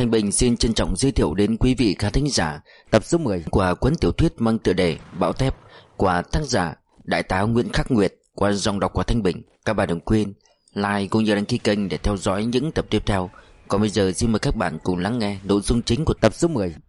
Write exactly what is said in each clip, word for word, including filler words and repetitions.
Thanh Bình xin trân trọng giới thiệu đến quý vị khán thính giả tập số mười của cuốn tiểu thuyết mang tựa đề Bão Thép của tác giả Đại tá Nguyễn Khắc Nguyệt qua giọng đọc của Thanh Bình. Các bạn đừng quên like cũng như đăng ký kênh để theo dõi những tập tiếp theo. Còn bây giờ xin mời các bạn cùng lắng nghe nội dung chính của tập số mười.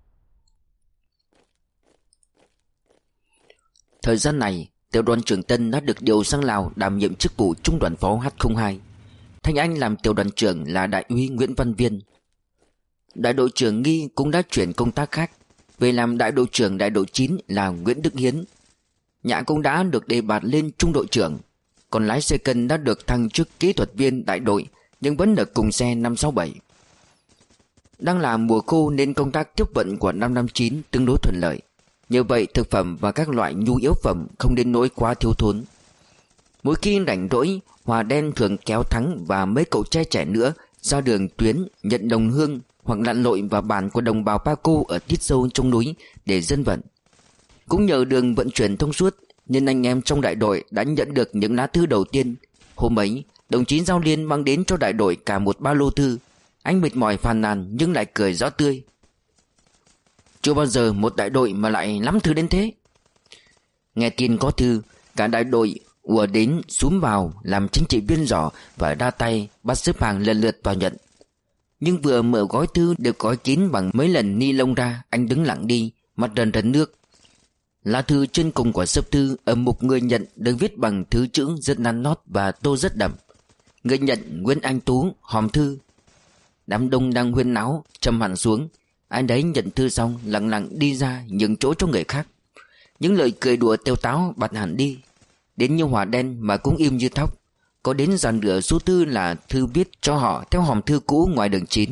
Thời gian này, tiểu đoàn trưởng Tân đã được điều sang Lào đảm nhiệm chức vụ trung đoàn phó H không hai. Thanh Anh làm tiểu đoàn trưởng là đại úy Nguyễn Văn Viên. Đại đội trưởng Nghi cũng đã chuyển công tác khác, về làm đại đội trưởng đại đội chín là Nguyễn Đức Hiến. Nhã cũng đã được đề bạt lên trung đội trưởng. Còn lái xe cân đã được thăng chức kỹ thuật viên đại đội, nhưng vẫn ở cùng xe năm sáu bảy. Đang là mùa khô nên công tác tiếp vận của năm năm chín tương đối thuận lợi. Như vậy thực phẩm và các loại nhu yếu phẩm không đến nỗi quá thiếu thốn. Mỗi khi rảnh rỗi, Hòa Đen thường kéo Thắng và mấy cậu trai trẻ nữa ra đường tuyến nhận đồng hương hoặc lặn lội vào bản của đồng bào Paco ở tít sâu trong núi để dân vận. Cũng nhờ đường vận chuyển thông suốt nên anh em trong đại đội đã nhận được những lá thư đầu tiên. Hôm ấy, đồng chí Giao Liên mang đến cho đại đội cả một ba lô thư. Anh mệt mỏi phàn nàn nhưng lại cười rõ tươi. Chưa bao giờ một đại đội mà lại lắm thư đến thế. Nghe tin có thư, cả đại đội ùa đến xúm vào làm chính trị viên giỏ và đa tay bắt xếp hàng lần lượt vào nhận. Nhưng vừa mở gói thư được gói kín bằng mấy lần ni lông ra, anh đứng lặng đi, mặt rần rần nước. Lá thư trên cùng của sấp thư ở mục người nhận được viết bằng thứ chữ rất nắn nót và tô rất đậm. Người nhận Nguyễn Anh Tú, hòm thư. Đám đông đang huyên náo trầm hẳn xuống. Ai đấy nhận thư xong lặng lặng đi ra nhường chỗ cho người khác. Những lời cười đùa têu táo bật hẳn đi. Đến như Hòa Đen mà cũng im như thóc. Có đến dàn rửa số thư là thư viết cho họ theo hòm thư cũ ngoài đường chín.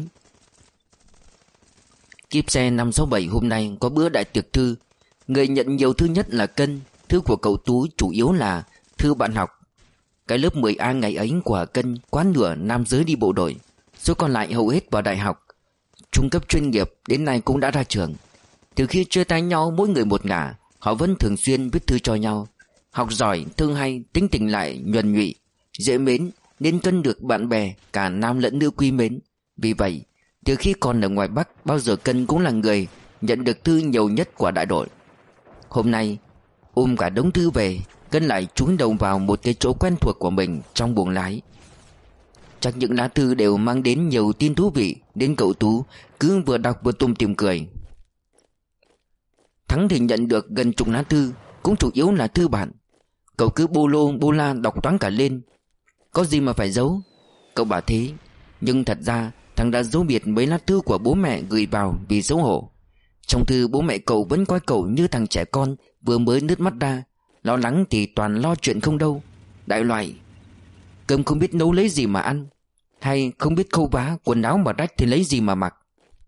Kíp xe năm sáu bảy hôm nay có bữa đại tiệc thư. Người nhận nhiều thư nhất là Cân. Thư của cậu Tú chủ yếu là thư bạn học. Cái lớp mười A ngày ấy của Cân quá nửa nam giới đi bộ đội. Số còn lại hầu hết vào đại học trung cấp chuyên nghiệp, đến nay cũng đã ra trường. Từ khi chia tay nhau mỗi người một ngả, họ vẫn thường xuyên viết thư cho nhau. Học giỏi, thương hay, tính tình lại nhuần nhụy, dễ mến nên Cân được bạn bè cả nam lẫn nữ quý mến. Vì vậy, từ khi còn ở ngoài Bắc, bao giờ Cân cũng là người nhận được thư nhiều nhất của đại đội. Hôm nay, ôm cả đống thư về, Cân lại chúi đầu vào một cái chỗ quen thuộc của mình trong buồng lái. Chắc những lá thư đều mang đến nhiều tin thú vị, đến cậu Tú cứ vừa đọc vừa tủm tỉm cười. Thắng thì nhận được gần chục lá thư, cũng chủ yếu là thư bạn. Cậu cứ bô lô bô la đọc toán cả lên. Có gì mà phải giấu? Cậu bảo thế, nhưng thật ra thằng đã giấu biệt mấy lá thư của bố mẹ gửi vào vì xấu hổ. Trong thư bố mẹ cậu vẫn coi cậu như thằng trẻ con vừa mới nứt mắt ra. Lo lắng thì toàn lo chuyện không đâu. Đại loại cơm không biết nấu lấy gì mà ăn, hay không biết khâu vá, quần áo mà rách thì lấy gì mà mặc.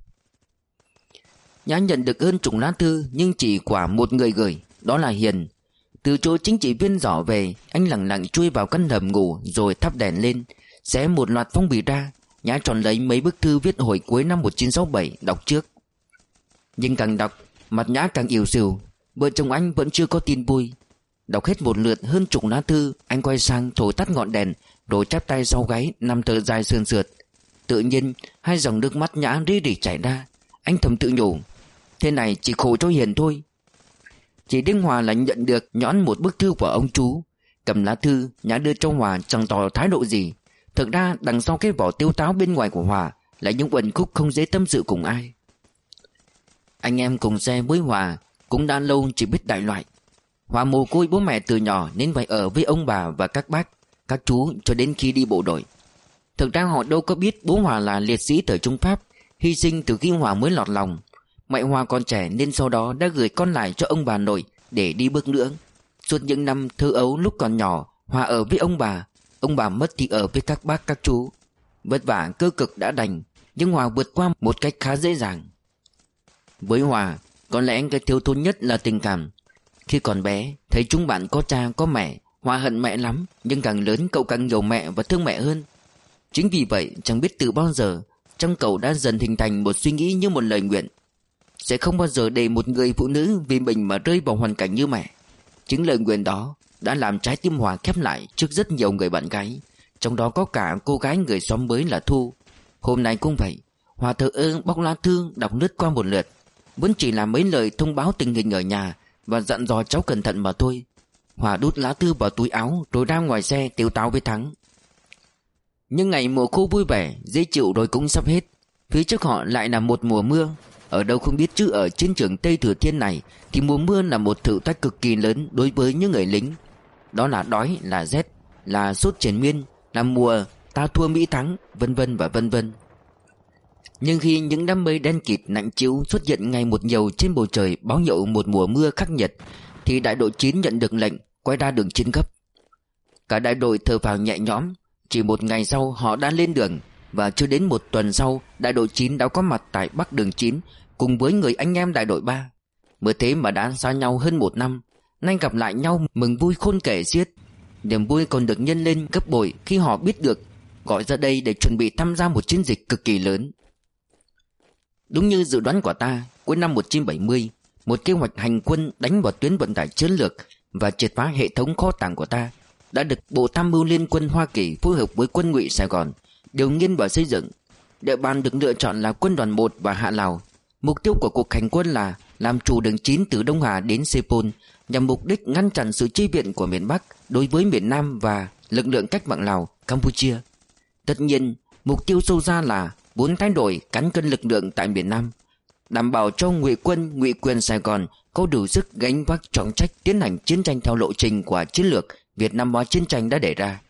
Nhã nhận được hơn chục lá thư nhưng chỉ quả một người gửi, đó là Hiền. Từ chỗ chính trị viên giỏ về, anh lặng lặng chui vào căn hầm ngủ rồi thắp đèn lên, xé một loạt phong bì ra. Nhã chọn lấy mấy bức thư viết hồi cuối năm một nghìn chín trăm sáu mươi bảy đọc trước. Nhưng càng đọc, mặt Nhã càng ỉu xìu. Vợ chồng anh vẫn chưa có tin vui. Đọc hết một lượt hơn chục lá thư, anh quay sang thổi tắt ngọn đèn rồi chắp tay sau gáy nằm thở dài sườn sượt. Tự nhiên hai dòng nước mắt Nhã rỉ rỉ chảy ra. Anh thầm tự nhủ, thế này chỉ khổ cho Hiền thôi. Chỉ đến Hòa là nhận được nhõn một bức thư của ông chú. Cầm lá thư, Nhã đưa cho Hòa chẳng tỏ thái độ gì. Thực ra đằng sau cái vỏ tiêu táo bên ngoài của Hòa là những uẩn khúc không dễ tâm sự cùng ai. Anh em cùng xe với Hòa cũng đã lâu chỉ biết đại loại. Hòa mồ côi bố mẹ từ nhỏ nên phải ở với ông bà và các bác, các chú cho đến khi đi bộ đội. Thực ra họ đâu có biết bố Hòa là liệt sĩ thời Trung Pháp, hy sinh từ khi Hòa mới lọt lòng. Mẹ Hòa còn trẻ nên sau đó đã gửi con lại cho ông bà nội để đi bước nữa. Suốt những năm thơ ấu lúc còn nhỏ, Hòa ở với ông bà. Ông bà mất thì ở với các bác các chú. Vất vả cơ cực đã đành, nhưng Hòa vượt qua một cách khá dễ dàng. Với Hòa, có lẽ cái thiếu thốn nhất là tình cảm. Khi còn bé, thấy chúng bạn có cha có mẹ, Hòa hận mẹ lắm, nhưng càng lớn cậu càng nhiều mẹ và thương mẹ hơn. Chính vì vậy, chẳng biết từ bao giờ, trong cậu đã dần hình thành một suy nghĩ như một lời nguyện. Sẽ không bao giờ để một người phụ nữ vì mình mà rơi vào hoàn cảnh như mẹ. Chính lời nguyện đó đã làm trái tim Hòa khép lại trước rất nhiều người bạn gái, trong đó có cả cô gái người xóm mới là Thu. Hôm nay cũng vậy, Hòa thờ ơ bóc lá thư đọc lướt qua một lượt, vẫn chỉ là mấy lời thông báo tình hình ở nhà và dặn dò cháu cẩn thận mà thôi. Hòa đút lá thư vào túi áo rồi ra ngoài xe tiêu táo với Thắng. Nhưng ngày mùa khô vui vẻ, dễ chịu rồi cũng sắp hết. Phía trước họ lại là một mùa mưa. Ở đâu không biết chứ ở chiến trường Tây Thừa Thiên này thì mùa mưa là một thử thách cực kỳ lớn đối với những người lính. Đó là đói, là rét, là sốt triền miên, là mùa ta thua Mỹ thắng, vân vân và vân vân. Nhưng khi những đám mây đen kịt nặng trĩu xuất hiện ngày một nhiều trên bầu trời báo hiệu một mùa mưa khắc nghiệt, thì đại đội chín nhận được lệnh quay ra đường chiến gấp. Cả đại đội thở phào nhẹ nhõm. Chỉ một ngày sau họ đã lên đường, và chưa đến một tuần sau đại đội chín đã có mặt tại Bắc đường chín cùng với người anh em đại đội ba. Mới thế mà đã xa nhau hơn một năm, nay gặp lại nhau mừng vui khôn kể xiết. Niềm vui còn được nhân lên gấp bội khi họ biết được gọi ra đây để chuẩn bị tham gia một chiến dịch cực kỳ lớn. Đúng như dự đoán của ta, cuối năm một nghìn chín trăm bảy mươi, một kế hoạch hành quân đánh vào tuyến vận tải chiến lược và triệt phá hệ thống kho tàng của ta đã được Bộ Tham mưu Liên quân Hoa Kỳ phối hợp với quân ngụy Sài Gòn điều nghiên và xây dựng. Địa bàn được lựa chọn là quân đoàn một và Hạ Lào. Mục tiêu của cuộc hành quân là làm chủ đường chín từ Đông Hà đến Sepol, nhằm mục đích ngăn chặn sự chi viện của miền Bắc đối với miền Nam và lực lượng cách mạng Lào, Campuchia. Tất nhiên, mục tiêu sâu xa là muốn thay đổi cán cân lực lượng tại miền Nam, đảm bảo cho ngụy quân ngụy quyền Sài Gòn có đủ sức gánh vác trọng trách tiến hành chiến tranh theo lộ trình của chiến lược Việt Nam hóa chiến tranh đã đề ra.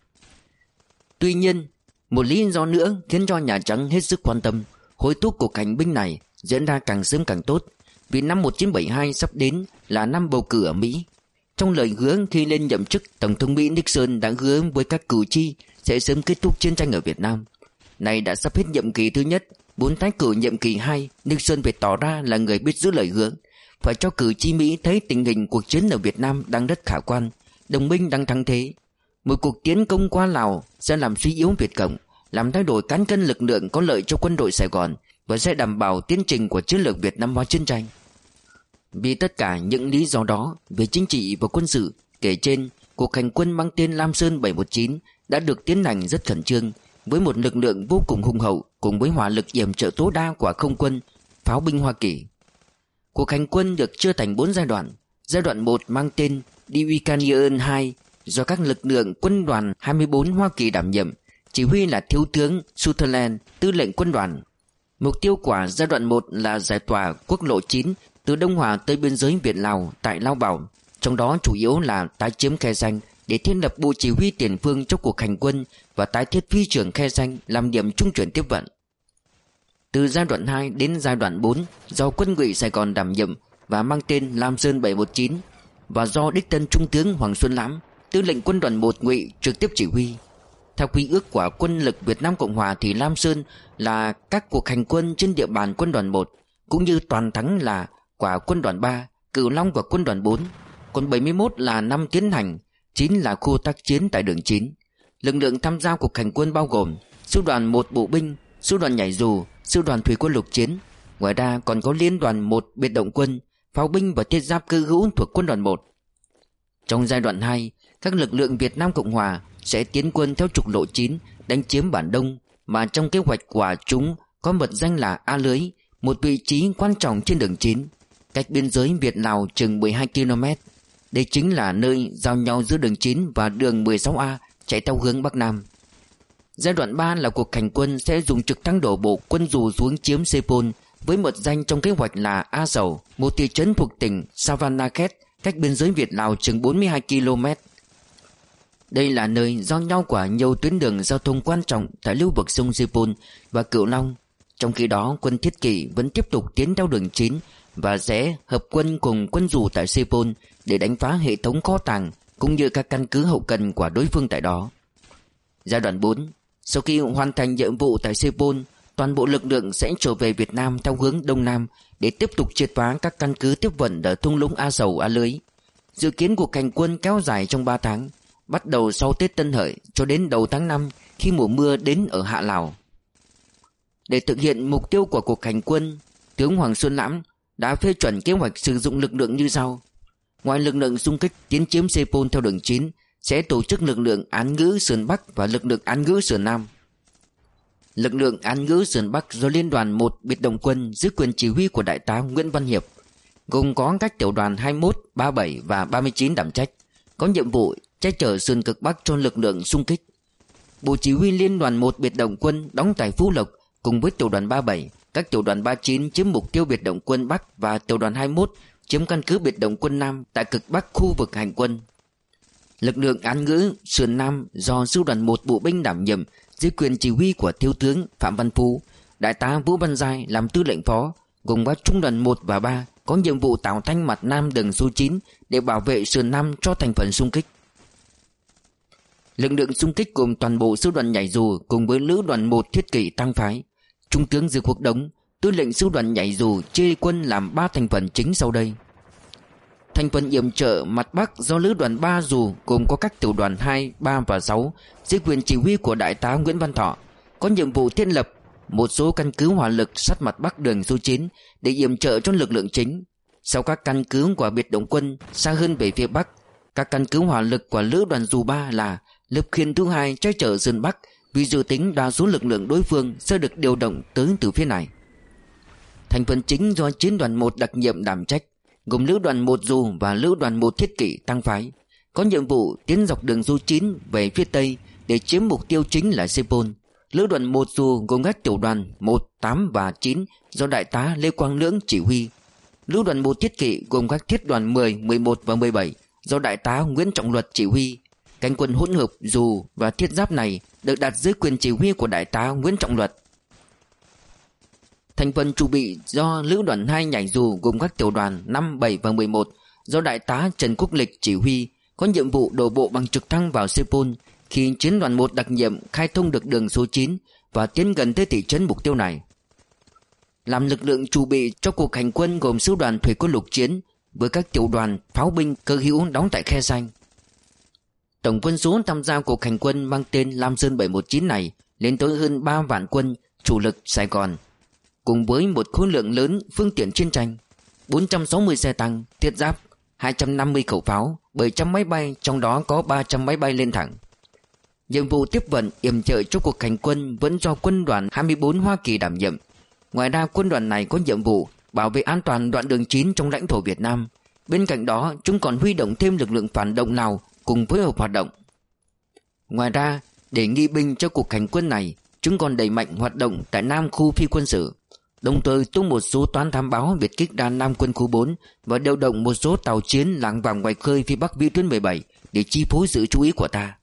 Tuy nhiên, một lý do nữa khiến cho Nhà Trắng hết sức quan tâm hối thúc cuộc hành binh này diễn ra càng sớm càng tốt, vì năm một nghìn chín trăm bảy mươi hai sắp đến là năm bầu cử ở Mỹ. Trong lời hứa khi lên nhậm chức, Tổng thống Mỹ Nixon đã hứa với các cử tri sẽ sớm kết thúc chiến tranh ở Việt Nam. Này đã sắp hết nhiệm kỳ thứ nhất, muốn tái cử nhiệm kỳ hai, Nixon phải tỏ ra là người biết giữ lời hứa, phải cho cử tri Mỹ thấy tình hình cuộc chiến ở Việt Nam đang rất khả quan, đồng minh đang thắng thế. Một cuộc tiến công qua Lào sẽ làm suy yếu Việt Cộng, làm thay đổi cán cân lực lượng có lợi cho quân đội Sài Gòn và sẽ đảm bảo tiến trình của chiến lược Việt Nam hóa chiến tranh. Vì tất cả những lý do đó về chính trị và quân sự kể trên, cuộc hành quân mang tên Lam Sơn bảy một chín đã được tiến hành rất khẩn trương, với một lực lượng vô cùng hùng hậu cùng với hỏa lực yểm trợ tối đa của không quân, pháo binh Hoa Kỳ. Cuộc hành quân được chia thành bốn giai đoạn. Giai đoạn một mang tên Division hai do các lực lượng quân đoàn hai mươi bốn Hoa Kỳ đảm nhiệm, chỉ huy là Thiếu tướng Sutherland, tư lệnh quân đoàn. Mục tiêu của giai đoạn một là giải tỏa quốc lộ chín từ Đông Hòa tới biên giới Việt Lào tại Lao Bảo, trong đó chủ yếu là tái chiếm Khe Xanh để thiết lập bộ chỉ huy tiền phương cho cuộc hành quân và tái thiết phi trường Khe Xanh làm điểm trung chuyển tiếp vận. Từ giai đoạn hai đến giai đoạn bốn do quân ngụy Sài Gòn đảm nhiệm và mang tên Lam Sơn bảy một chín và do đích thân Trung tướng Hoàng Xuân Lãm, tư lệnh quân đoàn một ngụy trực tiếp chỉ huy. Theo quy ước của quân lực Việt Nam Cộng Hòa thì Lam Sơn là các cuộc hành quân trên địa bàn quân đoàn một, cũng như Toàn Thắng là của quân đoàn ba, Cửu Long của quân đoàn bốn. Còn bảy mươi mốt là năm tiến hành, chín là khu tác chiến tại đường chín. Lực lượng tham gia cuộc hành quân bao gồm sư đoàn một bộ binh, sư đoàn nhảy dù, sư đoàn thủy quân lục chiến. Ngoài ra còn có liên đoàn một biệt động quân, pháo binh và thiết giáp cơ hữu thuộc quân đoàn một. Trong giai đoạn hai, các lực lượng Việt Nam Cộng Hòa sẽ tiến quân theo trục lộ chín đánh chiếm Bản Đông, mà trong kế hoạch của chúng có mật danh là A Lưới, một vị trí quan trọng trên đường chín, cách biên giới Việt Lào chừng mười hai ki lô mét. Đây chính là nơi giao nhau giữa đường chín và đường mười sáu A chạy theo hướng Bắc Nam. Giai đoạn ba là cuộc hành quân sẽ dùng trực thăng đổ bộ quân dù xuống chiếm Sepol với mật danh trong kế hoạch là A Sầu, một thị trấn thuộc tỉnh Savannakhet cách biên giới Việt Lào chừng bốn mươi hai ki lô mét. Đây là nơi giao nhau của nhiều tuyến đường giao thông quan trọng tại lưu vực sông Sepol và Cửu Long. Trong khi đó, quân Thiết Kỷ vẫn tiếp tục tiến theo đường chín và sẽ hợp quân cùng quân dù tại Sepol để đánh phá hệ thống kho tàng cũng như các căn cứ hậu cần của đối phương tại đó. Giai đoạn bốn, sau khi hoàn thành nhiệm vụ tại Sepol, toàn bộ lực lượng sẽ trở về Việt Nam theo hướng Đông Nam để tiếp tục triệt phá các căn cứ tiếp vận ở thung lũng A Sầu, A Lưới. Dự kiến cuộc hành quân kéo dài trong ba tháng, bắt đầu sau Tết Tân Hợi cho đến đầu tháng năm khi mùa mưa đến ở Hạ Lào. Để thực hiện mục tiêu của cuộc hành quân, tướng Hoàng Xuân Lãm đã phê chuẩn kế hoạch sử dụng lực lượng như sau. Ngoài lực lượng xung kích tiến chiếm Sepol theo đường chín, sẽ tổ chức lực lượng án ngữ sườn Bắc và lực lượng án ngữ sườn Nam. Lực lượng án ngữ sườn Bắc do Liên đoàn một biệt động quân dưới quyền chỉ huy của Đại tá Nguyễn Văn Hiệp, gồm có các tiểu đoàn hai mươi mốt, ba mươi bảy và ba mươi chín đảm trách, có nhiệm vụ che chở sườn cực Bắc cho lực lượng xung kích. Bộ chỉ huy Liên đoàn một biệt động quân đóng tại Phú Lộc cùng với tiểu đoàn ba mươi bảy, các tiểu đoàn ba mươi chín chiếm mục tiêu biệt động quân Bắc và tiểu đoàn hai mươi mốt chiếm căn cứ biệt động quân Nam tại cực Bắc khu vực hành quân. Lực lượng án ngữ sườn Nam do sư đoàn một bộ binh đảm nhiệm dưới quyền chỉ huy của thiếu tướng Phạm Văn Phú, đại tá Vũ Văn Giai làm tư lệnh phó, gồm các trung đoàn một và ba có nhiệm vụ tạo thanh mặt Nam đường số chín để bảo vệ sườn Nam cho thành phần xung kích. Lực lượng xung kích gồm toàn bộ sư đoàn nhảy dù cùng với lữ đoàn một thiết kỷ tăng phái. Trung tướng Dư Quốc Đống, tư lệnh sư đoàn nhảy dù, chia quân làm ba thành phần chính sau đây. Thành phần yểm trợ mặt Bắc do lữ đoàn ba dù gồm có các tiểu đoàn hai, ba và sáu dưới quyền chỉ huy của đại tá Nguyễn Văn Thọ, có nhiệm vụ thiết lập một số căn cứ hỏa lực sát mặt Bắc đường số chín để yểm trợ cho lực lượng chính. Sau các căn cứ của biệt động quân xa hơn về phía Bắc, các căn cứ hỏa lực của lữ đoàn dù ba là lập khiên thứ hai che chở sườn Bắc, vì dự tính đa số lực lượng đối phương sẽ được điều động tới từ phía này. Thành phần chính do chiến đoàn một đặc nhiệm đảm trách, gồm lữ đoàn một dù và lữ đoàn một thiết kỷ tăng phái, có nhiệm vụ tiến dọc đường số chín về phía Tây để chiếm mục tiêu chính là Sepol. Lữ đoàn một dù gồm các tiểu đoàn một, tám và chín do đại tá Lê Quang Lưỡng chỉ huy. Lữ đoàn một thiết kỷ gồm các thiết đoàn mười, mười một và mười bảy do đại tá Nguyễn Trọng Luật chỉ huy. Cánh quân hỗn hợp dù và thiết giáp này được đặt dưới quyền chỉ huy của đại tá Nguyễn Trọng Luật. Thành phần chủ bị do lữ đoàn hai nhảy dù gồm các tiểu đoàn năm, bảy và mười một do đại tá Trần Quốc Lịch chỉ huy, có nhiệm vụ đổ bộ bằng trực thăng vào Sepol khi chiến đoàn một đặc nhiệm khai thông được đường số chín và tiến gần tới thị trấn mục tiêu này. Làm lực lượng chủ bị cho cuộc hành quân gồm sư đoàn thủy quân lục chiến với các tiểu đoàn pháo binh cơ hữu đóng tại Khe Xanh. Tổng quân số tham gia cuộc hành quân mang tên Lam Sơn bảy một chín này lên tới hơn ba vạn quân, chủ lực Sài Gòn, cùng với một khối lượng lớn phương tiện chiến tranh, bốn trăm sáu mươi xe tăng, thiết giáp, hai trăm năm mươi khẩu pháo, bảy trăm máy bay, trong đó có ba trăm máy bay lên thẳng. Nhiệm vụ tiếp vận yểm trợ cho cuộc hành quân vẫn do quân đoàn hai mươi bốn Hoa Kỳ đảm nhiệm. Ngoài ra, quân đoàn này có nhiệm vụ bảo vệ an toàn đoạn đường chín trong lãnh thổ Việt Nam. Bên cạnh đó, chúng còn huy động thêm lực lượng phản động Lào cùng phối hợp hoạt động. Ngoài ra, để nghi binh cho cuộc hành quân này, chúng còn đẩy mạnh hoạt động tại Nam khu phi quân sự, đồng thời tung một số toán thám báo biệt kích ra Nam quân khu bốn và điều động một số tàu chiến lảng vàng ngoài khơi phía Bắc vĩ tuyến mười bảy để chi phối sự chú ý của ta.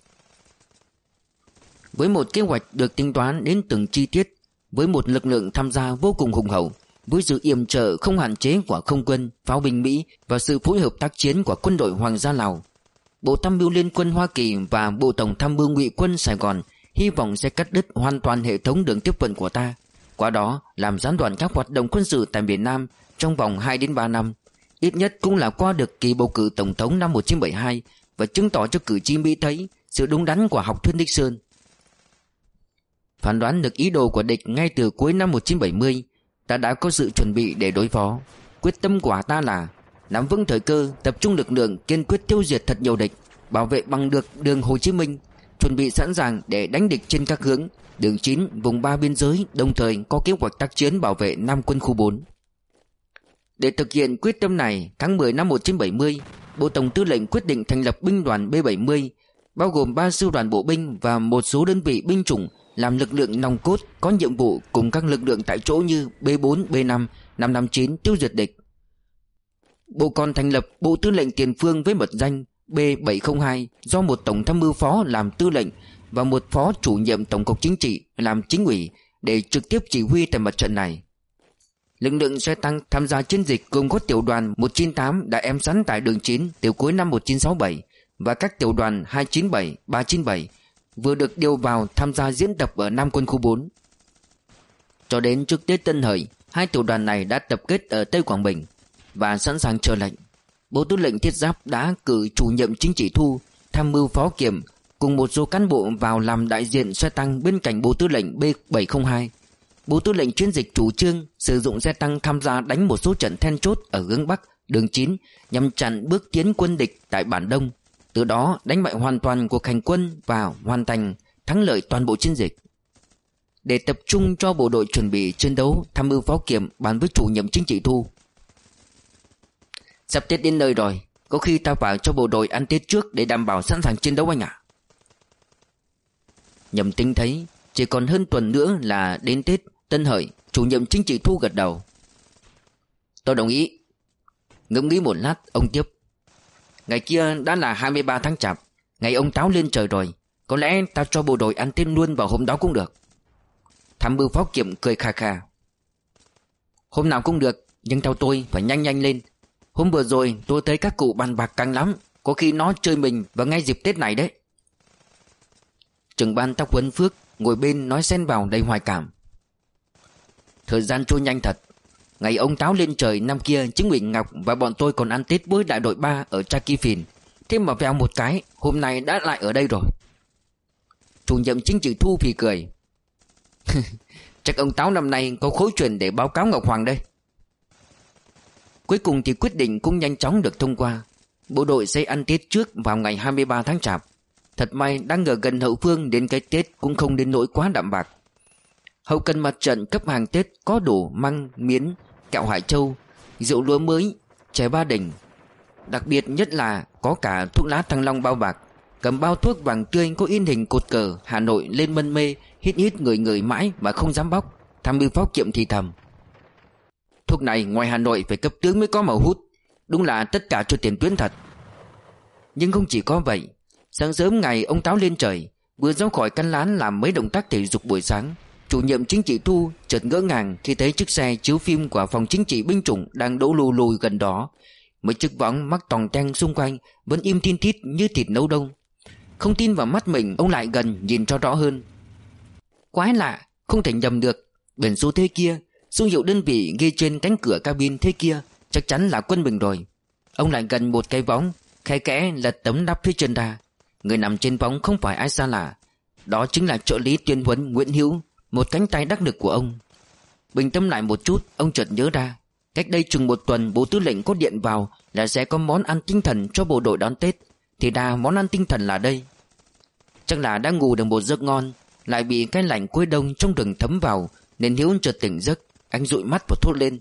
Với một kế hoạch được tính toán đến từng chi tiết, với một lực lượng tham gia vô cùng hùng hậu, với sự yểm trợ không hạn chế của không quân, pháo binh Mỹ và sự phối hợp tác chiến của quân đội Hoàng gia Lào, Bộ Tham mưu Liên quân Hoa Kỳ và Bộ Tổng Tham mưu Ngụy quân Sài Gòn hy vọng sẽ cắt đứt hoàn toàn hệ thống đường tiếp vận của ta, qua đó làm gián đoạn các hoạt động quân sự tại miền Nam trong vòng hai đến ba năm, ít nhất cũng là qua được kỳ bầu cử tổng thống năm một nghìn chín trăm bảy mươi hai và chứng tỏ cho cử tri Mỹ thấy sự đúng đắn của học thuyết Nixon. Phán đoán được ý đồ của địch ngay từ cuối năm một nghìn chín trăm bảy mươi, ta đã có sự chuẩn bị để đối phó. Quyết tâm của ta là nắm vững thời cơ, tập trung lực lượng, kiên quyết tiêu diệt thật nhiều địch, bảo vệ bằng được đường Hồ Chí Minh, chuẩn bị sẵn sàng để đánh địch trên các hướng, đường chín, vùng ba biên giới, đồng thời có kế hoạch tác chiến bảo vệ Nam quân khu bốn. Để thực hiện quyết tâm này, tháng mười năm một nghìn chín trăm bảy mươi, Bộ Tổng tư lệnh quyết định thành lập binh đoàn B bảy mươi, bao gồm ba sư đoàn bộ binh và một số đơn vị binh chủng làm lực lượng nòng cốt có nhiệm vụ cùng các lực lượng tại chỗ như B bốn, B năm, năm năm chín tiêu diệt địch. Bộ còn thành lập Bộ Tư lệnh Tiền phương với mật danh B bảy không hai do một tổng tham mưu phó làm tư lệnh và một phó chủ nhiệm tổng cục chính trị làm chính ủy để trực tiếp chỉ huy tại mặt trận này. Lực lượng xe tăng tham gia chiến dịch gồm có tiểu đoàn một chín tám đã em sẵn tại đường chín từ cuối năm một nghìn chín trăm sáu mươi bảy và các tiểu đoàn hai chín bảy, ba chín bảy vừa được điều vào tham gia diễn tập ở Nam quân khu bốn. Cho đến trước Tết Tân Hợi, hai tiểu đoàn này đã tập kết ở Tây Quảng Bình và sẵn sàng chờ lệnh. Bộ Tư lệnh Thiết giáp đã cử chủ nhiệm chính trị thu, tham mưu phó kiểm cùng một số cán bộ vào làm đại diện xe tăng bên cạnh Bộ Tư lệnh B bảy không hai. Bộ Tư lệnh chiến dịch chủ trương sử dụng xe tăng tham gia đánh một số trận then chốt ở hướng Bắc, đường chín nhằm chặn bước tiến quân địch tại Bản Đông, từ đó đánh bại hoàn toàn cuộc hành quân và hoàn thành thắng lợi toàn bộ chiến dịch. để tập trung cho bộ đội chuẩn bị chiến đấu. Tham mưu phó Kiểm bàn với chủ nhiệm chính trị Thu: sắp Tết đến nơi rồi, có khi ta phải cho bộ đội ăn Tết trước để đảm bảo sẵn sàng chiến đấu anh ạ. Nhậm Tính thấy chỉ còn hơn tuần nữa là đến Tết Tân Hợi. Chủ nhiệm chính trị Thu gật đầu: tôi đồng ý. Ngẫm nghĩ một lát, ông tiếp: ngày kia đã là hai mươi ba tháng Chạp, ngày ông Táo lên trời rồi, có lẽ ta cho bộ đội ăn Tết luôn vào hôm đó cũng được. Tham mưu phó Kiểm cười khà khà: hôm nào cũng được, nhưng theo tôi phải nhanh nhanh lên. Hôm vừa rồi tôi thấy các cụ bàn bạc căng lắm, có khi nó chơi mình vào ngay dịp Tết này đấy. Trưởng ban tác huấn Phước ngồi bên nói xen vào đầy hoài cảm: thời gian trôi nhanh thật. Ngày ông Táo lên trời năm kia, chính ủy Ngọc và bọn tôi còn ăn Tết với đại đội ba ở Cha Ki Phìn. Thế mà vèo một cái, hôm nay đã lại ở đây rồi. Chủ nhiệm chính trị Thu phì cười: chắc ông Táo năm nay có khối chuyện để báo cáo Ngọc Hoàng đây. Cuối cùng thì quyết định cũng nhanh chóng được thông qua. Bộ đội sẽ ăn Tết trước vào ngày hai mươi ba tháng Chạp. Thật may đang ở gần hậu phương, đến cái Tết cũng không đến nỗi quá đạm bạc. Hậu cần mặt trận cấp hàng Tết có đủ măng, miến, kẹo Hải Châu, rượu lúa mới, chè Ba Đình. Đặc biệt nhất là có cả thuốc lá Thăng Long bao bạc. Cầm bao thuốc vàng tươi có in hình cột cờ Hà Nội lên mân mê, hít hít người người mãi mà không dám bóc. Tham mưu phó Kiệm thì thầm: thuốc này ngoài Hà Nội phải cấp tướng mới có màu hút. Đúng là tất cả cho tiền tuyến thật. Nhưng không chỉ có vậy. Sáng sớm ngày ông Táo lên trời, vừa ra khỏi căn lán làm mấy động tác thể dục buổi sáng, chủ nhiệm chính trị Thu chợt ngỡ ngàng khi thấy chiếc xe chiếu phim của phòng chính trị binh chủng đang đỗ lù lù gần đó. Mấy chiếc võng mắc tòng teng xung quanh vẫn im tin thít như thịt nấu đông. Không tin vào mắt mình, ông lại gần nhìn cho rõ hơn. Quái lạ, không thể nhầm được. Biển số thế kia, số hiệu đơn vị ghi trên cánh cửa cabin thế kia, chắc chắn là quân mình rồi. Ông lại gần một cái võng, khe kẽ lật tấm đắp phía trên ra. Người nằm trên võng không phải ai xa lạ, đó chính là trợ lý tuyên huấn Nguyễn Hữu, một cánh tay đắc lực của ông. Bình tâm lại một chút, ông chợt nhớ ra, cách đây chừng một tuần Bộ Tư lệnh có điện vào là sẽ có món ăn tinh thần cho bộ đội đón Tết. Thì đa món ăn tinh thần là đây. Chắc là đang ngủ được một giấc ngon, lại bị cái lạnh cuối đông trong rừng thấm vào, nên Hiếu chợt tỉnh giấc. Anh dụi mắt và thốt lên: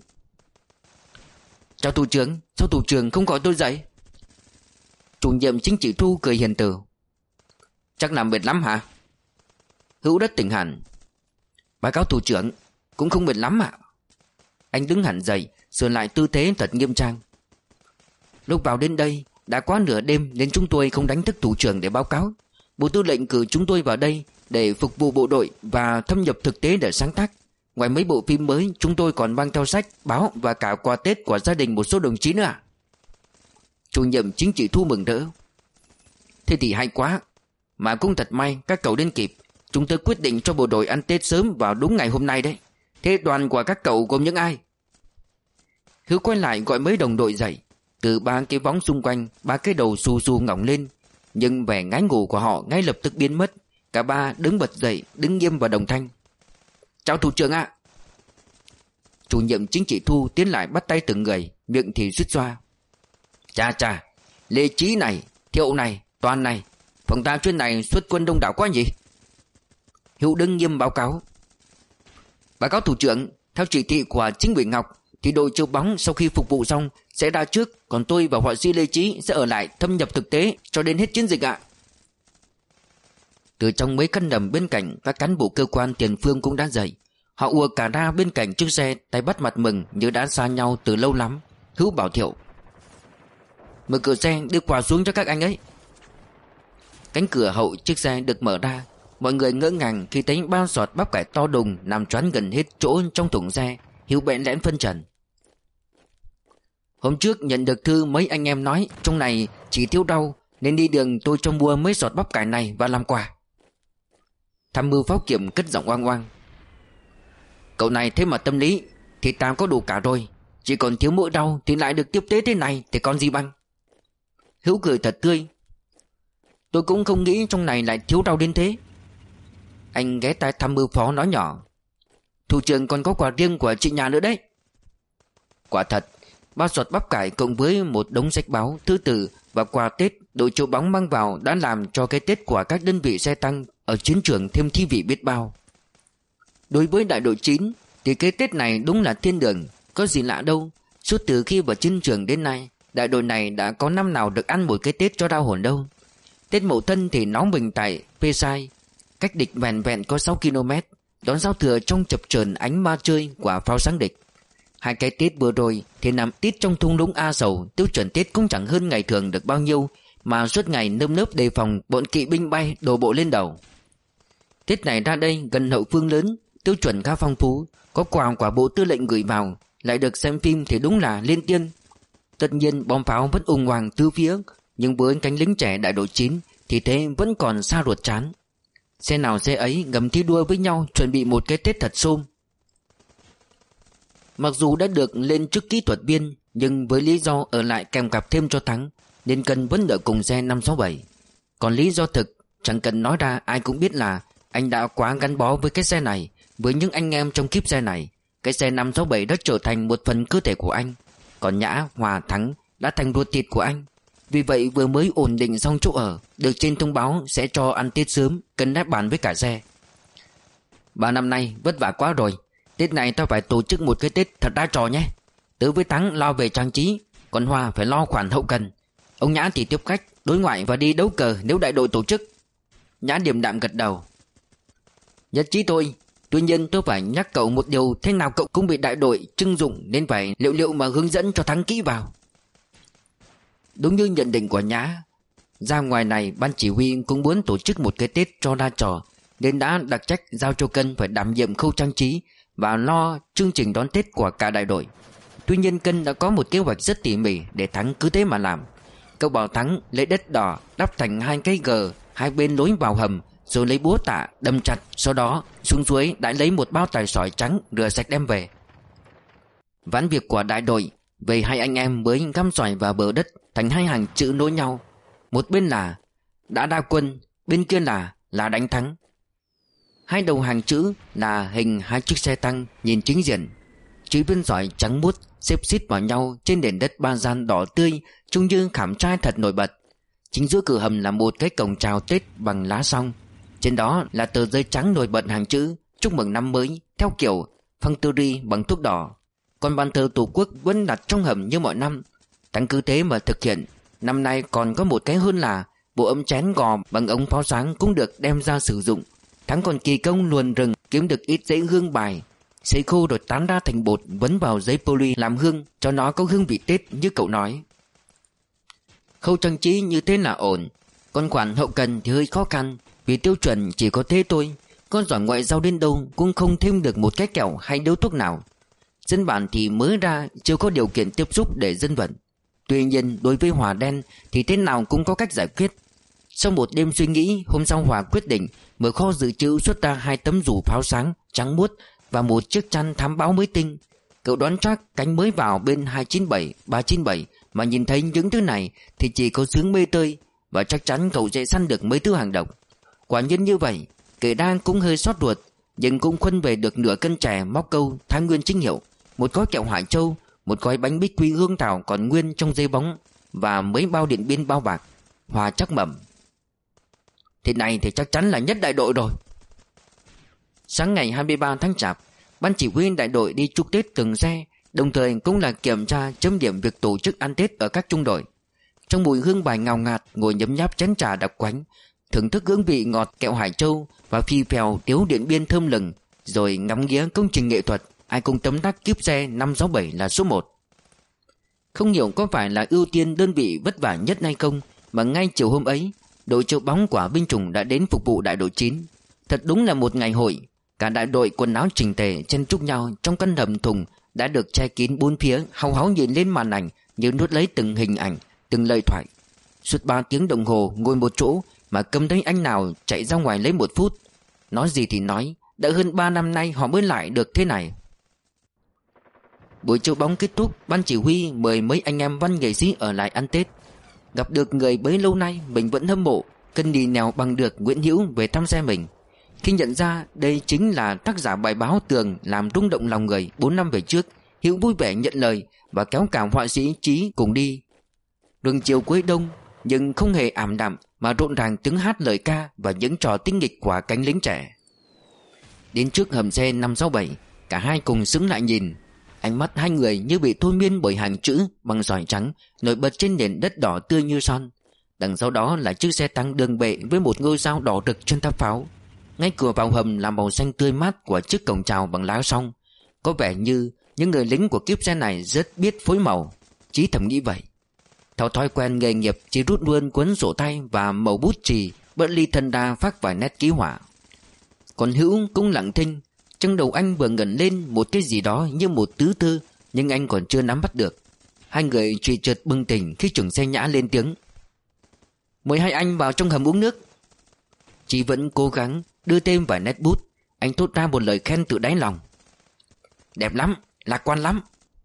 chào thủ trưởng, sao thủ trưởng không gọi tôi dậy? Chủ nhiệm chính trị Thu cười hiền từ: chắc là mệt lắm hả? Hữu đất tỉnh hẳn: báo cáo thủ trưởng, cũng không mệt lắm ạ. Anh đứng hẳn dậy, sửa lại tư thế thật nghiêm trang: lúc vào đến đây đã quá nửa đêm nên chúng tôi không đánh thức thủ trưởng để báo cáo. Bộ Tư lệnh cử chúng tôi vào đây để phục vụ bộ đội và thâm nhập thực tế để sáng tác. Ngoài mấy bộ phim mới, chúng tôi còn mang theo sách, báo và cả quà Tết của gia đình một số đồng chí nữa ạ. Chủ nhiệm chính trị Thu mừng rỡ: thế thì hay quá. Mà cũng thật may các cậu đến kịp. Chúng tôi quyết định cho bộ đội ăn Tết sớm vào đúng ngày hôm nay đấy. Thế đoàn của các cậu gồm những ai? Hữu quay lại gọi mấy đồng đội dậy. Từ ba cái võng xung quanh, ba cái đầu xù xù ngỏng lên, nhưng vẻ ngái ngủ của họ ngay lập tức biến mất. Cả ba đứng bật dậy, đứng nghiêm và đồng thanh: chào thủ trưởng ạ. Chủ nhiệm chính trị Thu tiến lại bắt tay từng người, miệng thì suýt xoa: chà chà, Lê Chí này, Thiệu này, Toàn này, phòng ta chuyên này xuất quân đông đảo quá nhỉ? Hữu đứng nghiêm báo cáo: báo cáo thủ trưởng, theo chỉ thị của chính ủy Ngọc thì đội chiếu bóng sau khi phục vụ xong sẽ ra trước, còn tôi và họa sĩ Lê Chí sẽ ở lại thâm nhập thực tế cho đến hết chiến dịch ạ. Từ trong mấy căn đầm bên cạnh, các cán bộ cơ quan tiền phương cũng đã dậy. Họ ùa cả ra bên cạnh chiếc xe, tay bắt mặt mừng như đã xa nhau từ lâu lắm. Hữu bảo Thiệu: mở cửa xe đưa quà xuống cho các anh ấy. Cánh cửa hậu chiếc xe được mở ra. Mọi người ngỡ ngàng khi thấy bao sọt bắp cải to đùng nằm choán gần hết chỗ trong thùng xe. Hữu bẽn lẽn phân trần: hôm trước nhận được thư mấy anh em nói trong này chỉ thiếu rau, nên đi đường tôi cho mua mấy sọt bắp cải này và làm quà. Tham mưu phó Kiểm cất giọng oang oang: cậu này thế mà tâm lý, thì ta có đủ cả rồi, chỉ còn thiếu mỗi rau thì lại được tiếp tế thế này thì còn gì bằng. Hữu cười thật tươi: tôi cũng không nghĩ trong này lại thiếu rau đến thế. Anh ghé tai tham mưu phó nói nhỏ: thủ trưởng còn có quà riêng của chị nhà nữa đấy. Quả thật, bao sọt bắp cải cộng với một đống sách báo, thư từ và quà Tết đội chiếu bóng mang vào đã làm cho cái Tết của các đơn vị xe tăng ở chiến trường thêm thi vị biết bao. Đối với đại đội chín thì cái Tết này đúng là thiên đường, có gì lạ đâu. Suốt từ khi vào chiến trường đến nay, đại đội này đã có năm nào được ăn một cái Tết cho đau hồn đâu. Tết Mậu Thân thì nóng bình tại Pê Sai, cách địch vẹn vẹn có sáu ki lô mét, đón giao thừa trong chập chờn ánh ma chơi của pháo sáng địch. Hai cái Tết vừa rồi thì nằm tít trong thung lũng A Sầu, tiêu chuẩn Tết cũng chẳng hơn ngày thường được bao nhiêu, mà suốt ngày nơm nớp đề phòng bọn kỵ binh bay đổ bộ lên đầu. Tết này ra đây gần hậu phương lớn, tiêu chuẩn khá phong phú, có quà quả bộ tư lệnh gửi vào, lại được xem phim thì đúng là liên tiên. Tất nhiên bom pháo vẫn ùng hoàng tứ phía, nhưng với cánh lính trẻ đại đội chín thì thế vẫn còn xa ruột chán. Xe nào xe ấy ngầm thi đua với nhau chuẩn bị một cái Tết thật xôm. Mặc dù đã được lên chức kỹ thuật viên, nhưng với lý do ở lại kèm cặp thêm cho Thắng, nên Cân vẫn ở cùng xe năm sáu bảy. Còn lý do thực chẳng cần nói ra, ai cũng biết là anh đã quá gắn bó với cái xe này, với những anh em trong kíp xe này. Cái xe năm sáu bảy đã trở thành một phần cơ thể của anh. Còn Nhã, Hòa, Thắng đã thành ruột thịt của anh. Vì vậy vừa mới ổn định xong chỗ ở, được trên thông báo sẽ cho ăn Tết sớm, Cân đáp bàn với cả xe. Ba năm nay vất vả quá rồi, Tết này tao phải tổ chức một cái Tết thật đa trò nhé. Tớ với Thắng lo về trang trí, còn Hòa phải lo khoản hậu cần. Ông Nhã thì tiếp khách, đối ngoại và đi đấu cờ nếu đại đội tổ chức. Nhã điềm đạm gật đầu. Nhất trí tôi. Tuy nhiên tôi phải nhắc cậu một điều, thế nào cậu cũng bị đại đội trưng dụng, nên phải liệu liệu mà hướng dẫn cho Thắng kỹ vào. Đúng như nhận định của Nhã, ra ngoài này ban chỉ huy cũng muốn tổ chức một cái Tết cho đa trò, nên đã đặc trách giao cho Cân phải đảm nhiệm khâu trang trí và lo chương trình đón Tết của cả đại đội. Tuy nhiên Cân đã có một kế hoạch rất tỉ mỉ để Thắng cứ thế mà làm. Cậu bảo Thắng lấy đất đỏ đắp thành hai cái gờ hai bên lối vào hầm, rồi lấy búa tạ đâm chặt, sau đó xuống suối đã lấy một bao tải sỏi trắng rửa sạch đem về. Ván việc của đại đội về hai anh em mới găm sỏi vào bờ đất thành hai hàng chữ nối nhau, một bên là đã đa quân, bên kia là là đánh thắng. Hai đầu hàng chữ là hình hai chiếc xe tăng nhìn chính diện, chữ bên sỏi trắng muốt xếp xít vào nhau trên nền đất ba gian đỏ tươi, trông như khảm trai thật nổi bật. Chính giữa cửa hầm là một cái cổng chào Tết bằng lá song, trên đó là tờ giấy trắng nổi bật hàng chữ chúc mừng năm mới theo kiểu phăng tơ ri bằng thuốc đỏ. Còn bàn thờ Tổ quốc vẫn đặt trong hầm như mọi năm. Thắng cứ thế mà thực hiện. Năm nay còn có một cái hơn là bộ ấm chén gò bằng ống pháo sáng cũng được đem ra sử dụng. Thắng còn kỳ công luồn rừng kiếm được ít giấy hương bài, sấy khô rồi tán ra thành bột, vấn vào giấy poly làm hương cho nó có hương vị Tết như cậu nói. Khâu trang trí như thế là ổn. Còn khoản hậu cần thì hơi khó khăn, vì tiêu chuẩn chỉ có thế thôi. Con giỏi ngoại giao đến đâu cũng không thêm được một cái kẹo hay điếu thuốc nào. Dân bản thì mới ra chưa có điều kiện tiếp xúc để dân vận. Tuy nhiên đối với Hòa đen thì thế nào cũng có cách giải quyết. Sau một đêm suy nghĩ, hôm sau Hòa quyết định mở kho dự trữ xuất ra hai tấm rủ pháo sáng trắng muốt và một chiếc chăn thám báo mới tinh. Cậu đoán chắc cánh mới vào bên hai chín bảy, ba chín bảy mà nhìn thấy những thứ này thì chỉ có sướng mê tơi, và chắc chắn cậu sẽ săn được mấy thứ hàng độc. Quả nhiên như vậy, kẻ đang cũng hơi xót ruột, nhưng cũng khuân về được nửa cân chè móc câu Thái Nguyên chính hiệu, một gói kẹo Hải Châu, một gói bánh bích quy hương thảo còn nguyên trong dây bóng, và mấy bao điện biên bao bạc. Hòa chắc mẩm: thế này thì chắc chắn là nhất đại đội rồi. Sáng ngày hai mươi ba tháng Chạp, ban chỉ huy đại đội đi chúc Tết từng xe, đồng thời cũng là kiểm tra chấm điểm việc tổ chức ăn Tết ở các trung đội. Trong mùi hương bài ngào ngạt, ngồi nhấm nháp chén trà đặc quánh, thưởng thức hương vị ngọt kẹo Hải Châu và phi phèo tiếu điện biên thơm lừng, rồi ngắm nghía công trình nghệ thuật, ai cũng tấm tắc kíp xe năm sáu bảy là số một. Không hiểu có phải là ưu tiên đơn vị vất vả nhất hay không, mà ngay chiều hôm ấy, đội châu bóng của binh chủng đã đến phục vụ đại đội chín. Thật đúng là một ngày hội. Cả đại đội quần áo chỉnh tề chen chúc nhau trong căn hầm thùng đã được che kín bốn phía, háo háo nhìn lên màn ảnh như nuốt lấy từng hình ảnh, từng lời thoại. Suốt ba tiếng đồng hồ ngồi một chỗ mà cầm thấy anh nào chạy ra ngoài lấy một phút. Nói gì thì nói, đã hơn ba năm nay họ mới lại được thế này. Buổi chiều bóng kết thúc, ban chỉ huy mời mấy anh em văn nghệ sĩ ở lại ăn Tết. Gặp được người bấy lâu nay mình vẫn hâm mộ, Cân đi nèo bằng được Nguyễn Hữu về thăm xe mình. Khi nhận ra đây chính là tác giả bài báo Tường làm rung động lòng người bốn năm về trước, Hữu vui vẻ nhận lời và kéo cả họa sĩ Chí cùng đi. Đường chiều cuối đông nhưng không hề ảm đạm, mà rộn ràng tiếng hát lời ca và những trò tinh nghịch của cánh lính trẻ. Đến trước hầm xe năm sáu bảy, cả hai cùng sững lại nhìn. Ánh mắt hai người như bị thôi miên bởi hàng chữ bằng sỏi trắng nổi bật trên nền đất đỏ tươi như son. Đằng sau đó là chiếc xe tăng đường bệ với một ngôi sao đỏ rực trên tháp pháo. Ngay cửa vào hầm là màu xanh tươi mát của chiếc cổng chào bằng lá song. Có vẻ như những người lính của kiếp xe này rất biết phối màu. Chí thầm nghĩ vậy. Theo thói quen nghề nghiệp, chỉ rút luôn cuốn sổ tay và màu bút chì, bớt ly thân đa phát vài nét ký họa. Còn Hữu cũng lặng thinh. Trong đầu anh vừa ngẩng lên một cái gì đó như một tứ tư, nhưng anh còn chưa nắm bắt được. Hai người chỉ chợt bừng tỉnh khi trưởng xe Nhã lên tiếng: "Mời hai anh vào trong hầm uống nước." Chí vẫn cố gắng đưa thêm vài nét bút. Anh thốt ra một lời khen từ đáy lòng: "Đẹp lắm, lạc quan lắm."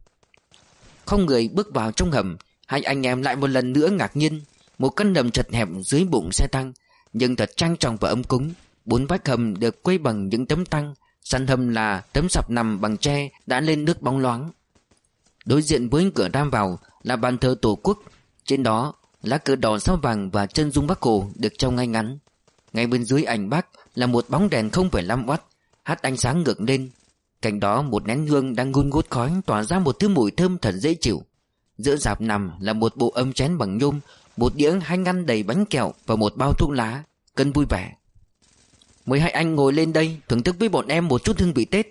Không người bước vào trong hầm. Hai anh em lại một lần nữa ngạc nhiên. Một căn hầm chật hẹp dưới bụng xe tăng, nhưng thật trang trọng và ấm cúng. Bốn vách hầm được quây bằng những tấm tăng. Sàn hầm là tấm sập nằm bằng tre đã lên nước bóng loáng. Đối diện với cửa ram vào là bàn thờ Tổ quốc. Trên đó lá cờ đỏ sao vàng và chân dung Bác Hồ được treo ngay ngắn. Ngay bên dưới ảnh Bác là một bóng đèn không phẩy năm oát hắt ánh sáng ngược lên. Cạnh đó một nén hương đang hun hút khói, tỏa ra một thứ mùi thơm thật dễ chịu. Giữa rạp nằm là một bộ ấm chén bằng nhôm, một đĩa hai ngăn đầy bánh kẹo và một bao thuốc lá. Cân vui vẻ: "Mời hai anh ngồi lên đây thưởng thức với bọn em một chút hương vị Tết."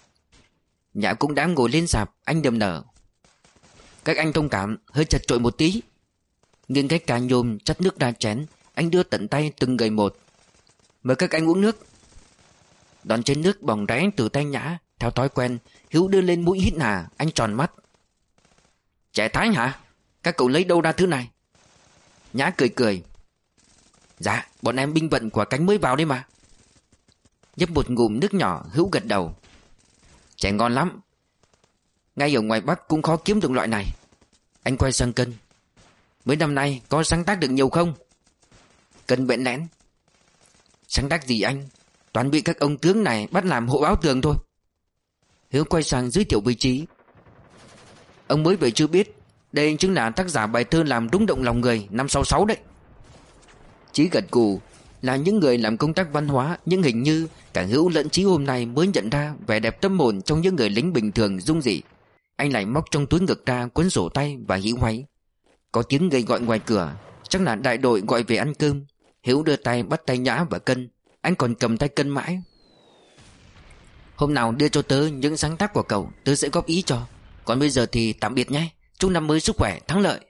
Nhã cũng đã ngồi lên rạp. Anh đầm nở: "Các anh thông cảm, hơi chật chội một tí." Nghiêng cái ca nhôm chắt nước ra chén, anh đưa tận tay từng người một: "Mời các anh uống nước." Đón chén nước bỏng rẽ từ tay Nhã. Theo thói quen, Hữu đưa lên mũi hít hà. Anh tròn mắt: "Trẻ Thái hả? Các cậu lấy đâu ra thứ này?" Nhã cười cười: "Dạ, bọn em binh vận của cánh mới vào đây mà." Nhấp một ngụm nước nhỏ, Hữu gật đầu: "Chè ngon lắm. Ngay ở ngoài Bắc cũng khó kiếm được loại này." Anh quay sang Cân: "Mấy năm nay có sáng tác được nhiều không?" Cân bẽn lẽn: "Sáng tác gì anh? Toàn bị các ông tướng này bắt làm hộ báo tường thôi." Hữu quay sang giới thiệu vị trí: "Ông mới về chưa biết, đây chính là tác giả bài thơ làm rung động lòng người năm sáu sáu đấy." Chí gật gù. Là những người làm công tác văn hóa, nhưng hình như cả Hữu lẫn Chí hôm nay mới nhận ra vẻ đẹp tâm hồn trong những người lính bình thường dung dị. Anh lại móc trong túi ngực ra cuốn sổ tay và hí hoáy. Có tiếng người gọi ngoài cửa, chắc là đại đội gọi về ăn cơm. Hữu đưa tay bắt tay Nhã và Cân. Anh còn cầm tay Cân mãi: "Hôm nào đưa cho tớ những sáng tác của cậu, tớ sẽ góp ý cho. Còn bây giờ thì tạm biệt nhé. Chúc năm mới sức khỏe, thắng lợi."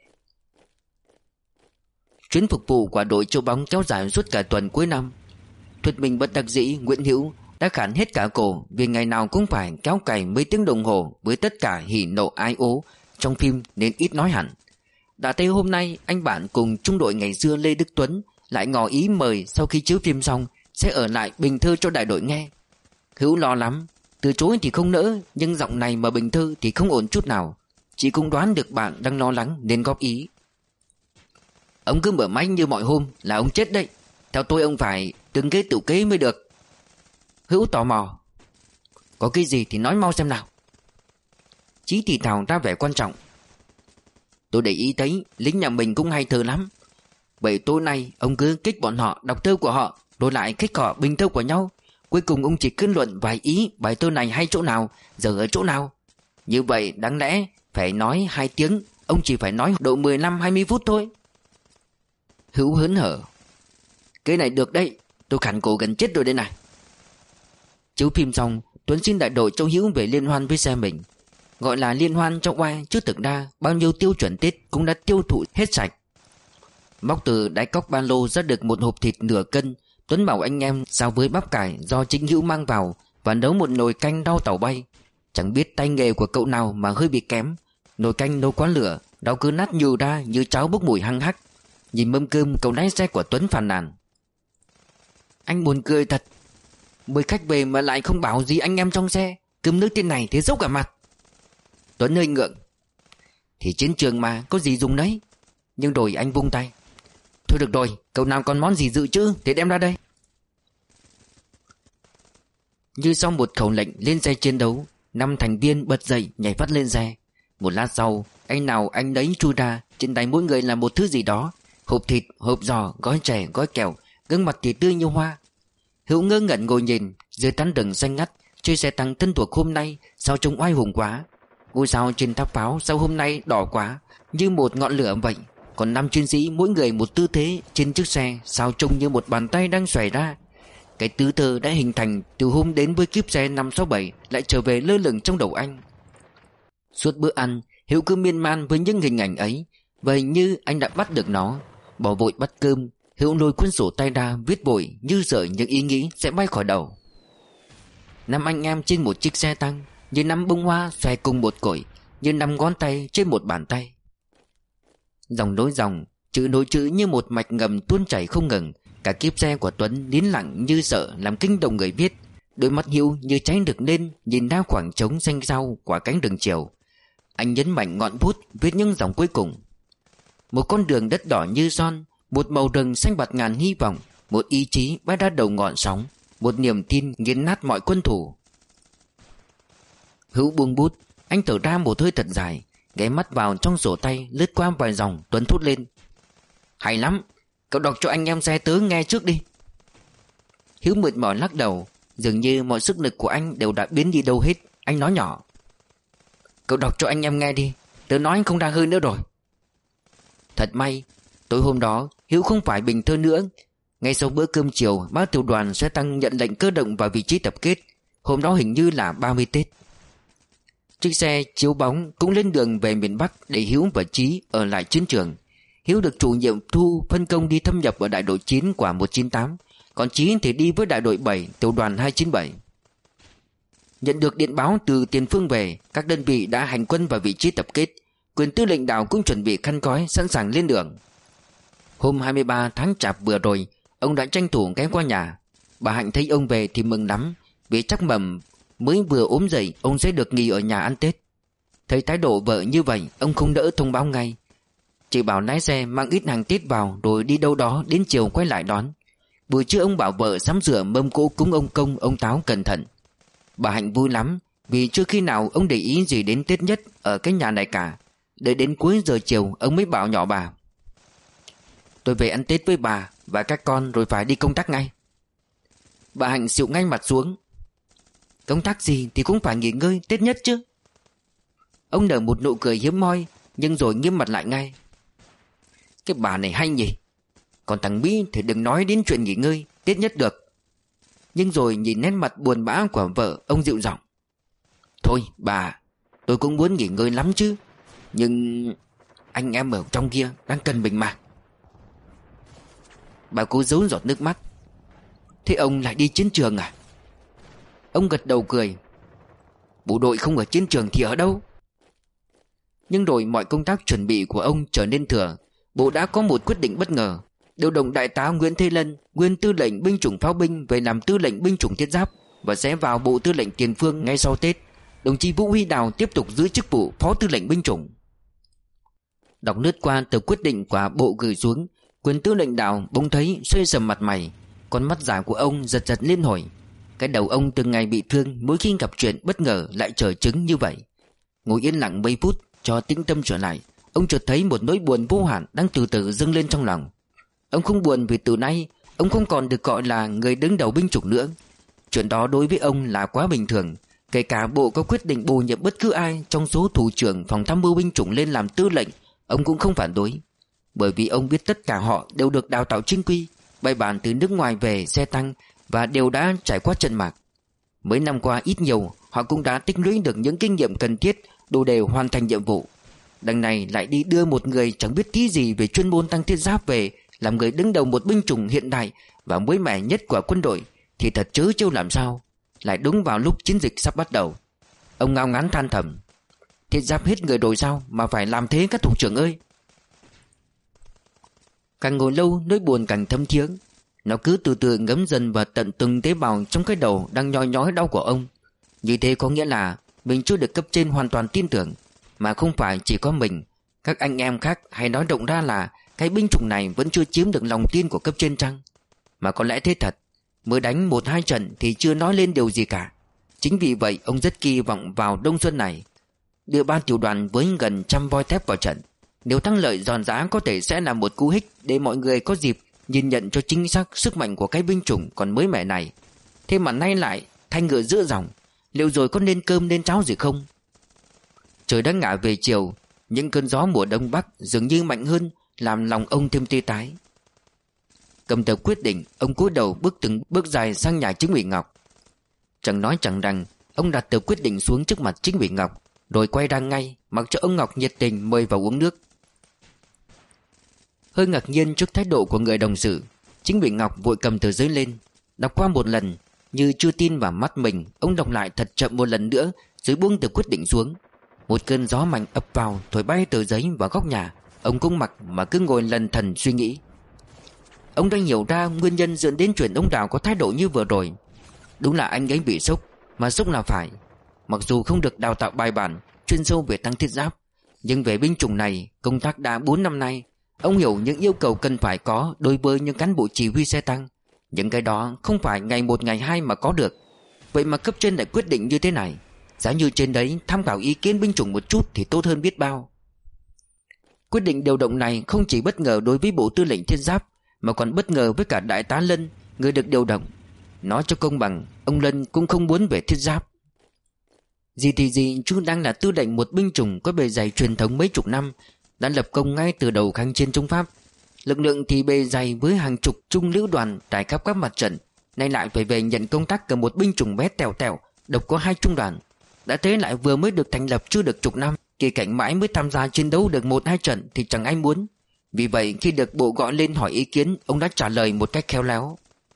Chuyến phục vụ của đội châu bóng kéo dài suốt cả tuần cuối năm. Thuyết minh bất đắc dĩ, Nguyễn Hữu đã khản hết cả cổ vì ngày nào cũng phải kéo cày mấy tiếng đồng hồ với tất cả hỉ nộ ái ố trong phim nên ít nói hẳn. Đã thấy hôm nay anh bạn cùng trung đội ngày xưa Lê Đức Tuấn lại ngỏ ý mời sau khi chiếu phim xong sẽ ở lại bình thơ cho đại đội nghe. Hữu lo lắm, từ chối thì không nỡ, nhưng giọng này mà bình thơ thì không ổn chút nào. Chị cũng đoán được bạn đang lo lắng nên góp ý: "Ông cứ mở máy như mọi hôm là ông chết đấy. Theo tôi ông phải từng kế tự kế mới được." Hữu tò mò: "Có cái gì thì nói mau xem nào." Chí thì thào ra vẻ quan trọng: "Tôi để ý thấy lính nhà mình cũng hay thơ lắm. Vậy tối nay ông cứ kích bọn họ đọc thơ của họ, rồi lại kích họ bình thơ của nhau. Cuối cùng ông chỉ kết luận vài ý bài thơ này hay chỗ nào, dở ở chỗ nào. Như vậy đáng lẽ phải nói hai tiếng, ông chỉ phải nói độ mười lăm hai mươi phút thôi." Hữu hớn hở: "Cái này được đấy, tôi khản cổ gần chết rồi đây này." Chiếu phim xong, Tuấn xin đại đội cho Hữu về liên hoan với xe mình. Gọi là liên hoan cho oai, chứ thực ra bao nhiêu tiêu chuẩn Tết cũng đã tiêu thụ hết sạch. Móc từ đáy cóc ba lô ra được một hộp thịt nửa cân. Tuấn bảo anh em xào với bắp cải do chính Hữu mang vào và nấu một nồi canh rau tàu bay. Chẳng biết tay nghề của cậu nào mà hơi bị kém. Nồi canh nấu quá lửa, rau cứ nát nhừ ra như cháo bốc mùi hăng hắc. Nhìn mâm cơm, cậu lái xe của Tuấn phàn nàn: "Anh buồn cười thật. Mời khách về mà lại không bảo gì anh em trong xe. Cơm nước thế này thế dốc cả mặt." Tuấn hơi ngượng: "Thì chiến trường mà, có gì dùng đấy." Nhưng rồi anh vung tay: "Thôi được rồi, cậu nào còn món gì dự trữ thì đem ra đây." Như sau một khẩu lệnh lên xe chiến đấu, năm thành viên bật dậy nhảy phát lên xe. Một lát sau, anh nào anh đấy chui ra, trên tay mỗi người là một thứ gì đó: hộp thịt, hộp giò, gói chè, gói kẹo, gương mặt thì tươi như hoa. Hữu ngơ ngẩn ngồi nhìn, Dưới tán rừng xanh ngắt, chơi xe tăng thân thuộc hôm nay sao trông oai hùng quá. Ngôi sao trên tháp pháo sao hôm nay đỏ quá, như một ngọn lửa vậy. Còn năm chiến sĩ mỗi người một tư thế trên chiếc xe sao trông như một bàn tay đang xoài ra. Cái tứ thơ đã hình thành từ hôm đến với kiếp xe năm sáu bảy lại trở về lơ lửng trong đầu anh. Suốt bữa ăn, Hiếu cứ miên man với những hình ảnh ấy. Vậy như anh đã bắt được nó. Bỏ vội bắt cơm, Hiếu lôi cuốn sổ tay ra viết vội, như sợ những ý nghĩ sẽ bay khỏi đầu. Năm anh em trên một chiếc xe tăng, như năm bông hoa xòe cùng một cội, như năm ngón tay trên một bàn tay. Dòng nối dòng, chữ nối chữ như một mạch ngầm tuôn chảy không ngừng. Cả kiếp xe của Tuấn nín lặng như sợ làm kinh động người viết. Đôi mắt Hiếu như cháy được lên, nhìn ra khoảng trống xanh xao quả cánh rừng chiều. Anh nhấn mạnh ngọn bút, viết những dòng cuối cùng. Một con đường đất đỏ như son, một màu rừng xanh bạt ngàn hy vọng, một ý chí bay ra đầu ngọn sóng, một niềm tin nghiền nát mọi quân thủ. Hữu buông bút, anh thở ra một hơi thật dài, ghé mắt vào trong sổ tay, lướt qua vài dòng. Tuấn thốt lên: hay lắm, cậu đọc cho anh em xe tớ nghe trước đi. Hiếu mệt mỏi lắc đầu, dường như mọi sức lực của anh đều đã biến đi đâu hết. Anh nói nhỏ: cậu đọc cho anh em nghe đi, tớ nói anh không ra hơi nữa rồi. Thật may, tối hôm đó Hiếu không phải bình thơ nữa. Ngay sau bữa cơm chiều, bác tiểu đoàn sẽ tăng nhận lệnh cơ động vào vị trí tập kết. Hôm đó hình như là ba mươi Tết. Chiếc xe chiếu bóng cũng lên đường về miền Bắc để Hiếu và Chí ở lại chiến trường. Hiếu được chủ nhiệm thu phân công đi thâm nhập ở đại đội chín của một chín tám, còn Chí thì đi với đại đội bảy tiểu đoàn hai chín bảy. Nhận được điện báo từ tiền phương về, các đơn vị đã hành quân vào vị trí tập kết. Quyền tư lệnh đảo cũng chuẩn bị khăn gói sẵn sàng lên đường. Hôm hai mươi ba tháng Chạp vừa rồi, ông đã tranh thủ ghé qua nhà. Bà Hạnh thấy ông về thì mừng lắm, vì chắc mầm mới vừa ốm dậy ông sẽ được nghỉ ở nhà ăn Tết. Thấy thái độ vợ như vậy, ông không đỡ thông báo ngay, chỉ bảo lái xe mang ít hàng Tết vào rồi đi đâu đó đến chiều quay lại đón. Buổi trưa ông bảo vợ sắm sửa mâm cỗ cúng ông Công ông Táo cẩn thận. Bà Hạnh vui lắm, vì chưa khi nào ông để ý gì đến Tết nhất ở cái nhà này cả. Đợi đến cuối giờ chiều ông mới bảo nhỏ bà: tôi về ăn Tết với bà và các con rồi phải đi công tác ngay. Bà Hạnh xịu ngay mặt xuống: công tác gì thì cũng phải nghỉ ngơi Tết nhất chứ. Ông nở một nụ cười hiếm hoi, nhưng rồi nghiêm mặt lại ngay: cái bà này hay nhỉ. Còn thằng Mỹ thì đừng nói đến chuyện nghỉ ngơi Tết nhất được. Nhưng rồi nhìn nét mặt buồn bã của vợ, ông dịu giọng: thôi bà, tôi cũng muốn nghỉ ngơi lắm chứ, nhưng anh em ở trong kia đang cần mình mà. Bà cố giấu giọt nước mắt: thế ông lại đi chiến trường à? Ông gật đầu cười: bộ đội không ở chiến trường thì ở đâu? Nhưng rồi mọi công tác chuẩn bị của ông trở nên thừa. Bộ đã có một quyết định bất ngờ, điều động đại tá Nguyễn Thế Lân, nguyên tư lệnh binh chủng pháo binh, về làm tư lệnh binh chủng thiết giáp và sẽ vào bộ tư lệnh tiền phương ngay sau Tết. Đồng chí Vũ Huy Đào tiếp tục giữ chức vụ phó tư lệnh binh chủng. Đọc lướt qua tờ quyết định của bộ gửi xuống, quyền tư lệnh Đào bỗng thấy xoay sầm mặt mày. Con mắt giả của ông giật giật lên hồi. Cái đầu ông từ ngày bị thương, mỗi khi gặp chuyện bất ngờ lại trở chứng như vậy. Ngồi yên lặng mấy phút cho tĩnh tâm trở lại, ông chợt thấy một nỗi buồn vô hạn đang từ từ dâng lên trong lòng. Ông không buồn vì từ nay ông không còn được gọi là người đứng đầu binh chủng nữa. Chuyện đó đối với ông là quá bình thường. Kể cả bộ có quyết định bổ nhiệm bất cứ ai trong số thủ trưởng phòng tham mưu binh chủng lên làm tư lệnh, ông cũng không phản đối. Bởi vì ông biết tất cả họ đều được đào tạo chính quy, bài bản từ nước ngoài về xe tăng và đều đã trải qua trận mạc. Mấy năm qua ít nhiều họ cũng đã tích lũy được những kinh nghiệm cần thiết đủ để hoàn thành nhiệm vụ. Đằng này lại đi đưa một người chẳng biết tí gì về chuyên môn tăng thiết giáp về làm người đứng đầu một binh chủng hiện đại và mới mẻ nhất của quân đội thì thật trớ trêu làm sao. Lại đúng vào lúc chiến dịch sắp bắt đầu. Ông ngao ngán than thầm: thiết giáp hết người rồi sao mà phải làm thế các thủ trưởng ơi. Càng ngồi lâu nỗi buồn càng thấm thiếng. Nó cứ từ từ ngấm dần vào tận từng tế bào trong cái đầu đang nhói nhói đau của ông. Như thế có nghĩa là mình chưa được cấp trên hoàn toàn tin tưởng. Mà không phải chỉ có mình, các anh em khác, hay nói rộng ra là cái binh chủng này vẫn chưa chiếm được lòng tin của cấp trên chăng? Mà có lẽ thế thật. Mới đánh một hai trận thì chưa nói lên điều gì cả. Chính vì vậy ông rất kỳ vọng vào đông xuân này, đưa ban tiểu đoàn với gần trăm voi thép vào trận. Nếu thắng lợi giòn giã có thể sẽ là một cú hích để mọi người có dịp nhìn nhận cho chính xác sức mạnh của cái binh chủng còn mới mẻ này. Thế mà nay lại thay ngựa giữa dòng. Liệu rồi có nên cơm nên cháo gì không? Trời đã ngả về chiều. Những cơn gió mùa đông bắc dường như mạnh hơn, làm lòng ông thêm tê tái. Cầm tờ quyết định, ông cúi đầu bước từng bước dài sang nhà chính ủy Ngọc. Chẳng nói chẳng rằng, ông đặt tờ quyết định xuống trước mặt chính ủy Ngọc, rồi quay ra ngay, mặc cho ông Ngọc nhiệt tình mời vào uống nước. Hơi ngạc nhiên trước thái độ của người đồng sự, chính ủy Ngọc vội cầm tờ giấy lên, đọc qua một lần, như chưa tin vào mắt mình. Ông đọc lại thật chậm một lần nữa, rồi buông tờ quyết định xuống. Một cơn gió mạnh ập vào, thổi bay tờ giấy vào góc nhà. Ông cũng mặc mà cứ ngồi lần thần suy nghĩ. Ông đã hiểu ra nguyên nhân dẫn đến chuyện ông Đào có thái độ như vừa rồi. Đúng là anh ấy bị sốc, mà sốc là phải. Mặc dù không được đào tạo bài bản, chuyên sâu về tăng thiết giáp, nhưng về binh chủng này, công tác đã bốn năm nay. Ông hiểu những yêu cầu cần phải có đối với những cán bộ chỉ huy xe tăng. Những cái đó không phải ngày một ngày hai mà có được. Vậy mà cấp trên lại quyết định như thế này. Giá như trên đấy tham khảo ý kiến binh chủng một chút thì tốt hơn biết bao. Quyết định điều động này không chỉ bất ngờ đối với Bộ Tư lệnh Thiết giáp, mà còn bất ngờ với cả Đại tá Lân, người được điều động. Nói cho công bằng, ông Lân cũng không muốn về thiết giáp. Gì thì gì, chú đang là tư lệnh một binh chủng có bề dày truyền thống mấy chục năm, đã lập công ngay từ đầu kháng chiến chống Pháp. Lực lượng thì bề dày với hàng chục trung lữ đoàn trải khắp các mặt trận, nay lại phải về nhận công tác ở một binh chủng bé tèo tèo, độc có hai trung đoàn. Đã thế lại vừa mới được thành lập chưa được chục năm, kỳ cảnh mãi mới tham gia chiến đấu được một hai trận thì chẳng ai muốn. Vì vậy khi được bộ gọi lên hỏi ý kiến, ông đã trả lời một cách khéo léo.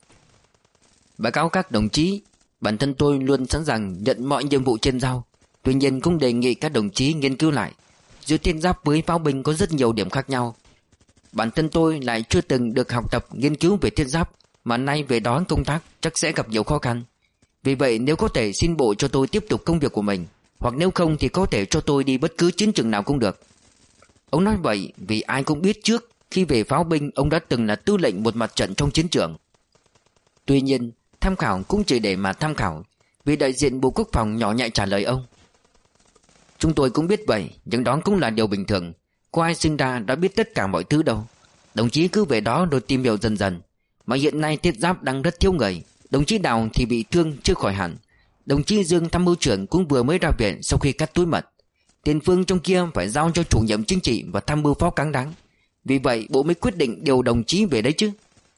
Báo cáo các đồng chí, bản thân tôi luôn sẵn sàng nhận mọi nhiệm vụ trên giao. Tuy nhiên cũng đề nghị các đồng chí nghiên cứu lại, giữa thiết giáp với pháo binh có rất nhiều điểm khác nhau. Bản thân tôi lại chưa từng được học tập nghiên cứu về thiết giáp, mà nay về đó công tác chắc sẽ gặp nhiều khó khăn. Vì vậy nếu có thể xin bộ cho tôi tiếp tục công việc của mình, hoặc nếu không thì có thể cho tôi đi bất cứ chiến trường nào cũng được. Ông nói vậy vì ai cũng biết trước khi về pháo binh ông đã từng là tư lệnh một mặt trận trong chiến trường. Tuy nhiên tham khảo cũng chỉ để mà tham khảo, vì đại diện Bộ Quốc phòng nhỏ nhẹ trả lời ông. Chúng tôi cũng biết vậy, nhưng đó cũng là điều bình thường. Có ai sinh ra đã biết tất cả mọi thứ đâu. Đồng chí cứ về đó rồi tìm hiểu dần dần. Mà hiện nay thiết giáp đang rất thiếu người. Đồng chí Đào thì bị thương chưa khỏi hẳn. Đồng chí Dương tham mưu trưởng cũng vừa mới ra viện sau khi cắt túi mật. Tiền phương trong kia phải giao cho chủ nhiệm chính trị và tham mưu phó cáng đáng. Vì vậy bộ mới quyết định điều đồng chí về đấy chứ.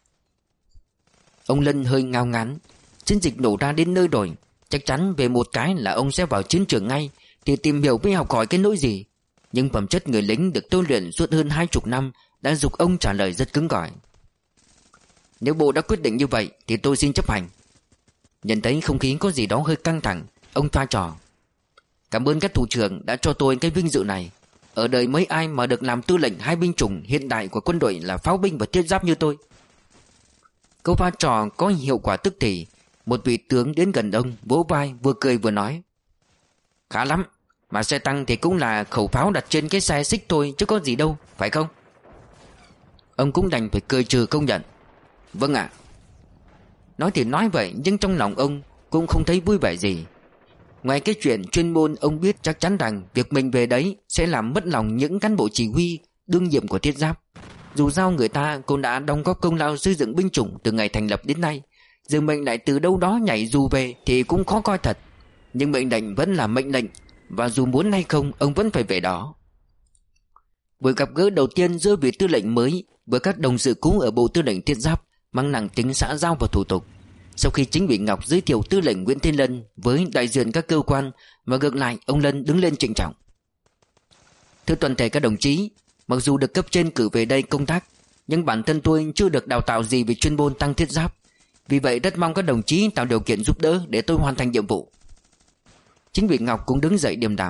Ông Lân hơi ngao ngán. Chiến dịch nổ ra đến nơi rồi, chắc chắn về một cái là ông sẽ vào chiến trường ngay, thì tìm hiểu với học hỏi cái nỗi gì. Nhưng phẩm chất người lính được tôi luyện suốt hơn hai chục năm đã giục ông trả lời rất cứng cỏi. Nếu bộ đã quyết định như vậy thì tôi xin chấp hành. Nhận thấy không khí có gì đó hơi căng thẳng, ông pha trò. Cảm ơn các thủ trưởng đã cho tôi cái vinh dự này. Ở đời mấy ai mà được làm tư lệnh hai binh chủng hiện đại của quân đội là pháo binh và thiết giáp như tôi. Câu pha trò có hiệu quả tức thì. Một vị tướng đến gần ông vỗ vai vừa cười vừa nói: khá lắm, mà xe tăng thì cũng là khẩu pháo đặt trên cái xe xích thôi chứ có gì đâu, phải không? Ông cũng đành phải cười trừ công nhận. Vâng ạ. Nói thì nói vậy, nhưng trong lòng ông cũng không thấy vui vẻ gì. Ngoài cái chuyện chuyên môn, ông biết chắc chắn rằng việc mình về đấy sẽ làm mất lòng những cán bộ chỉ huy đương nhiệm của thiết giáp. Dù sao người ta cũng đã đóng góp công lao xây dựng binh chủng từ ngày thành lập đến nay, giờ mệnh lại từ đâu đó nhảy dù về thì cũng khó coi thật. Nhưng mệnh lệnh vẫn là mệnh lệnh, và dù muốn hay không ông vẫn phải về đó. Buổi gặp gỡ đầu tiên giữa vị tư lệnh mới với các đồng sự cũ ở Bộ Tư lệnh Thiết giáp mang nặng tính xã giao và thủ tục. Sau khi chính ủy Ngọc giới thiệu tư lệnh Nguyễn Thiên Lân với đại diện các cơ quan, và ngược lại ông Lân đứng lên trịnh trọng: thưa toàn thể các đồng chí, mặc dù được cấp trên cử về đây công tác, nhưng bản thân tôi chưa được đào tạo gì về chuyên môn tăng thiết giáp. Vì vậy rất mong các đồng chí tạo điều kiện giúp đỡ để tôi hoàn thành nhiệm vụ. Chính ủy Ngọc cũng đứng dậy điềm đạm: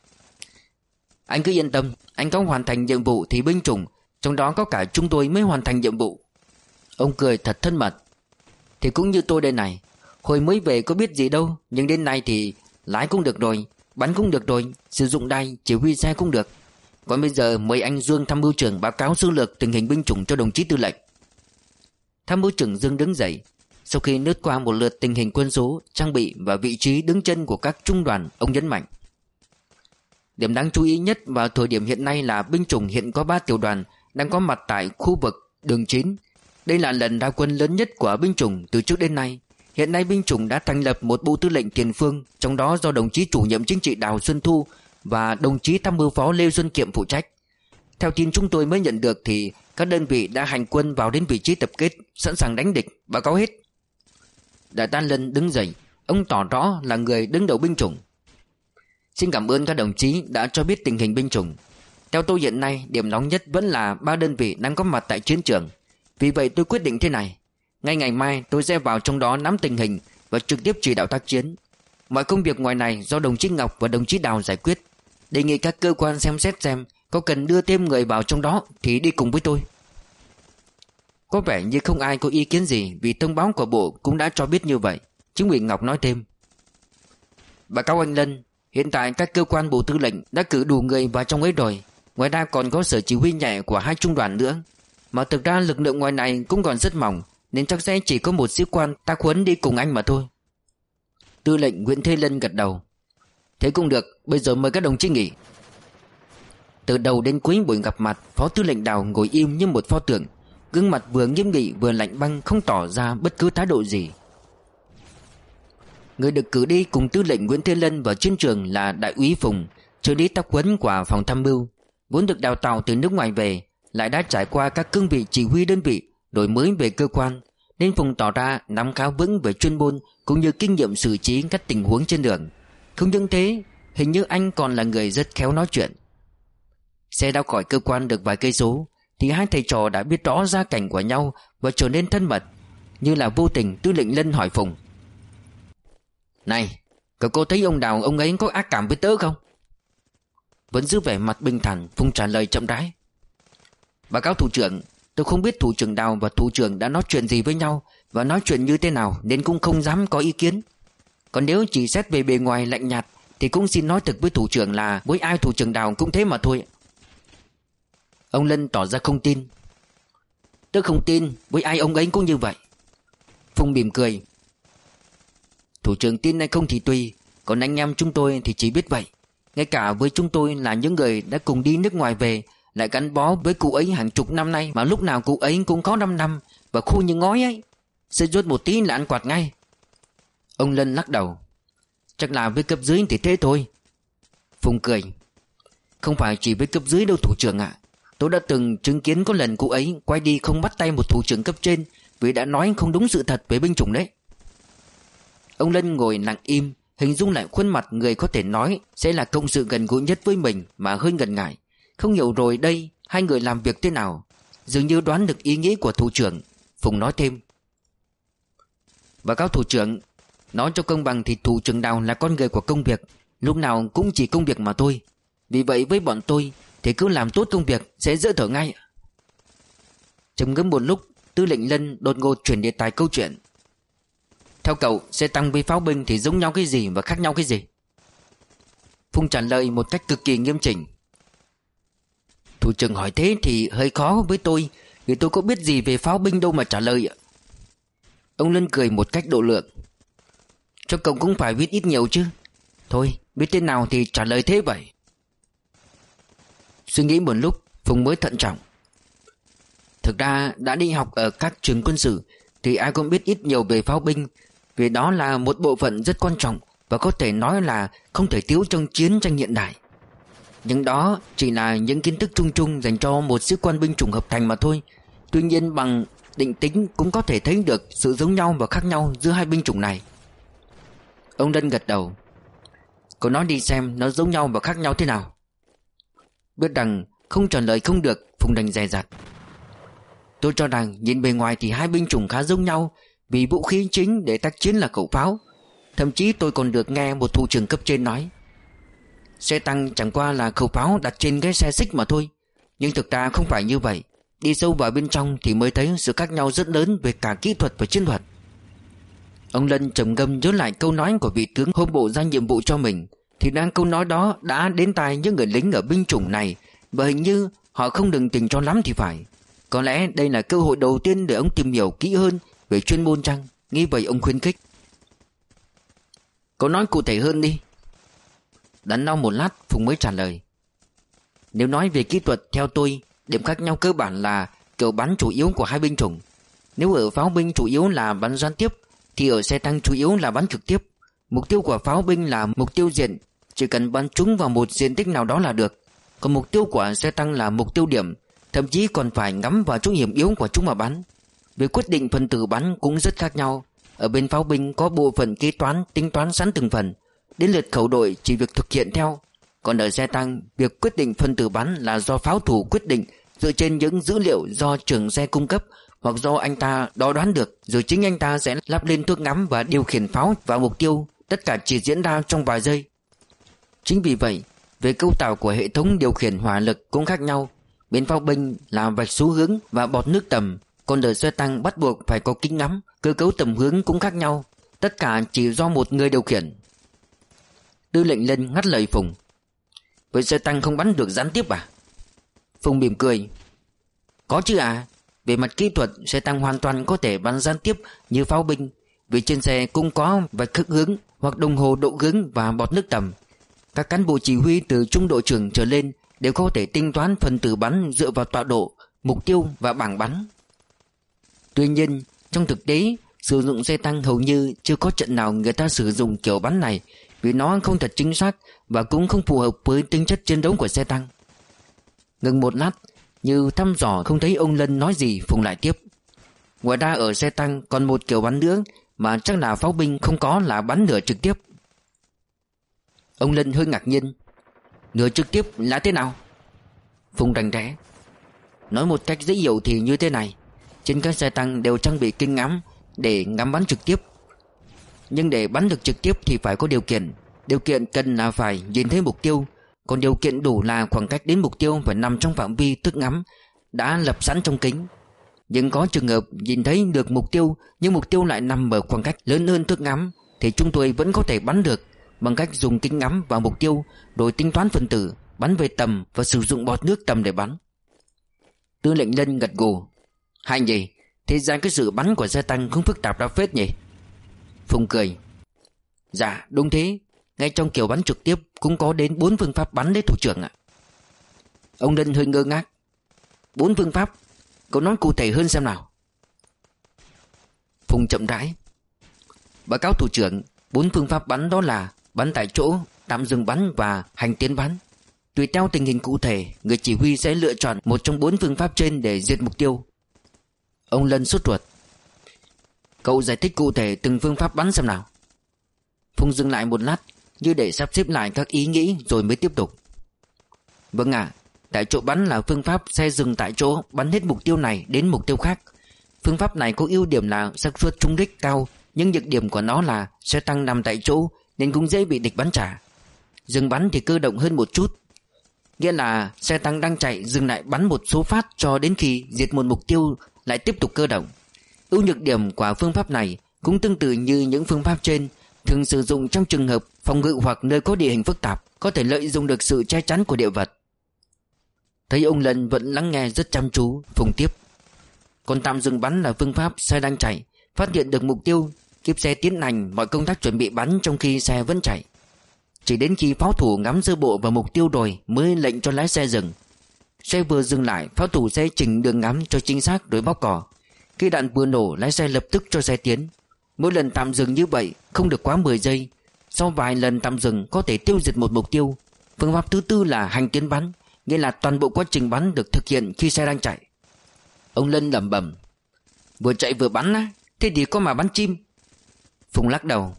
anh cứ yên tâm, anh có hoàn thành nhiệm vụ thì binh chủng, trong đó có cả chúng tôi mới hoàn thành nhiệm vụ. Ông cười thật thân mật: thì cũng như tôi đây này, hồi mới về có biết gì đâu, nhưng đến nay thì lái cũng được rồi, bắn cũng được rồi, sử dụng đai, chỉ huy xe cũng được. Còn bây giờ mời anh Dương tham mưu trưởng báo cáo sơ lược tình hình binh chủng cho đồng chí tư lệnh. Tham mưu trưởng Dương đứng dậy. Sau khi lướt qua một lượt tình hình quân số, trang bị và vị trí đứng chân của các trung đoàn, ông nhấn mạnh: điểm đáng chú ý nhất vào thời điểm hiện nay là binh chủng hiện có ba tiểu đoàn đang có mặt tại khu vực đường chín. Đây là lần ra quân lớn nhất của binh chủng từ trước đến nay. Hiện nay binh chủng đã thành lập một bộ tư lệnh tiền phương, trong đó do đồng chí chủ nhiệm chính trị Đào Xuân Thu và đồng chí tham mưu phó Lê Xuân Kiệm phụ trách. Theo tin chúng tôi mới nhận được thì các đơn vị đã hành quân vào đến vị trí tập kết, sẵn sàng đánh địch, báo cáo hết. Đại tá Lân đứng dậy, ông tỏ rõ là người đứng đầu binh chủng. Xin cảm ơn các đồng chí đã cho biết tình hình binh chủng. Theo tôi hiện nay, điểm nóng nhất vẫn là ba đơn vị đang có mặt tại chiến trường. Vì vậy tôi quyết định thế này. Ngay ngày mai tôi sẽ vào trong đó nắm tình hình và trực tiếp chỉ đạo tác chiến. Mọi công việc ngoài này do đồng chí Ngọc và đồng chí Đào giải quyết. Đề nghị các cơ quan xem xét xem có cần đưa thêm người vào trong đó thì đi cùng với tôi. Có vẻ như không ai có ý kiến gì vì thông báo của bộ cũng đã cho biết như vậy. Chính ủy Ngọc nói thêm. Báo cáo anh Lân, hiện tại các cơ quan bộ tư lệnh đã cử đủ người vào trong ấy rồi. Ngoài ra còn có sở chỉ huy nhẹ của hai trung đoàn nữa. Mà thực ra lực lượng ngoài này cũng còn rất mỏng, nên chắc sẽ chỉ có một sĩ quan tác huấn đi cùng anh mà thôi. Tư lệnh Nguyễn Thế Lân gật đầu. Thế cũng được, bây giờ mời các đồng chí nghỉ. Từ đầu đến cuối buổi gặp mặt, Phó Tư lệnh Đào ngồi im như một pho tượng, gương mặt vừa nghiêm nghị vừa lạnh băng, không tỏ ra bất cứ thái độ gì. Người được cử đi cùng Tư lệnh Nguyễn Thế Lân vào chiến trường là Đại úy Phùng, trợ lý tác huấn của phòng tham mưu, vốn được đào tạo từ nước ngoài về, lại đã trải qua các cương vị chỉ huy đơn vị, đổi mới về cơ quan, nên Phùng tỏ ra nắm khá vững về chuyên môn cũng như kinh nghiệm xử trí các tình huống trên đường. Không những thế, hình như anh còn là người rất khéo nói chuyện. Xe đã khỏi cơ quan được vài cây số thì hai thầy trò đã biết rõ gia cảnh của nhau và trở nên thân mật. Như là vô tình, Tư lệnh Lân hỏi Phùng: Này, cậu có thấy ông Đào ông ấy có ác cảm với tớ không? Vẫn giữ vẻ mặt bình thản, Phùng trả lời chậm rãi: Báo cáo thủ trưởng, tôi không biết thủ trưởng Đào và thủ trưởng đã nói chuyện gì với nhau và nói chuyện như thế nào, nên cũng không dám có ý kiến. Còn nếu chỉ xét về bề ngoài lạnh nhạt thì cũng xin nói thật với thủ trưởng là với ai thủ trưởng Đào cũng thế mà thôi. Ông Lân tỏ ra không tin. Tớ không tin, với ai ông ấy cũng như vậy. Phùng mỉm cười: Thủ trưởng tin hay không thì tùy, còn anh em chúng tôi thì chỉ biết vậy. Ngay cả với chúng tôi là những người đã cùng đi nước ngoài về, lại gắn bó với cụ ấy hàng chục năm nay, mà lúc nào cụ ấy cũng có năm năm và khô như ngói ấy, sẽ rút một tí là ăn quạt ngay. Ông Lân lắc đầu: Chắc là với cấp dưới thì thế thôi. Phùng cười: Không phải chỉ với cấp dưới đâu thủ trưởng ạ. Tôi đã từng chứng kiến có lần cụ ấy quay đi không bắt tay một thủ trưởng cấp trên vì đã nói không đúng sự thật về binh chủng đấy. Ông Lân ngồi lặng im, hình dung lại khuôn mặt người có thể nói sẽ là cộng sự gần gũi nhất với mình mà hơi ngần ngại. Không hiểu rồi đây hai người làm việc thế nào. Dường như đoán được ý nghĩ của thủ trưởng, Phùng nói thêm: Báo cáo thủ trưởng, nói cho công bằng thì thủ trưởng Đào là con người của công việc, lúc nào cũng chỉ công việc mà thôi. Vì vậy với bọn tôi thì cứ làm tốt công việc sẽ dỡ thở ngay. Trầm ngâm một lúc, Tư lệnh Lân đột ngột chuyển đề tài câu chuyện: Theo cậu, xe tăng với pháo binh thì giống nhau cái gì và khác nhau cái gì? Phùng trả lời một cách cực kỳ nghiêm chỉnh: Thủ trưởng hỏi thế thì hơi khó với tôi, vì tôi có biết gì về pháo binh đâu mà trả lời ạ. Ông Lân cười một cách độ lượng: Cho cậu cũng phải biết ít nhiều chứ. Thôi, biết thế nào thì trả lời thế vậy. Suy nghĩ một lúc, Phùng mới thận trọng: Thực ra đã đi học ở các trường quân sự thì ai cũng biết ít nhiều về pháo binh, vì đó là một bộ phận rất quan trọng và có thể nói là không thể thiếu trong chiến tranh hiện đại. Nhưng đó chỉ là những kiến thức chung chung dành cho một sĩ quan binh chủng hợp thành mà thôi. Tuy nhiên bằng định tính cũng có thể thấy được sự giống nhau và khác nhau giữa hai binh chủng này. Ông Lân gật đầu: Cậu nói đi xem nó giống nhau và khác nhau thế nào. Biết rằng không trả lời không được, Phùng đành dè dặt: Tôi cho rằng nhìn bề ngoài thì hai binh chủng khá giống nhau, vì vũ khí chính để tác chiến là khẩu pháo. Thậm chí tôi còn được nghe một thủ trưởng cấp trên nói xe tăng chẳng qua là khẩu pháo đặt trên cái xe xích mà thôi. Nhưng thực ra không phải như vậy. Đi sâu vào bên trong thì mới thấy sự khác nhau rất lớn về cả kỹ thuật và chiến thuật. Ông Lân trầm ngâm nhớ lại câu nói của vị tướng hôm bộ ra nhiệm vụ cho mình. Thì đang câu nói đó đã đến tai những người lính ở binh chủng này, và hình như họ không đừng tình cho lắm thì phải. Có lẽ đây là cơ hội đầu tiên để ông tìm hiểu kỹ hơn về chuyên môn chăng? Nghĩ vậy ông khuyến khích: Cậu nói cụ thể hơn đi. Đắn đo một lát, Phùng mới trả lời: Nếu nói về kỹ thuật, theo tôi, điểm khác nhau cơ bản là kiểu bắn chủ yếu của hai binh chủng. Nếu ở pháo binh chủ yếu là bắn gián tiếp, thì ở xe tăng chủ yếu là bắn trực tiếp. Mục tiêu của pháo binh là mục tiêu diện, chỉ cần bắn trúng vào một diện tích nào đó là được. Còn mục tiêu của xe tăng là mục tiêu điểm, thậm chí còn phải ngắm vào chỗ hiểm yếu của chúng mà bắn. Việc quyết định phần tử bắn cũng rất khác nhau. Ở bên pháo binh có bộ phận kế toán tính toán sẵn từng phần, đến lượt khẩu đội chỉ việc thực hiện theo. Còn ở xe tăng, việc quyết định phần tử bắn là do pháo thủ quyết định dựa trên những dữ liệu do trưởng xe cung cấp hoặc do anh ta đo đoán được, rồi chính anh ta sẽ lắp lên thước ngắm và điều khiển pháo vào mục tiêu. Tất cả chỉ diễn ra trong vài giây. Chính vì vậy, về cấu tạo của hệ thống điều khiển hỏa lực cũng khác nhau. Bên pháo binh là vạch số hướng và bọt nước tầm, còn ở xe tăng bắt buộc phải có kính ngắm. Cơ cấu tầm hướng cũng khác nhau, tất cả chỉ do một người điều khiển. Tư lệnh Lân ngắt lời Phùng. Vậy xe tăng không bắn được gián tiếp à? Phùng mỉm cười. Có chứ à. Về mặt kỹ thuật, xe tăng hoàn toàn có thể bắn gián tiếp như pháo binh, vì trên xe cũng có vạch khắc hướng hoặc đồng hồ độ hướng và bọt nước tầm. Các cán bộ chỉ huy từ trung đội trưởng trở lên đều có thể tính toán phần tử bắn dựa vào tọa độ, mục tiêu và bảng bắn. Tuy nhiên, trong thực tế, sử dụng xe tăng hầu như chưa có trận nào người ta sử dụng kiểu bắn này, vì nó không thật chính xác và cũng không phù hợp với tính chất chiến đấu của xe tăng. Ngừng một lát, như thăm dò không thấy ông Lân nói gì, Phùng lại tiếp. Ngoài ra ở xe tăng còn một kiểu bắn nữa mà chắc là pháo binh không có, là bắn nửa trực tiếp. Ông Lân hơi ngạc nhiên. Nửa trực tiếp là thế nào? Phùng rành rẽ. Nói một cách dễ hiểu thì như thế này. Trên các xe tăng đều trang bị kính ngắm để ngắm bắn trực tiếp. Nhưng để bắn được trực tiếp thì phải có điều kiện. Điều kiện cần là phải nhìn thấy mục tiêu. Còn điều kiện đủ là khoảng cách đến mục tiêu phải nằm trong phạm vi thước ngắm đã lập sẵn trong kính. Nhưng có trường hợp nhìn thấy được mục tiêu nhưng mục tiêu lại nằm ở khoảng cách lớn hơn thước ngắm, thì chúng tôi vẫn có thể bắn được bằng cách dùng kính ngắm vào mục tiêu, rồi tính toán phần tử, bắn về tầm và sử dụng bọt nước tầm để bắn. Tư lệnh Lân gật gù. Hay nhỉ, thế ra cái sự bắn của xe tăng không phức tạp ra phết nhỉ? Phùng cười. Dạ đúng thế. Ngay trong kiểu bắn trực tiếp cũng có đến bốn phương pháp bắn đấy thủ trưởng ạ. Ông Lân hơi ngơ ngác. Bốn phương pháp? Cậu nói cụ thể hơn xem nào. Phùng chậm rãi. Báo cáo thủ trưởng, bốn phương pháp bắn đó là bắn tại chỗ, tạm dừng bắn và hành tiến bắn. Tùy theo tình hình cụ thể, người chỉ huy sẽ lựa chọn một trong bốn phương pháp trên để diệt mục tiêu. Ông Lân sốt ruột. Cậu giải thích cụ thể từng phương pháp bắn xem nào. Phùng dừng lại một lát, như để sắp xếp lại các ý nghĩ rồi mới tiếp tục. Vâng ạ, à, tại chỗ bắn là phương pháp xe dừng tại chỗ bắn hết mục tiêu này đến mục tiêu khác. Phương pháp này có ưu điểm là xác suất trúng đích cao, nhưng nhược điểm của nó là xe tăng nằm tại chỗ nên cũng dễ bị địch bắn trả. Dừng bắn thì cơ động hơn một chút, nghĩa là xe tăng đang chạy dừng lại bắn một số phát cho đến khi diệt một mục tiêu lại tiếp tục cơ động. Ưu nhược điểm của phương pháp này cũng tương tự như những phương pháp trên, thường sử dụng trong trường hợp phòng ngự hoặc nơi có địa hình phức tạp, có thể lợi dụng được sự che chắn của địa vật. Thấy ông Lân vẫn lắng nghe rất chăm chú, Phùng tiếp. Còn tạm dừng bắn là phương pháp xe đang chạy, phát hiện được mục tiêu, kiếp xe tiến hành mọi công tác chuẩn bị bắn trong khi xe vẫn chạy. Chỉ đến khi pháo thủ ngắm sơ bộ vào mục tiêu rồi mới lệnh cho lái xe dừng. Xe vừa dừng lại, pháo thủ sẽ chỉnh đường ngắm cho chính xác rồi bóp cò. Khi đạn vừa nổ, lái xe lập tức cho xe tiến. Mỗi lần tạm dừng như vậy không được quá mười giây. Sau vài lần tạm dừng có thể tiêu diệt một mục tiêu. Phương pháp thứ tư là hành tiến bắn, nghĩa là toàn bộ quá trình bắn được thực hiện khi xe đang chạy. Ông Lân lẩm bẩm. Vừa chạy vừa bắn á, thế thì có mà bắn chim. Phùng lắc đầu.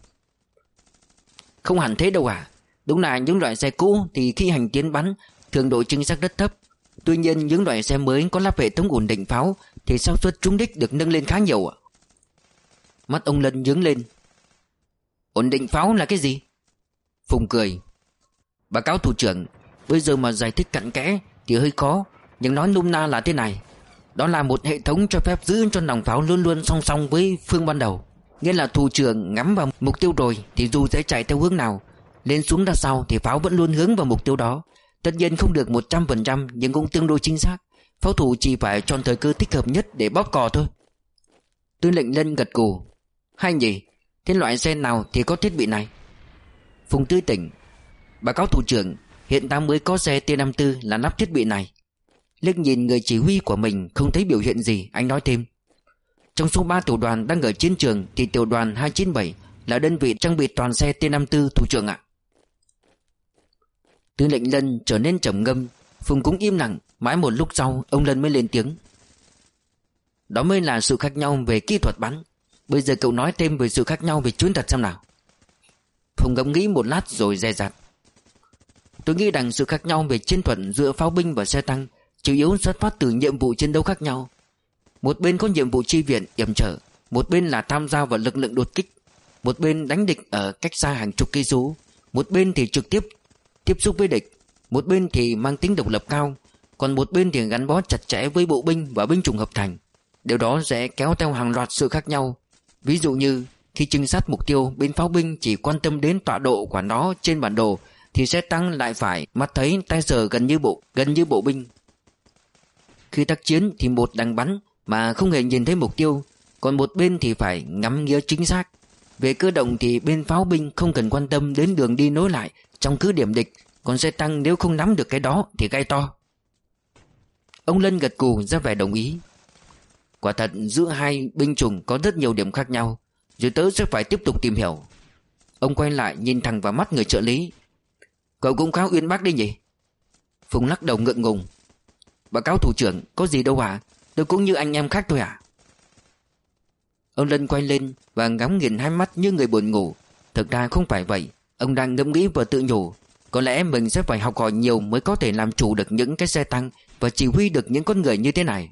Không hẳn thế đâu à. Đúng là những loại xe cũ thì khi hành tiến bắn thường độ chính xác rất thấp. Tuy nhiên những loại xe mới có lắp hệ thống ổn định pháo thì xác suất trúng đích được nâng lên khá nhiều ạ. Mắt ông Lân nhướng lên. Ổn định pháo là cái gì? Phùng cười. Báo cáo thủ trưởng, bây giờ mà giải thích cặn kẽ thì hơi khó, nhưng nói nôm na là thế này. Đó là một hệ thống cho phép giữ cho nòng pháo luôn luôn song song với phương ban đầu. Nghĩa là thủ trưởng ngắm vào mục tiêu rồi thì dù sẽ chạy theo hướng nào, lên xuống ra sau thì pháo vẫn luôn hướng vào mục tiêu đó. Tất nhiên không được một trăm phần trăm nhưng cũng tương đối chính xác. Pháo thủ chỉ phải chọn thời cơ thích hợp nhất để bóp cò thôi. Tư lệnh Lân gật gù. Hay nhỉ, thế loại xe nào thì có thiết bị này? Phùng tươi tỉnh. Báo cáo thủ trưởng, hiện ta mới có xe T năm mươi tư là lắp thiết bị này. Liếc nhìn người chỉ huy của mình không thấy biểu hiện gì, anh nói thêm. Trong số ba tiểu đoàn đang ở chiến trường thì tiểu đoàn hai chín bảy là đơn vị trang bị toàn xe T năm mươi tư, thủ trưởng ạ. Tư lệnh Lân trở nên trầm ngâm. Phùng cũng im lặng. Mãi một lúc sau ông Lân mới lên tiếng. Đó mới là sự khác nhau về kỹ thuật bắn. Bây giờ cậu nói thêm về sự khác nhau về chiến thuật xem nào. Phùng ngẫm nghĩ một lát rồi dè dặt. Tôi nghĩ rằng sự khác nhau về chiến thuật giữa pháo binh và xe tăng chủ yếu xuất phát từ nhiệm vụ chiến đấu khác nhau. Một bên có nhiệm vụ chi viện yểm trở, một bên là tham gia vào lực lượng đột kích, một bên đánh địch ở cách xa hàng chục cây số, một bên thì trực tiếp tiếp xúc với địch, một bên thì mang tính độc lập cao, còn một bên thì gắn bó chặt chẽ với bộ binh và binh chủng hợp thành. Điều đó sẽ kéo theo hàng loạt sự khác nhau. Ví dụ như khi trinh sát mục tiêu, bên pháo binh chỉ quan tâm đến tọa độ của nó trên bản đồ, thì xe tăng lại phải mắt thấy tay sờ gần như bộ gần như bộ binh. Khi tác chiến thì một đang bắn mà không hề nhìn thấy mục tiêu, còn một bên thì phải ngắm nghía chính xác. Về cơ động thì bên pháo binh không cần quan tâm đến đường đi nối lại trong cứ điểm địch, còn xe tăng nếu không nắm được cái đó thì gai to. Ông Lân gật gù ra vẻ đồng ý. Quả thật giữa hai binh chủng có rất nhiều điểm khác nhau, rồi tớ sẽ phải tiếp tục tìm hiểu. Ông quay lại nhìn thẳng vào mắt người trợ lý. Cậu cũng khá uyên bác đi nhỉ? Phùng lắc đầu ngượng ngùng. Báo cáo thủ trưởng, có gì đâu hả? Tôi cũng như anh em khác thôi à? Ông Lân quay lên và ngắm nghiền hai mắt như người buồn ngủ. Thực ra không phải vậy. Ông đang ngẫm nghĩ và tự nhủ. Có lẽ mình sẽ phải học hỏi nhiều mới có thể làm chủ được những cái xe tăng và chỉ huy được những con người như thế này.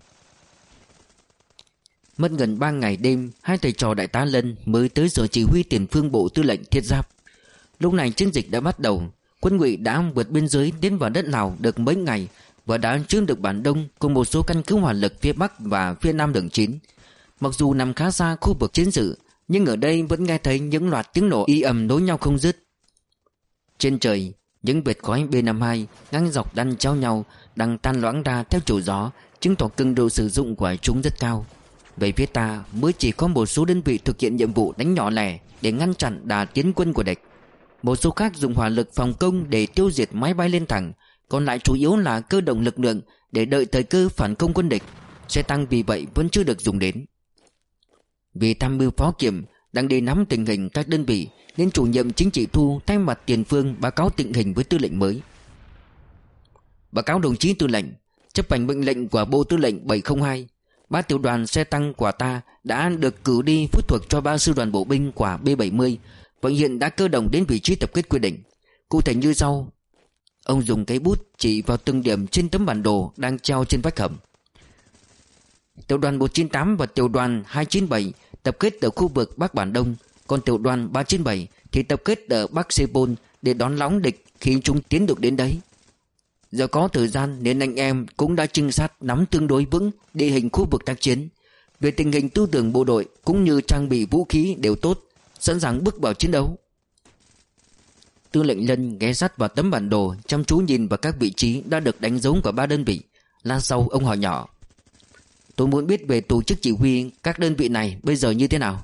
Mất gần ba ngày đêm, hai thầy trò đại tá Lân mới tới sở chỉ huy tiền phương bộ tư lệnh Thiết Giáp. Lúc này chiến dịch đã bắt đầu. Quân Ngụy đã vượt biên giới đến vào đất Lào được mấy ngày và đã chiếm được Bản Đông cùng một số căn cứ hỏa lực phía Bắc và phía Nam đường chín. Mặc dù nằm khá xa khu vực chiến sự, nhưng ở đây vẫn nghe thấy những loạt tiếng nổ y ầm nối nhau không dứt. Trên trời, những vệt khói B năm mươi hai ngang dọc đan chéo nhau đang tan loãng ra theo chiều gió, chứng tỏ cường độ sử dụng của chúng rất cao. Về phía ta mới chỉ có một số đơn vị thực hiện nhiệm vụ đánh nhỏ lẻ để ngăn chặn đà tiến quân của địch. Một số khác dùng hỏa lực phòng công để tiêu diệt máy bay lên thẳng, còn lại chủ yếu là cơ động lực lượng để đợi thời cơ phản công quân địch. Xe tăng vì vậy vẫn chưa được dùng đến. Vì tham mưu phó kiểm đang đi nắm tình hình các đơn vị, nên chủ nhiệm chính trị Thu thay mặt tiền phương báo cáo tình hình với tư lệnh mới. Báo cáo đồng chí tư lệnh, chấp hành mệnh lệnh của Bộ Tư lệnh bảy không hai, ba tiểu đoàn xe tăng của ta đã được cử đi phút thuộc cho ba sư đoàn bộ binh của B bảy mươi và hiện đã cơ động đến vị trí tập kết quy định. Cụ thể như sau. Ông dùng cái bút chỉ vào từng điểm trên tấm bản đồ đang treo trên vách hầm. Tiểu đoàn một chín tám và tiểu đoàn hai chín bảy tập kết ở khu vực Bắc Bản Đông, còn tiểu đoàn ba chín bảy thì tập kết ở Bắc Sepol để đón lõng địch khi chúng tiến được đến đấy. Do có thời gian nên anh em cũng đã trinh sát nắm tương đối vững địa hình khu vực tác chiến. Về tình hình tư tưởng bộ đội cũng như trang bị vũ khí đều tốt, sẵn sàng bước vào chiến đấu. Tư lệnh Lân ghé sát vào tấm bản đồ, chăm chú nhìn vào các vị trí đã được đánh dấu của ba đơn vị. Lát sau ông hỏi nhỏ. Tôi muốn biết về tổ chức chỉ huy các đơn vị này bây giờ như thế nào.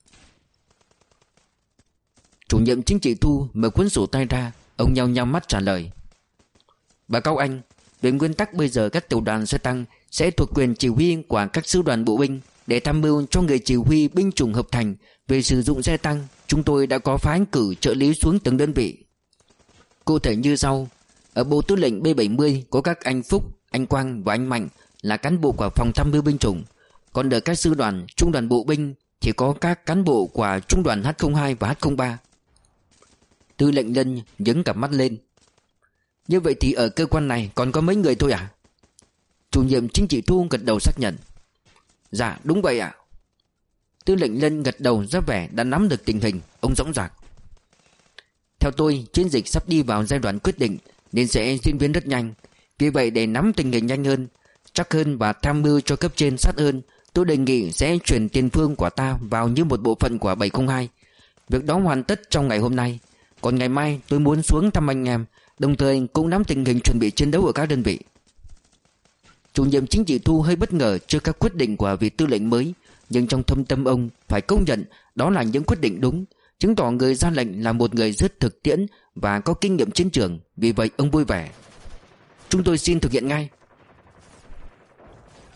Chủ nhiệm chính trị Thu mở cuốn sổ tay ra. Ông nhao nhao mắt trả lời. Báo cáo anh, về nguyên tắc bây giờ các tiểu đoàn xe tăng sẽ thuộc quyền chỉ huy của các sư đoàn bộ binh. Để tham mưu cho người chỉ huy binh chủng hợp thành về sử dụng xe tăng, chúng tôi đã có phái cử trợ lý xuống từng đơn vị. Cụ thể như sau. Ở Bộ Tư lệnh B bảy mươi có các anh Phúc, anh Quang và anh Mạnh là cán bộ của phòng tham mưu binh chủng. Còn ở các sư đoàn, trung đoàn bộ binh thì có các cán bộ của trung đoàn H không hai và H không ba. Tư lệnh Lân nhướng cặp mắt lên. Như vậy thì ở cơ quan này còn có mấy người thôi à? Chủ nhiệm chính trị Thu gật đầu xác nhận. Dạ đúng vậy ạ. Tư lệnh Lân gật đầu ra vẻ đã nắm được tình hình. Ông dõng dạc. Theo tôi, chiến dịch sắp đi vào giai đoạn quyết định nên sẽ diễn biến rất nhanh. Vì vậy để nắm tình hình nhanh hơn, chắc hơn và tham mưu cho cấp trên sát hơn, tôi đề nghị sẽ chuyển tiền phương của ta vào như một bộ phận của bảy không hai. Việc đó hoàn tất trong ngày hôm nay. Còn ngày mai tôi muốn xuống thăm anh em, đồng thời cũng nắm tình hình chuẩn bị chiến đấu ở các đơn vị. Chủ nhiệm chính trị Thu hơi bất ngờ trước các quyết định của vị tư lệnh mới, nhưng trong thâm tâm ông phải công nhận đó là những quyết định đúng, chứng tỏ người ra lệnh là một người rất thực tiễn và có kinh nghiệm chiến trường. Vì vậy ông vui vẻ. Chúng tôi xin thực hiện ngay.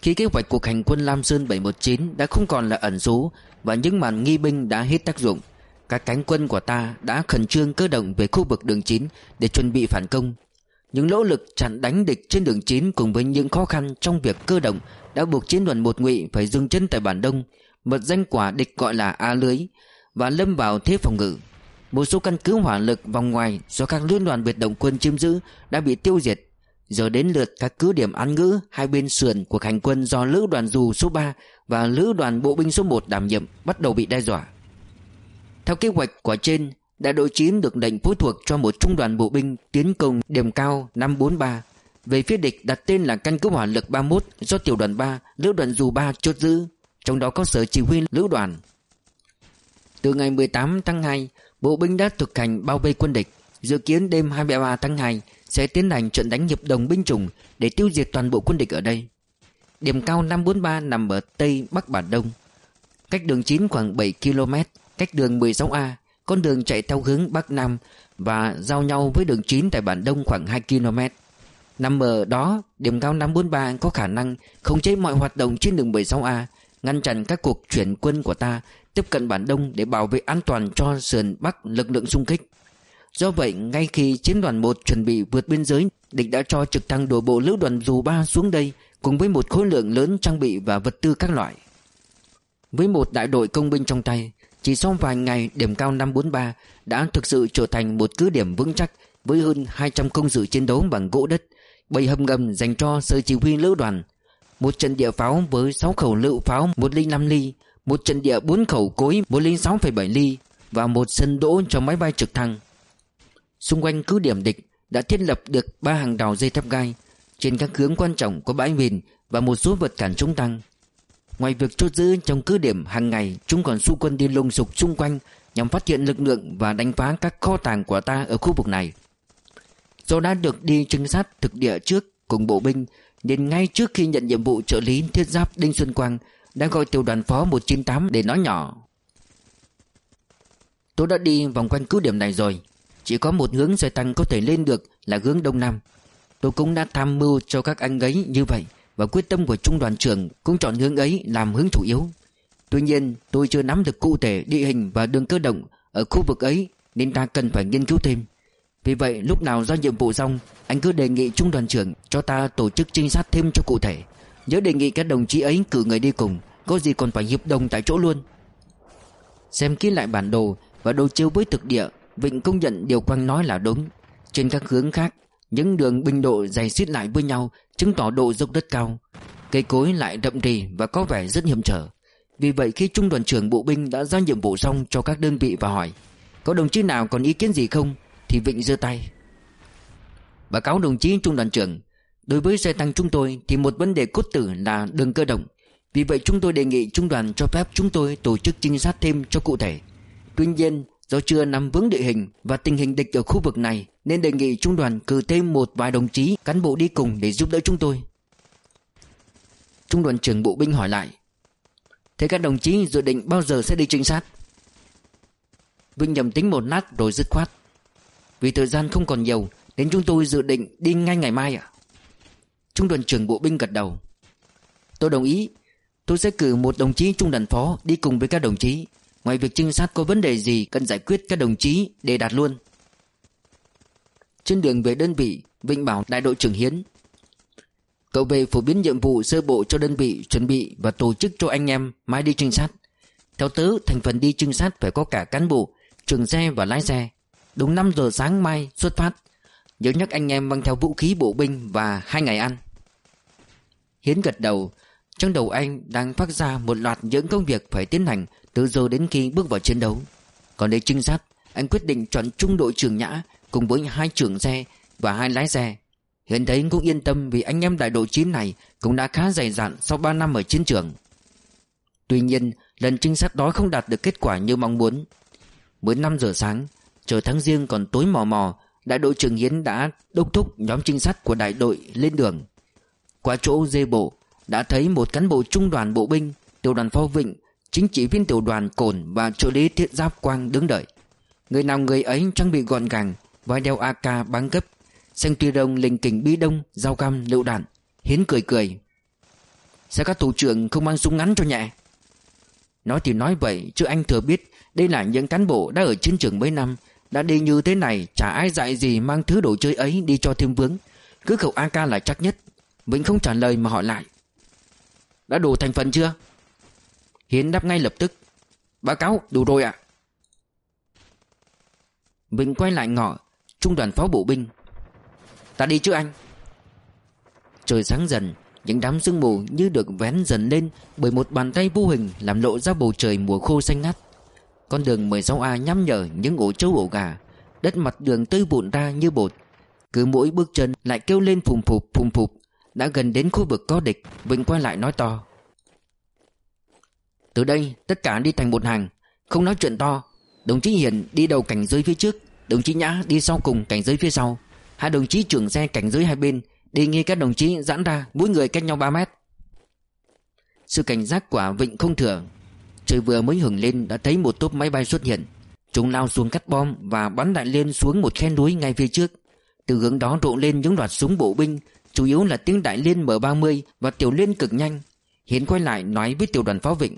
Khi kế hoạch cuộc hành quân Lam Sơn bảy một chín đã không còn là ẩn số và những màn nghi binh đã hết tác dụng, các cánh quân của ta đã khẩn trương cơ động về khu vực đường chín để chuẩn bị phản công. Những nỗ lực chặn đánh địch trên đường chín cùng với những khó khăn trong việc cơ động đã buộc chiến đoàn một Ngụy phải dừng chân tại Bản Đông, mật danh quả địch gọi là A Lưới, và lâm vào thế phòng ngự. Một số căn cứ hỏa lực vòng ngoài do các lữ đoàn biệt động quân chiếm giữ đã bị tiêu diệt. Giờ đến lượt các cứ điểm án ngữ hai bên sườn của hành quân do lữ đoàn dù số ba và lữ đoàn bộ binh số một đảm nhiệm bắt đầu bị đe dọa. Theo kế hoạch của trên, đại đội chín được lệnh phối thuộc cho một trung đoàn bộ binh tiến công điểm cao năm bốn ba. Về phía địch đặt tên là căn cứ hỏa lực ba mươi mốt do tiểu đoàn ba, lữ đoàn dù ba chốt giữ, trong đó có sở chỉ huy lữ đoàn. Từ ngày mười tám tháng hai, bộ binh đã thực hành bao vây quân địch. Dự kiến đêm hai mươi ba tháng hai sẽ tiến hành trận đánh hiệp đồng binh chủng để tiêu diệt toàn bộ quân địch ở đây. Điểm cao năm bốn ba nằm ở tây bắc Bản Đông, cách đường chín khoảng bảy ki lô mét, cách đường mười sáu A, con đường chạy theo hướng bắc nam và giao nhau với đường chín tại Bản Đông khoảng hai ki lô mét. Nằm ở đó, điểm cao năm bốn ba có khả năng khống chế mọi hoạt động trên đường mười sáu A, ngăn chặn các cuộc chuyển quân của ta tiếp cận Bản Đông để bảo vệ an toàn cho sườn bắc lực lượng xung kích. Do vậy, ngay khi chiến đoàn một chuẩn bị vượt biên giới, địch đã cho trực thăng đổ bộ lữ đoàn dù ba xuống đây cùng với một khối lượng lớn trang bị và vật tư các loại. Với một đại đội công binh trong tay, chỉ sau vài ngày, điểm cao năm bốn ba đã thực sự trở thành một cứ điểm vững chắc với hơn hai trăm công sự chiến đấu bằng gỗ đất, bảy hầm ngầm dành cho sở chỉ huy lữ đoàn, một trận địa pháo với sáu khẩu lựu pháo một không năm ly, một trận địa bốn khẩu cối một không sáu phẩy bảy ly và một sân đỗ cho máy bay trực thăng. Xung quanh cứ điểm địch đã thiết lập được ba hàng rào dây thép gai, trên các hướng quan trọng có bãi mìn và một số vật cản chống tăng. Ngoài việc chốt giữ trong cứ điểm hàng ngày, chúng còn xu quân đi lùng sục xung quanh nhằm phát hiện lực lượng và đánh phá các kho tàng của ta ở khu vực này. Do đã được đi trinh sát thực địa trước cùng bộ binh, nên ngay trước khi nhận nhiệm vụ trợ lý, thiết giáp Đinh Xuân Quang đã gọi tiểu đoàn phó một chín tám để nói nhỏ: tôi đã đi vòng quanh cứ điểm này rồi, chỉ có một hướng xe tăng có thể lên được là hướng đông nam. Tôi cũng đã tham mưu cho các anh ấy như vậy, và quyết tâm của trung đoàn trưởng cũng chọn hướng ấy làm hướng chủ yếu. Tuy nhiên tôi chưa nắm được cụ thể địa hình và đường cơ động ở khu vực ấy, nên ta cần phải nghiên cứu thêm. Vì vậy lúc nào do nhiệm vụ xong, anh cứ đề nghị trung đoàn trưởng cho ta tổ chức trinh sát thêm cho cụ thể. Nhớ đề nghị các đồng chí ấy cử người đi cùng, có gì còn phải hiệp đồng tại chỗ luôn. Xem kỹ lại bản đồ và đối chiếu với thực địa, Vịnh công nhận điều Quang nói là đúng. Trên các hướng khác, những đường binh độ dày xít lại với nhau, chứng tỏ độ dốc đất cao, cây cối lại đậm rì và có vẻ rất hiểm trở. Vì vậy khi trung đoàn trưởng bộ binh đã giao nhiệm vụ xong cho các đơn vị và hỏi có đồng chí nào còn ý kiến gì không, thì Vịnh giơ tay: báo cáo đồng chí trung đoàn trưởng, đối với xe tăng chúng tôi thì một vấn đề cốt tử là đường cơ động. Vì vậy chúng tôi đề nghị trung đoàn cho phép chúng tôi tổ chức trinh sát thêm cho cụ thể. Tuy nhiên do chưa nắm vững địa hình và tình hình địch ở khu vực này, nên đề nghị trung đoàn cử thêm một vài đồng chí cán bộ đi cùng để giúp đỡ chúng tôi. Trung đoàn trưởng bộ binh hỏi lại: thế các đồng chí dự định bao giờ sẽ đi trinh sát? Vinh nhầm tính một lát rồi dứt khoát: vì thời gian không còn nhiều nên chúng tôi dự định đi ngay ngày mai ạ. Trung đoàn trưởng bộ binh gật đầu: tôi đồng ý. Tôi sẽ cử một đồng chí trung đoàn phó đi cùng với các đồng chí. Ngoài việc trinh sát có vấn đề gì cần giải quyết, các đồng chí đề đạt luôn. Trên đường về đơn vị, Vinh bảo đại đội trưởng Hiến: cậu về phổ biến nhiệm vụ sơ bộ cho đơn vị, chuẩn bị và tổ chức cho anh em mai đi trinh sát. Theo tớ, thành phần đi trinh sát phải có cả cán bộ, trưởng xe và lái xe. Đúng năm giờ sáng mai xuất phát. Nhớ nhắc anh em mang theo vũ khí bộ binh và hai ngày ăn. Hiến gật đầu. Trong đầu anh đang phát ra một loạt những công việc phải tiến hành từ giờ đến khi bước vào chiến đấu. Còn để trinh sát, anh quyết định chọn trung đội trưởng Nhã cùng với hai trưởng xe và hai lái xe. Hiến thấy cũng yên tâm vì anh em đại đội chín này cũng đã khá dày dặn sau ba năm ở chiến trường. Tuy nhiên lần trinh sát đó không đạt được kết quả như mong muốn. Mới năm giờ sáng, trời tháng Giêng còn tối mò mò, đại đội trưởng Hiến đã đốc thúc nhóm trinh sát của đại đội lên đường. Qua chỗ dê bộ đã thấy một cán bộ trung đoàn bộ binh, tiểu đoàn phó Vịnh, chính trị viên tiểu đoàn Cồn và trợ lý thiết giáp Quang đứng đợi. Người nào người ấy trang bị gọn gàng, vai đeo a ca bắn cấp, xanh tuy đông lình kình bi đông, dao găm lựu đạn. Hiến cười cười: Sao các thủ trưởng không mang súng ngắn cho nhẹ? Nói thì nói vậy, chứ anh thừa biết đây là những cán bộ đã ở chiến trường mấy năm. Đã đi như thế này, chả ai dạy gì mang thứ đồ chơi ấy đi cho thêm vướng. Cứ khẩu a ca là chắc nhất. Vĩnh không trả lời mà hỏi lại: đã đủ thành phần chưa? Hiến đáp ngay lập tức: báo cáo đủ rồi ạ. Vĩnh quay lại ngọ trung đoàn phó bộ binh: ta đi chứ anh. Trời sáng dần, những đám sương mù như được vén dần lên bởi một bàn tay vô hình, làm lộ ra bầu trời mùa khô xanh ngắt. Con đường mười sáu A nhăm nhở những ổ trâu ổ gà, đất mặt đường tơi vụn ra như bột. Cứ mỗi bước chân lại kêu lên phùm phụp phùm phụp. Đã gần đến khu vực có địch, Vĩnh quay lại nói to: từ đây tất cả đi thành một hàng, không nói chuyện to. Đồng chí Hiền đi đầu cảnh giới phía trước, đồng chí Nhã đi sau cùng cảnh giới phía sau. Hai đồng chí trưởng xe cảnh giới hai bên. Đề nghị các đồng chí giãn ra, mỗi người cách nhau ba mét. Sự cảnh giác của Vịnh không thừa. Trời vừa mới hửng lên đã thấy một tốp máy bay xuất hiện. Chúng lao xuống cắt bom và bắn đại liên xuống một khe núi ngay phía trước. Từ hướng đó rộ lên những loạt súng bộ binh, chủ yếu là tiếng đại liên M ba mươi và tiểu liên cực nhanh. Hiến quay lại nói với tiểu đoàn phó Vịnh: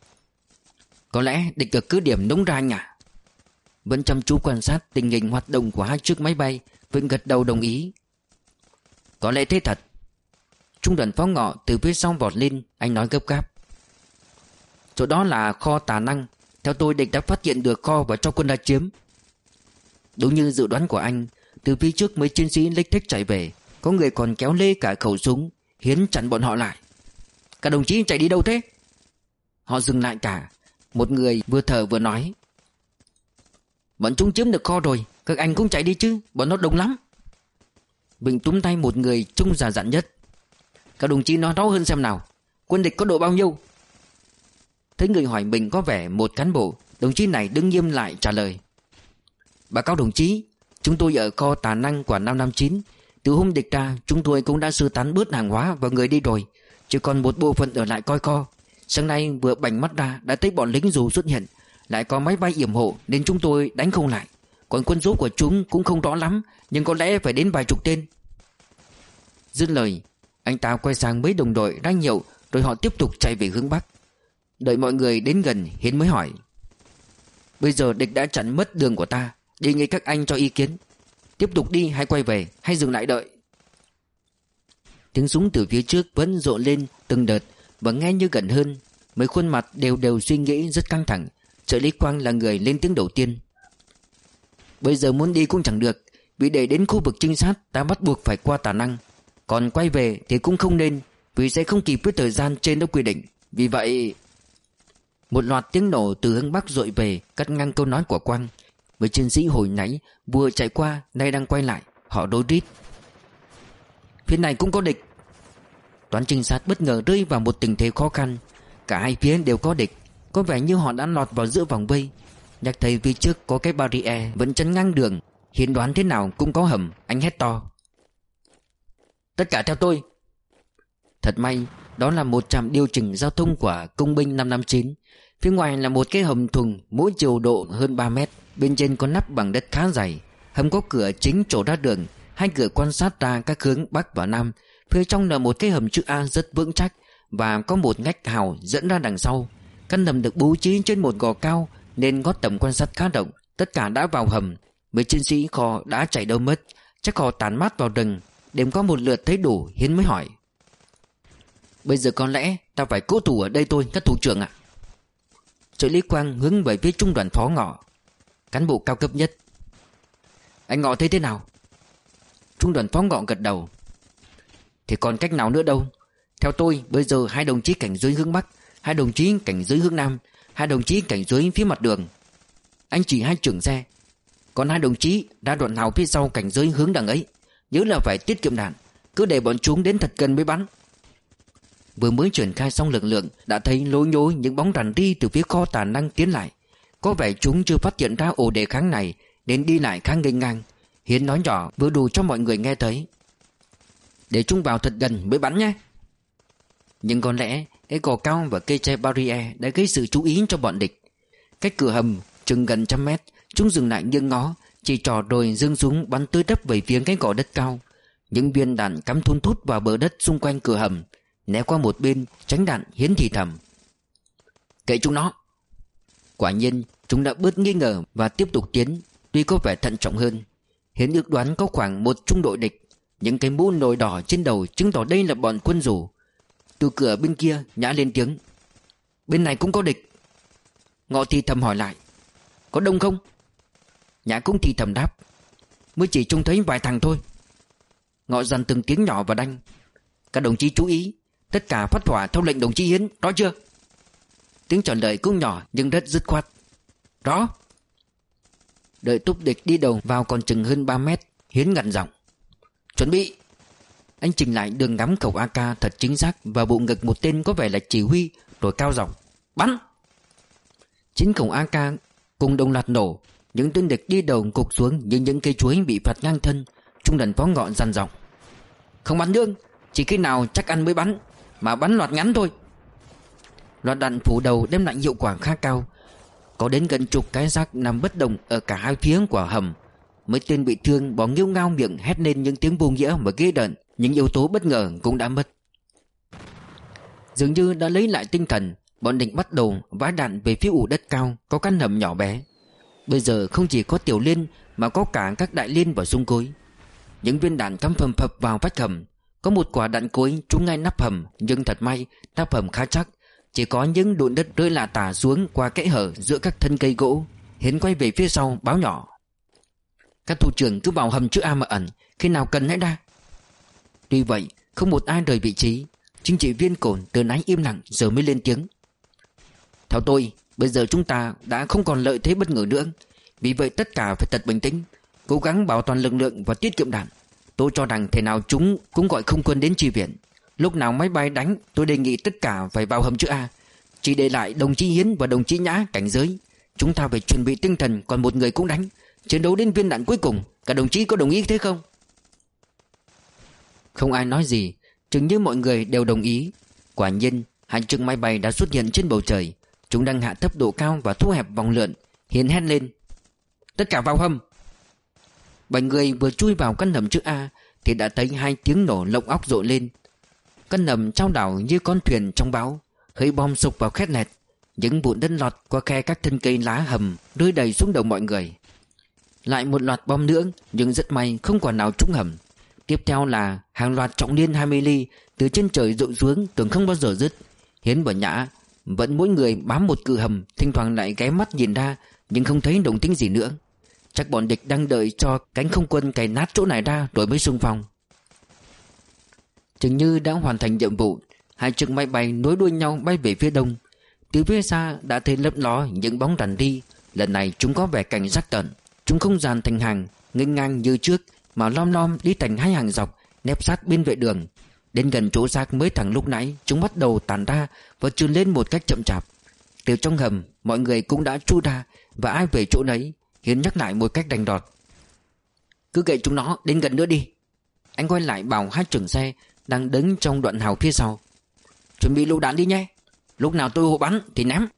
có lẽ địch ở cứ điểm Nông Ra anh à? Vẫn chăm chú quan sát tình hình hoạt động của hai chiếc máy bay, Vịnh gật đầu đồng ý: có lẽ thế thật. Trung đoàn phó Ngọ từ phía sau vọt lên, anh nói gấp gáp: chỗ đó là kho Tà Năng. Theo tôi, địch đã phát hiện được kho và cho quân ra chiếm. Đúng như dự đoán của anh, từ phía trước mấy chiến sĩ lếch thếch chạy về. Có người còn kéo lê cả khẩu súng. Hiến chặn bọn họ lại: các đồng chí chạy đi đâu thế? Họ dừng lại cả. Một người vừa thở vừa nói: bọn chúng chiếm được kho rồi, các anh cũng chạy đi chứ, bọn nó đông lắm. Vịnh túm tay một người trông già dặn nhất: các đồng chí nói rõ hơn xem nào, quân địch có độ bao nhiêu? Thấy người hỏi mình có vẻ một cán bộ, đồng chí này đứng nghiêm lại trả lời: báo cáo đồng chí, chúng tôi ở kho Tà Năng của năm năm chín. Từ hôm địch ra, chúng tôi cũng đã sơ tán bớt hàng hóa và người đi rồi, chỉ còn một bộ phận ở lại coi kho. Sáng nay vừa bành mắt ra đã thấy bọn lính dù xuất hiện, lại có máy bay yểm hộ nên chúng tôi đánh không lại. Còn quân số của chúng cũng không rõ lắm, nhưng có lẽ phải đến vài chục tên. Dứt lời, anh ta quay sang mấy đồng đội ra hiệu, rồi họ tiếp tục chạy về hướng Bắc. Đợi mọi người đến gần, Hiến mới hỏi: bây giờ địch đã chặn mất đường của ta, đề nghị các anh cho ý kiến. Tiếp tục đi hay quay về, hay dừng lại đợi? Tiếng súng từ phía trước vẫn rộ lên từng đợt và nghe như gần hơn. Mấy khuôn mặt đều đều suy nghĩ rất căng thẳng. Trợ lý Quang là người lên tiếng đầu tiên: bây giờ muốn đi cũng chẳng được, vì để đến khu vực trinh sát ta bắt buộc phải qua Tà Năng. Còn quay về thì cũng không nên, vì sẽ không kịp với thời gian trên đã quy định. Vì vậy... Một loạt tiếng nổ từ hướng Bắc dội về cắt ngang câu nói của Quang. Mấy chiến sĩ hồi nãy vừa chạy qua nay đang quay lại. Họ rối rít: phía này cũng có địch. Toán trinh sát bất ngờ rơi vào một tình thế khó khăn. Cả hai phía đều có địch. Có vẻ như họ đã lọt vào giữa vòng vây. Nhắc thấy phía trước có cái barrier vẫn chắn ngang đường. Hiến đoán thế nào cũng có hầm. Anh hét to: tất cả theo tôi. Thật may đó là một trạm điều chỉnh giao thông của công binh năm năm chín. Phía ngoài là một cái hầm thùng, mỗi chiều độ hơn ba mét. Bên trên có nắp bằng đất khá dày. Hầm có cửa chính trổ ra đường, hai cửa quan sát ra các hướng Bắc và Nam. Phía trong là một cái hầm chữ A rất vững chắc, và có một ngách hào dẫn ra đằng sau. Căn hầm được bố trí trên một gò cao nên có tầm quan sát khá rộng. Tất cả đã vào hầm. Mấy chiến sĩ kho đã chạy đâu mất, chắc họ tản mát vào rừng. Đêm có một lượt thấy đủ, Hiến mới hỏi: bây giờ có lẽ ta phải cố thủ ở đây thôi các thủ trưởng ạ. Trợ lý Quang hướng về phía trung đoàn phó Ngọ, cán bộ cao cấp nhất: anh Ngọ thấy thế nào? Trung đoàn phó Ngọ gật đầu: thì còn cách nào nữa đâu. Theo tôi, bây giờ hai đồng chí cảnh giới hướng Bắc, hai đồng chí cảnh giới hướng Nam, hai đồng chí cảnh giới phía mặt đường. Anh chỉ hai trưởng xe. Còn hai đồng chí đã đoạn nào phía sau cảnh giới hướng đằng ấy. Nhớ là phải tiết kiệm đạn, cứ để bọn chúng đến thật gần mới bắn. Vừa mới triển khai xong lực lượng đã thấy lối nhối những bóng rằn ri từ phía kho Tà Năng tiến lại. Có vẻ chúng chưa phát hiện ra ổ đề kháng này nên đi lại khá nghênh ngang. Hiến nói nhỏ vừa đủ cho mọi người nghe thấy: để chúng vào thật gần mới bắn nhé. Nhưng có lẽ cái gò cao và cây tre barrier đã gây sự chú ý cho bọn địch. Cách cửa hầm chừng gần trăm mét, chúng dừng lại nghiêng ngó, chỉ trỏ rồi giương súng bắn tơi tấp về phía cái gò đất cao. Những viên đạn cắm thun thút vào bờ đất xung quanh cửa hầm. né qua một bên tránh đạn. Hiến thì thầm: kệ chúng nó. Quả nhiên chúng đã bớt nghi ngờ và tiếp tục tiến, tuy có vẻ thận trọng hơn. Hiến ước đoán có khoảng một trung đội địch. Những cái mũ nồi đỏ trên đầu chứng tỏ đây là bọn quân rủ. Từ cửa bên kia Nhã lên tiếng: bên này cũng có địch. Ngọ thì thầm hỏi lại: có đông không? Nhã cũng thì thầm đáp: mới chỉ trông thấy vài thằng thôi. Ngọ dằn từng tiếng nhỏ và đanh: các đồng chí chú ý, tất cả phát hỏa theo lệnh đồng chí Hiến, rõ chưa? Tiếng trả lời cũng nhỏ nhưng rất dứt khoát: rõ. Đợi túc địch đi đầu vào còn chừng hơn ba mét, Hiến gằn giọng: chuẩn bị. Anh chỉnh lại đường ngắm khẩu a ca thật chính xác vào bụng ngực một tên có vẻ là chỉ huy, rồi cao giọng: bắn. Chín khẩu a ca cùng đồng loạt nổ. Những tên địch đi đầu gục xuống như những cây chuối bị phạt ngang thân. Trung đoàn phó Ngọ dằn giọng: không bắn nương, chỉ khi nào chắc ăn mới bắn, mà bắn loạt ngắn thôi. Loạt đạn phủ đầu đem lại hiệu quả khá cao. Có đến gần chục cái xác nằm bất động ở cả hai phía của hầm. Mấy tên bị thương bỏ nghêu ngao miệng hét lên những tiếng vô nghĩa và ghê rợn. Những yếu tố bất ngờ cũng đã mất. Dường như đã lấy lại tinh thần, bọn địch bắt đầu vá đạn về phía ụ đất cao có căn hầm nhỏ bé. Bây giờ không chỉ có tiểu liên mà có cả các đại liên và súng cối. Những viên đạn cắm phầm phập vào vách hầm. Có một quả đạn cối trúng ngay nắp hầm, nhưng thật may nắp hầm khá chắc. Chỉ có những đụn đất rơi lả tả xuống qua kẽ hở giữa các thân cây gỗ. Hiến quay về phía sau báo nhỏ: các thủ trưởng cứ vào hầm chữ A mà ẩn, khi nào cần hãy ra. Tuy vậy không một ai rời vị trí. Chính trị viên Cổn từ nãy im lặng giờ mới lên tiếng: theo tôi, bây giờ chúng ta đã không còn lợi thế bất ngờ nữa. Vì vậy tất cả phải thật bình tĩnh, cố gắng bảo toàn lực lượng và tiết kiệm đạn. Tôi cho rằng thể nào chúng cũng gọi không quân đến chi viện. Lúc nào máy bay đánh, tôi đề nghị tất cả phải vào hầm chữ A. Chỉ để lại đồng chí Hiến và đồng chí Nhã cảnh giới. Chúng ta phải chuẩn bị tinh thần, còn một người cũng đánh, chiến đấu đến viên đạn cuối cùng. Cả đồng chí có đồng ý thế không? Không ai nói gì, chừng như mọi người đều đồng ý. Quả nhiên hai chiếc máy bay đã xuất hiện trên bầu trời. Chúng đang hạ tốc độ cao và thu hẹp vòng lượn. Hiến hét lên: tất cả vào hầm. Bảy người vừa chui vào căn hầm chữ A thì đã thấy hai tiếng nổ lộng óc rội lên. Căn hầm trao đảo như con thuyền trong bão. Hơi bom sục vào khét lẹt. Những vụn đất lọt qua khe các thân cây lá hầm rơi đầy xuống đầu mọi người. Lại một loạt bom nữa, nhưng rất may không quả nào trúng hầm. Tiếp theo là hàng loạt trọng liên hai mươi ly từ trên trời rội xuống, tưởng không bao giờ dứt. Hiến và Nhã vẫn mỗi người bám một cự hầm, thỉnh thoảng lại ghé mắt nhìn ra, nhưng không thấy động tĩnh gì nữa. Chắc bọn địch đang đợi cho cánh không quân cày nát chỗ này ra rồi mới xung phong. Chừng như đã hoàn thành nhiệm vụ, hai chiếc máy bay nối đuôi nhau bay về phía đông. Từ phía xa đã thấy lấp ló những bóng rằn đi. Lần này chúng có vẻ cảnh giác tận. Chúng không dàn thành hàng nghênh ngang như trước, mà lom lom đi thành hai hàng dọc, nép sát bên vệ đường. Đến gần chỗ xác mới thẳng lúc nãy, chúng bắt đầu tản ra và trườn lên một cách chậm chạp. Từ trong hầm mọi người cũng đã chui ra, và ai về chỗ nấy. Hiến nhắc lại một cách đành đọt: cứ gậy chúng nó đến gần nữa đi. Anh quay lại bảo hai trưởng xe đang đứng trong đoạn hào phía sau: chuẩn bị lựu đạn đi nhé, lúc nào tôi hô bắn thì ném.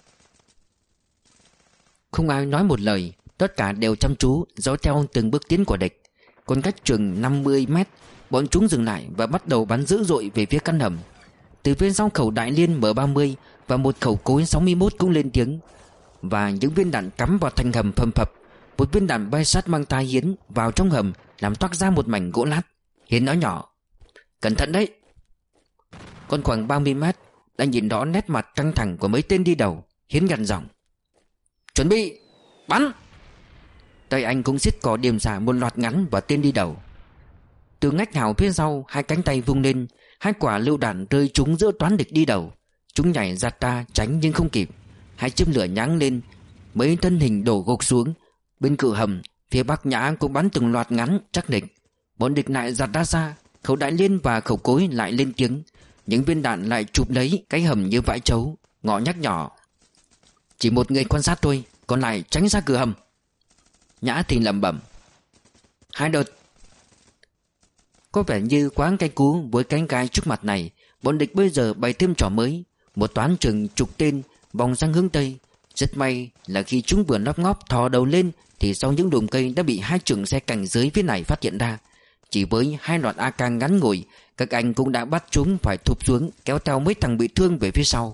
Không ai nói một lời, tất cả đều chăm chú dõi theo từng bước tiến của địch. Còn cách chừng năm mươi mét, bọn chúng dừng lại và bắt đầu bắn dữ dội về phía căn hầm. Từ phía sau khẩu đại liên M ba mươi và một khẩu cối sáu mươi mốt cũng lên tiếng, và những viên đạn cắm vào thành hầm phầm phập. Một viên đạn bay sát mang tai Hiến vào trong hầm, làm toác ra một mảnh gỗ lát. Hiến nói nhỏ: cẩn thận đấy. Còn khoảng ba mươi mét đã nhìn rõ nét mặt căng thẳng của mấy tên đi đầu. Hiến gằn giọng: chuẩn bị bắn. Tay anh cũng siết cò điềm xả một loạt ngắn vào tên đi đầu. Từ ngách hào phía sau, hai cánh tay vung lên, hai quả lựu đạn rơi trúng giữa toán địch đi đầu. Chúng nhảy giạt ra tránh nhưng không kịp. Hai châm lửa nháng lên, mấy thân hình đổ gục xuống. Bên cửa hầm phía bắc Nhã cũng bắn từng loạt ngắn chắc địch. Bọn địch lại giạt ra xa. Khẩu đại liên và khẩu cối lại lên tiếng. Những viên đạn lại chụp lấy cái hầm như vãi trấu. Ngọ nhắc nhỏ: chỉ một người quan sát thôi, còn lại tránh ra cửa hầm. Nhã thì lẩm bẩm: hai đợt. Có vẻ như quáng cây cú với cánh gai trước mặt này. Bọn địch bây giờ bày thêm trò mới. Một toán chừng chục tên vòng sang hướng tây. Rất may là khi chúng vừa lóp ngóp thò đầu lên thì sau những đùm cây đã bị hai trưởng xe cảnh giới phía này phát hiện ra. Chỉ với hai loạt a ca ngắn ngủi, Các anh cũng đã bắt chúng phải thụp xuống, kéo theo mấy thằng bị thương về phía sau.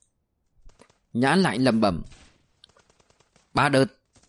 Nhã lại lẩm bẩm: Ba đợt.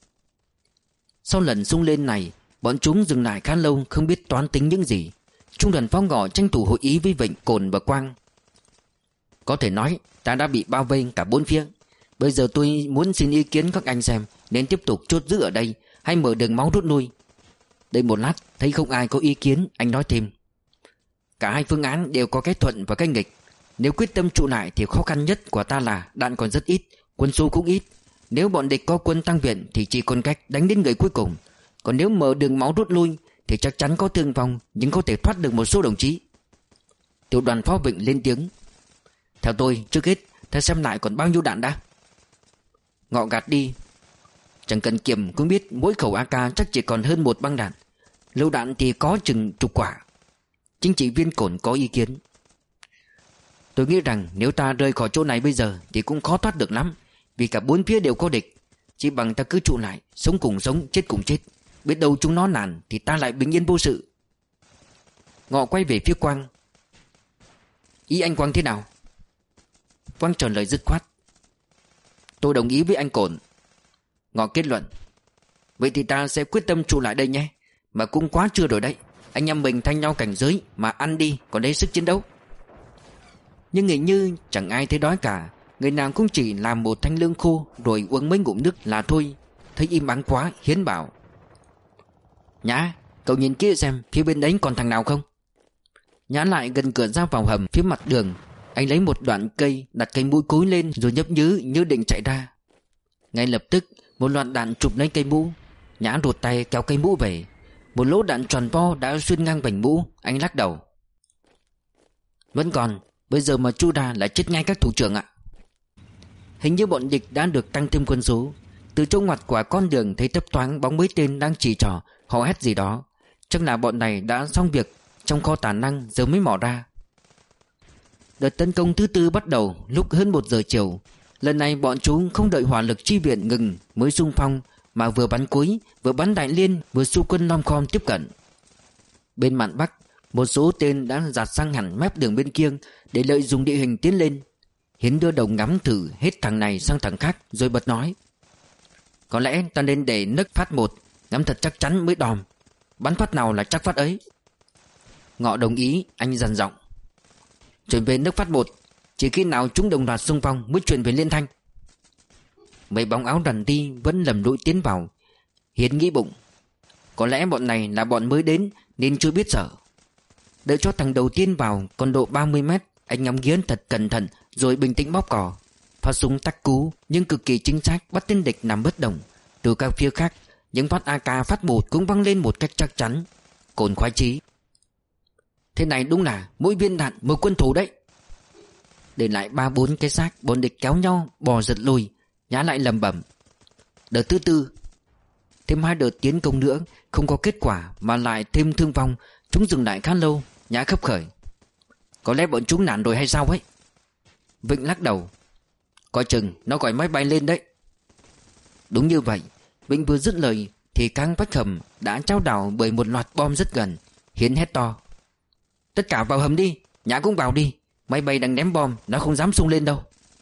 Sau lần xung lên này, bọn chúng dừng lại khá lâu, không biết toán tính những gì. Trung đoàn pháo ngỏ tranh thủ hội ý với Vịnh, Cồn và Quang. Có thể nói ta đã bị bao vây cả bốn phía. Bây giờ tôi muốn xin ý kiến các anh xem nên tiếp tục chốt giữ ở đây hay mở đường máu rút lui. Đợi một lát, thấy không ai có ý kiến, anh nói thêm: Cả hai phương án đều có cái thuận và cái nghịch. Nếu quyết tâm trụ lại thì khó khăn nhất của ta là đạn còn rất ít, quân số cũng ít. Nếu bọn địch có quân tăng viện thì chỉ còn cách đánh đến người cuối cùng. Còn nếu mở đường máu rút lui thì chắc chắn có thương vong, nhưng có thể thoát được một số đồng chí. Tiểu đoàn phó Vịnh lên tiếng: Theo tôi, trước hết ta xem lại còn bao nhiêu đạn đã. Ngọ gạt đi: Chẳng cần kiểm cũng biết mỗi khẩu a ca chắc chỉ còn hơn một băng đạn. Lựu đạn thì có chừng chục quả. Chính trị viên Cồn có ý kiến: Tôi nghĩ rằng nếu ta rời khỏi chỗ này bây giờ thì cũng khó thoát được lắm, vì cả bốn phía đều có địch. Chỉ bằng ta cứ trụ lại, sống cùng sống, chết cùng chết. Biết đâu chúng nó nản thì ta lại bình yên vô sự. Ngọ quay về phía Quang: Ý anh Quang thế nào? Quang trả lời dứt khoát: Tôi đồng ý với anh Cồn. Ngọ kết luận: Vậy thì ta sẽ quyết tâm trụ lại đây nhé. Mà cũng quá trưa rồi đấy. Anh em mình thanh nhau cảnh giới mà ăn đi còn lấy sức chiến đấu. Nhưng hình như chẳng ai thấy đói cả. Người nào cũng chỉ làm một thanh lương khô rồi uống mấy ngụm nước là thôi. Thấy im ắng quá, Hiến bảo: Nhã, cậu nhìn kia xem phía bên đấy còn thằng nào không? Nhã lại gần cửa ra vào hầm phía mặt đường. Anh lấy một đoạn cây, đặt cây mũi cúi lên rồi nhấp nhứ như định chạy ra. Ngay lập tức một loạt đạn chụp lấy cây mũ. Nhã rụt tay kéo cây mũ về. Một lỗ đạn tròn vo đã xuyên ngang vành mũ. Anh lắc đầu: Vẫn còn. Bây giờ mà chu đà là chết ngay các thủ trưởng ạ. Hình như bọn địch đã được tăng thêm quân số. Từ chỗ ngoặt của con đường thấy thấp thoáng bóng mấy tên đang chỉ trỏ, hò hét gì đó. Chắc là bọn này đã xong việc trong kho tàn năng giờ mới mò ra. Đợt tấn công thứ tư bắt đầu lúc hơn một giờ chiều. Lần này bọn chúng không đợi hỏa lực chi viện ngừng mới xung phong, mà vừa bắn cuối, vừa bắn đại liên, vừa xu quân lom khom tiếp cận. Bên mạn Bắc, một số tên đã dạt sang hẳn mép đường bên kia để lợi dụng địa hình tiến lên. Hiến đưa đầu ngắm thử hết thằng này sang thằng khác rồi bật nói: Có lẽ ta nên để nấc phát một, ngắm thật chắc chắn mới đòm. Bắn phát nào là chắc phát ấy. Ngọ đồng ý, anh dằn giọng: Chuyển về nấc phát một. Chỉ khi nào chúng đồng loạt xung phong mới chuyển về liên thanh. Mấy bóng áo đàn ti vẫn lầm lũi tiến vào. Hiến nghĩ bụng: Có lẽ bọn này là bọn mới đến nên chưa biết sợ. Đợi cho thằng đầu tiên vào còn độ ba mươi mét, anh ngắm nghiến thật cẩn thận rồi bình tĩnh bóp cò. Phát súng tắc cú nhưng cực kỳ chính xác bắt tên địch nằm bất động. Từ các phía khác, những phát a ca phát một cũng văng lên một cách chắc chắn. Cồn khoái chí: Thế này đúng là mỗi viên đạn một quân thủ đấy. Để lại ba bốn cái xác, bọn địch kéo nhau bò giật lùi. Nhã lại lầm bẩm: Đợt thứ tư. Thêm hai đợt tiến công nữa không có kết quả mà lại thêm thương vong. Chúng dừng lại khá lâu. Nhã khấp khởi: Có lẽ bọn chúng nản rồi hay sao ấy. Vịnh lắc đầu: Coi chừng nó gọi máy bay lên đấy. Đúng như vậy. Vịnh vừa dứt lời thì căng vách hầm đã trao đảo bởi một loạt bom rất gần. Hiến hét to: Tất cả vào hầm đi. Nhã cũng vào đi. Máy bay đang ném bom, nó không dám xông lên đâu.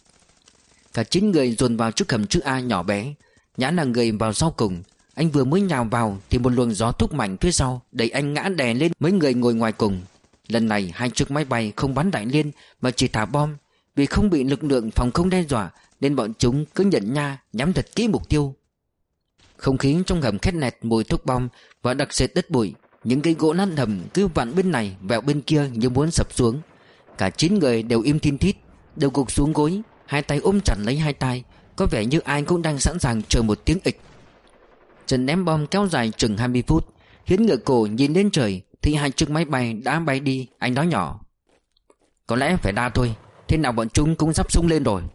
Cả chín người dồn vào chiếc hầm chữ A nhỏ bé. Nhã là người vào sau cùng. Anh vừa mới nhào vào thì một luồng gió thúc mạnh phía sau đẩy anh ngã đè lên mấy người ngồi ngoài cùng. Lần này hai chiếc máy bay không bắn đại liên mà chỉ thả bom. Vì không bị lực lượng phòng không đe dọa nên bọn chúng cứ nhận nha, nhắm thật kỹ mục tiêu. Không khí trong hầm khét lẹt mùi thuốc bom và đặc sệt đất bụi. Những cây gỗ nát hầm cứ vặn bên này vẹo bên kia như muốn sập xuống. Cả chín người đều im thin thít, đều gục xuống gối, hai tay ôm chặt lấy hai tay, có vẻ như ai cũng đang sẵn sàng chờ một tiếng ịch. Trận ném bom kéo dài chừng hai mươi phút. Hiến ngửa cổ nhìn lên trời thì hai chiếc máy bay đã bay đi. Anh nói nhỏ: Có lẽ phải đa thôi. Thế nào bọn chúng cũng sắp xung lên rồi.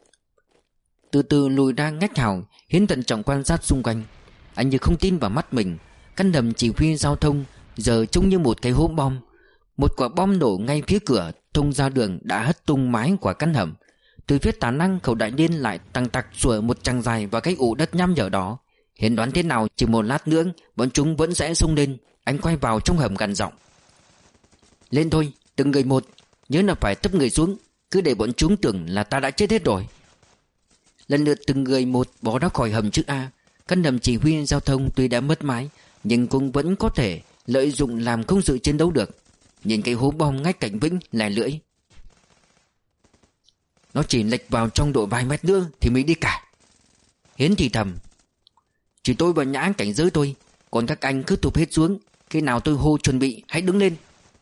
Từ từ lùi ra ngách hào. Hiến thận trọng quan sát xung quanh. Anh như không tin vào mắt mình. Căn hầm chỉ huy giao thông giờ trông như một cái hố bom. Một quả bom nổ ngay phía cửa thông ra đường đã hất tung mái của căn hầm. Từ phía tả năng khẩu đại liên lại tăng tặc sủa một tràng dài vào cái ụ đất nham nhở đó. Hiến đoán thế nào chỉ một lát nữa bọn chúng vẫn sẽ xông lên. Anh quay vào trong hầm gằn giọng: Lên thôi, Từng người một, nhớ là phải thấp người xuống, cứ để bọn chúng tưởng là ta đã chết hết rồi. Lần lượt từng người một bỏ ra khỏi hầm chữ A. Căn hầm chỉ huy giao thông tuy đã mất mái, nhưng cũng vẫn có thể lợi dụng làm công sự chiến đấu được. Nhìn cái hố bom ngay cạnh Vĩnh lẻ lưỡi. Nó chỉ lệch vào trong độ vài mét nữa thì mới đi cả. Hiến thì thầm: chỉ tôi và Nhã cảnh giới tôi, còn các anh cứ tụp hết xuống. Khi nào tôi hô chuẩn bị hãy đứng lên.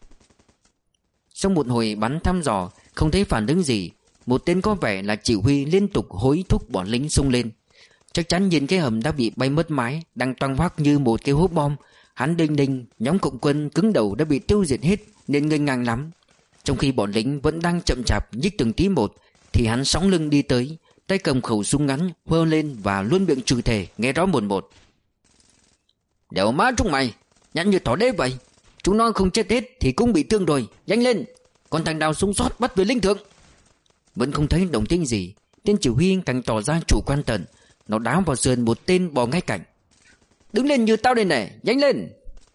Sau một hồi bắn thăm dò không thấy phản ứng gì, một tên có vẻ là chỉ huy liên tục hối thúc bọn lính xông lên. Chắc chắn nhìn cái hầm đã bị bay mất mái, đang toang hoác như một cái hố bom. Hắn đinh đinh, nhóm cộng quân cứng đầu đã bị tiêu diệt hết nên ngây ngang lắm. Trong khi bọn lính vẫn đang chậm chạp nhích từng tí một, thì hắn sóng lưng đi tới, tay cầm khẩu súng ngắn hơ lên và luôn miệng chửi thề nghe rõ một một: đéo má chúng mày, nhãn như thỏ đế vậy. Chúng nó không chết hết thì cũng bị thương rồi, nhanh lên. Còn thằng nào sống sót bắt về linh thượng. Vẫn không thấy động tĩnh gì, tên chỉ huy càng tỏ ra chủ quan tần. Nó đá vào sườn một tên bò ngay cạnh: đứng lên như tao đây này, nhanh lên.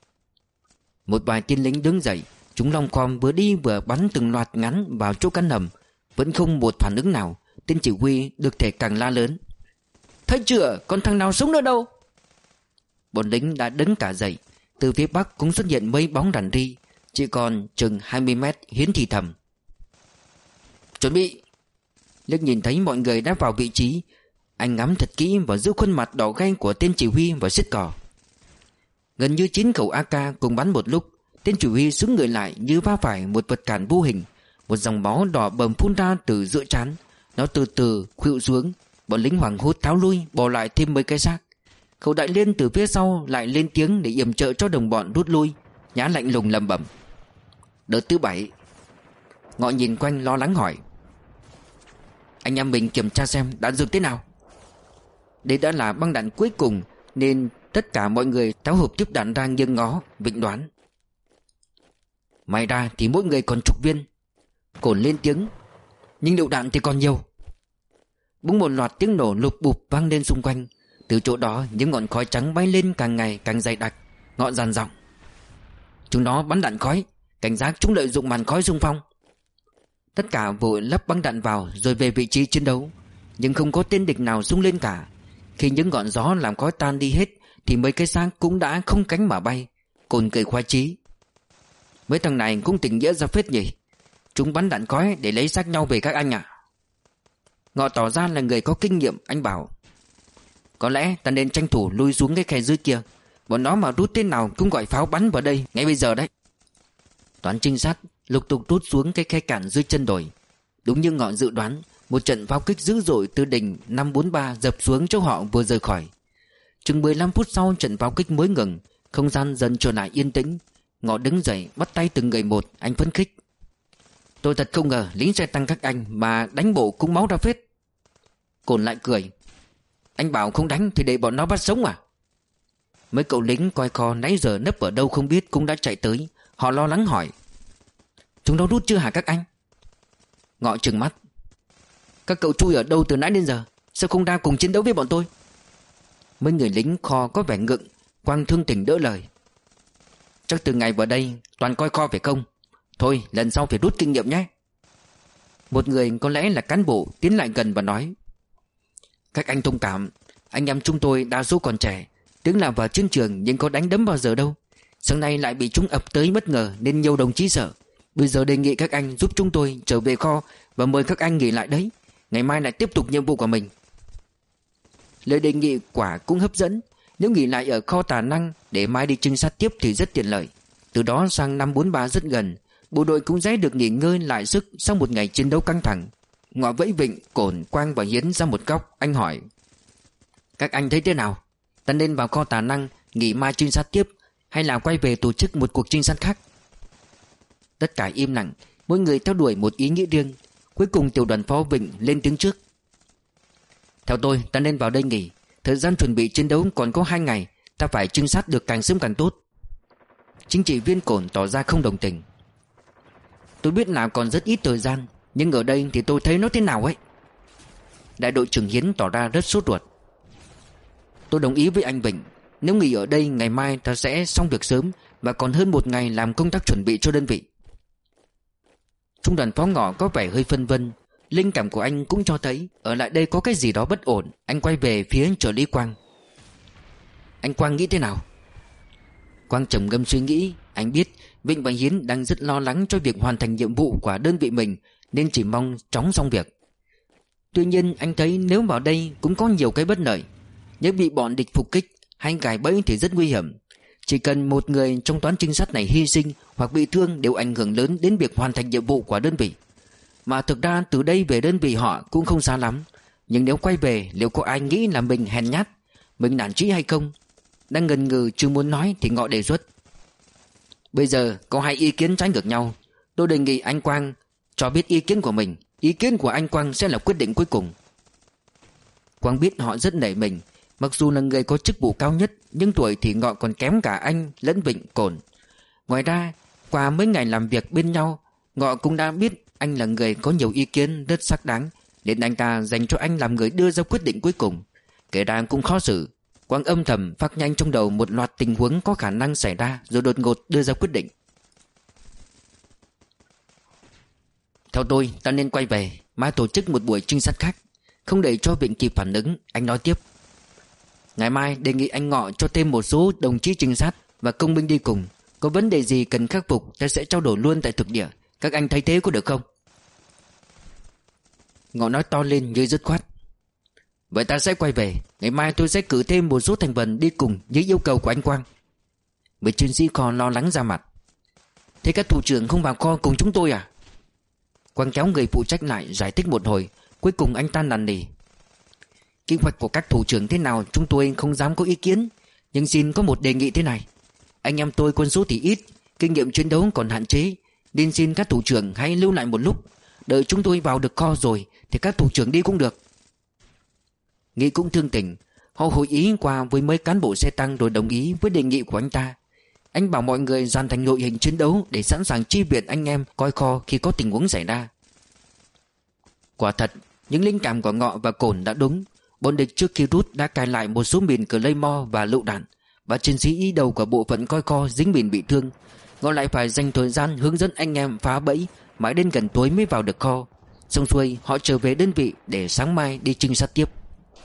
Một vài tên lính đứng dậy. Chúng long khom vừa đi vừa bắn từng loạt ngắn vào chỗ căn hầm. Vẫn không một phản ứng nào. Tên chỉ huy được thể càng la lớn: thấy chưa, còn thằng nào sống nữa đâu. Bọn lính đã đứng cả dậy. Từ phía bắc cũng xuất hiện mấy bóng đàn ri. Chỉ còn chừng hai mươi mét. Hiến thì thầm: chuẩn bị. Liếc nhìn thấy mọi người đã vào vị trí, anh ngắm thật kỹ và giữ khuôn mặt đỏ gay của tên chỉ huy và siết cò. Gần như chín khẩu a ca cùng bắn một lúc. Tên chỉ huy xứng người lại như va phải một vật cản vô hình. Một dòng máu đỏ bầm phun ra từ giữa trán. Nó từ từ khuỵu xuống. Bọn lính hoảng hốt tháo lui, bỏ lại thêm mấy cái xác. Khẩu đại liên từ phía sau lại lên tiếng để yểm trợ cho đồng bọn rút lui. Nhã lạnh lùng lẩm bẩm: đợt thứ bảy. Ngọ nhìn quanh lo lắng hỏi: anh em mình kiểm tra xem đạn dược thế nào. Đây đã là băng đạn cuối cùng nên tất cả mọi người tháo hộp tiếp đạn ra nghiêng ngó. Vịnh đoán: may ra thì mỗi người còn chục viên. Cổn lên tiếng: nhưng lựu đạn thì còn nhiều. Bỗng một loạt tiếng nổ lụp bụp vang lên xung quanh. Từ chỗ đó những ngọn khói trắng bay lên càng ngày càng dày đặc. Ngọ dàn giọng: chúng nó bắn đạn khói, cảnh giác chúng lợi dụng màn khói xung phong. Tất cả vội lắp băng đạn vào rồi về vị trí chiến đấu. Nhưng không có tên địch nào xung lên cả. Khi những ngọn gió làm khói tan đi hết thì mấy cái xác cũng đã không cánh mà bay. Cồn cười khoái chí: mấy thằng này cũng tình nghĩa ra phết nhỉ. Chúng bắn đạn khói để lấy xác nhau về các anh à. Ngọ tỏ ra là người có kinh nghiệm. Anh bảo: có lẽ ta nên tranh thủ lui xuống cái khe dưới kia. Bọn nó mà rút thế nào cũng gọi pháo bắn vào đây ngay bây giờ đấy. Toán trinh sát lục tục rút xuống cái khe cản dưới chân đồi. Đúng như Ngọ dự đoán, một trận pháo kích dữ dội từ đỉnh năm bốn ba dập xuống chỗ họ vừa rời khỏi. Chừng mười lăm phút sau trận pháo kích mới ngừng. Không gian dần trở lại yên tĩnh. Ngọ đứng dậy bắt tay từng người một. Anh phấn khích: tôi thật không ngờ lính xe tăng các anh mà đánh bộ cũng máu ra phết. Cồn lại cười: anh bảo không đánh thì để bọn nó bắt sống à. Mấy cậu lính coi kho nãy giờ nấp ở đâu không biết cũng đã chạy tới. Họ lo lắng hỏi: chúng nó rút chưa hả các anh? Ngọ trừng mắt: các cậu chui ở đâu từ nãy đến giờ, sao không ra cùng chiến đấu với bọn tôi? Mấy người lính kho có vẻ ngượng. Quang thương tình đỡ lời: chắc từ ngày vào đây toàn coi kho phải không? Thôi lần sau phải rút kinh nghiệm nhé. Một người có lẽ là cán bộ tiến lại gần và nói: các anh thông cảm, anh em chúng tôi đa số còn trẻ, tiếng là vào chiến trường nhưng có đánh đấm bao giờ đâu. Sáng nay lại bị chúng ập tới bất ngờ nên nhiều đồng chí sợ. Bây giờ đề nghị các anh giúp chúng tôi trở về kho và mời các anh nghỉ lại đấy. Ngày mai lại tiếp tục nhiệm vụ của mình. Lời đề nghị quả cũng hấp dẫn. Nếu nghỉ lại ở kho Tà Năng để mai đi trinh sát tiếp thì rất tiện lợi. Từ đó sang năm bốn ba rất gần. Bộ đội cũng dễ được nghỉ ngơi lại sức sau một ngày chiến đấu căng thẳng. Ngọ vẫy Vịnh, Cổn, Quang và Hiến ra một góc. Anh hỏi: các anh thấy thế nào? Ta nên vào kho Tà Năng nghỉ mai trinh sát tiếp, hay là quay về tổ chức một cuộc trinh sát khác? Tất cả im lặng, mỗi người theo đuổi một ý nghĩa riêng. Cuối cùng tiểu đoàn phó Vịnh lên tiếng trước: theo tôi ta nên vào đây nghỉ. Thời gian chuẩn bị chiến đấu còn có hai ngày. Ta phải trinh sát được càng sớm càng tốt. Chính trị viên Cổn tỏ ra không đồng tình: tôi biết là còn rất ít thời gian, nhưng ở đây thì tôi thấy nó thế nào ấy. Đại đội trưởng Hiến tỏ ra rất sốt ruột: tôi đồng ý với anh Vịnh. Nếu nghỉ ở đây ngày mai ta sẽ xong việc sớm và còn hơn một ngày làm công tác chuẩn bị cho đơn vị. Trung đoàn phó Ngọ có vẻ hơi phân vân. Linh cảm của anh cũng cho thấy ở lại đây có cái gì đó bất ổn. Anh quay về phía trợ lý Quang. Anh Quang nghĩ thế nào? Quang trầm ngâm suy nghĩ. Anh biết Vịnh và Hiến đang rất lo lắng cho việc hoàn thành nhiệm vụ của đơn vị mình, nên chỉ mong chóng xong việc. Tuy nhiên anh thấy nếu vào đây cũng có nhiều cái bất lợi. Nếu bị bọn địch phục kích hay gài bẫy thì rất nguy hiểm. Chỉ cần một người trong toán trinh sát này hy sinh hoặc bị thương đều ảnh hưởng lớn đến việc hoàn thành nhiệm vụ của đơn vị. Mà thực ra từ đây về đơn vị họ cũng không xa lắm. Nhưng nếu quay về liệu có ai nghĩ là mình hèn nhát, mình nản chí hay không? Đang ngần ngừ chưa muốn nói thì Ngọ đề xuất. Bây giờ có hai ý kiến trái ngược nhau. Tôi đề nghị anh Quang cho biết ý kiến của mình. Ý kiến của anh Quang sẽ là quyết định cuối cùng. Quang biết họ rất nể mình. Mặc dù là người có chức vụ cao nhất, nhưng tuổi thì Ngọ còn kém cả anh lẫn Vịnh Cổn. Ngoài ra, qua mấy ngày làm việc bên nhau, Ngọ cũng đã biết anh là người có nhiều ý kiến rất xác đáng, nên anh ta dành cho anh làm người đưa ra quyết định cuối cùng. Kể ra cũng khó xử. Quang âm thầm phát nhanh trong đầu một loạt tình huống có khả năng xảy ra, rồi đột ngột đưa ra quyết định. Theo tôi, ta nên quay về, mai tổ chức một buổi trinh sát khác. Không để cho Vịnh kịp phản ứng, anh nói tiếp. Ngày mai đề nghị anh Ngọ cho thêm một số đồng chí trinh sát và công binh đi cùng. Có vấn đề gì cần khắc phục ta sẽ trao đổi luôn tại thực địa. Các anh thấy thế có được không? Ngọ nói to lên như dứt khoát. Vậy ta sẽ quay về. Ngày mai tôi sẽ cử thêm một số thành phần đi cùng với yêu cầu của anh Quang. Mấy chiến sĩ kho lo lắng ra mặt. Thế các thủ trưởng không vào kho cùng chúng tôi à? Quang kéo người phụ trách lại giải thích một hồi. Cuối cùng anh ta năn nỉ. Kế hoạch của các thủ trưởng thế nào chúng tôi không dám có ý kiến, nhưng xin có một đề nghị thế này. Anh em tôi quân số thì ít, kinh nghiệm chiến đấu còn hạn chế, nên xin các thủ trưởng hãy lưu lại một lúc. Đợi chúng tôi vào được kho rồi thì các thủ trưởng đi cũng được. Nghĩ cũng thương tình. Họ hội ý qua với mấy cán bộ xe tăng rồi đồng ý với đề nghị của anh ta. Anh bảo mọi người dàn thành đội hình chiến đấu để sẵn sàng chi viện anh em coi kho khi có tình huống xảy ra. Quả thật, những linh cảm của Ngọ và Cổn đã đúng. Bọn địch trước khi rút đã cài lại một số mìn Claymore và lựu đạn, và chiến sĩ y đầu của bộ phận coi kho dính mìn bị thương. Ngọ lại phải dành thời gian hướng dẫn anh em phá bẫy, mãi đến gần tối mới vào được kho. Xong xuôi họ trở về đơn vị để sáng mai đi trinh sát tiếp.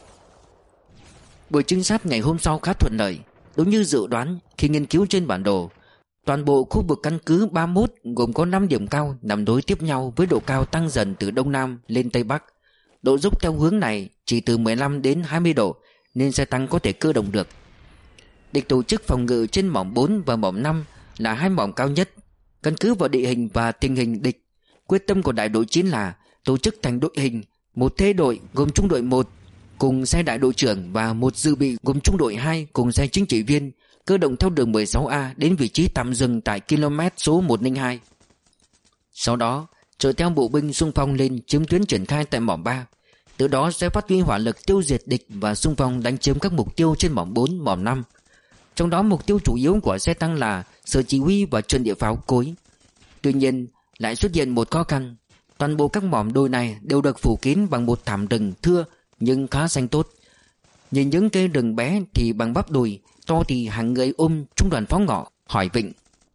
Buổi trinh sát ngày hôm sau khá thuận lợi. Đúng như dự đoán, khi nghiên cứu trên bản đồ, toàn bộ khu vực căn cứ ba mươi mốt gồm có năm điểm cao nằm nối tiếp nhau với độ cao tăng dần từ đông nam lên tây bắc. Độ dốc theo hướng này chỉ từ mười lăm đến hai mươi độ, nên xe tăng có thể cơ động được. Địch tổ chức phòng ngự trên mỏm bốn và mỏm năm là hai mỏm cao nhất. Căn cứ vào địa hình và tình hình địch, quyết tâm của đại đội chín là tổ chức thành đội hình một thế đội gồm trung đội một cùng xe đại đội trưởng và một dự bị gồm trung đội hai cùng xe chính trị viên, cơ động theo đường mười sáu A đến vị trí tạm dừng tại km số một không hai. Sau đó chở theo bộ binh xung phong lên chiếm tuyến triển khai tại mỏm ba. Từ đó sẽ phát huy hỏa lực tiêu diệt địch và xung phong đánh chiếm các mục tiêu trên mỏm bốn, mỏm năm. Trong đó mục tiêu chủ yếu của xe tăng là sở chỉ huy và trận địa pháo cối. Tuy nhiên lại xuất hiện một khó khăn. Toàn bộ các mỏm đồi này đều được phủ kín bằng một thảm rừng thưa nhưng khá xanh tốt. Nhìn những cây rừng bé thì bằng bắp đùi, to thì hàng người ôm trung đoàn phó Ngọ, hỏi Vịnh.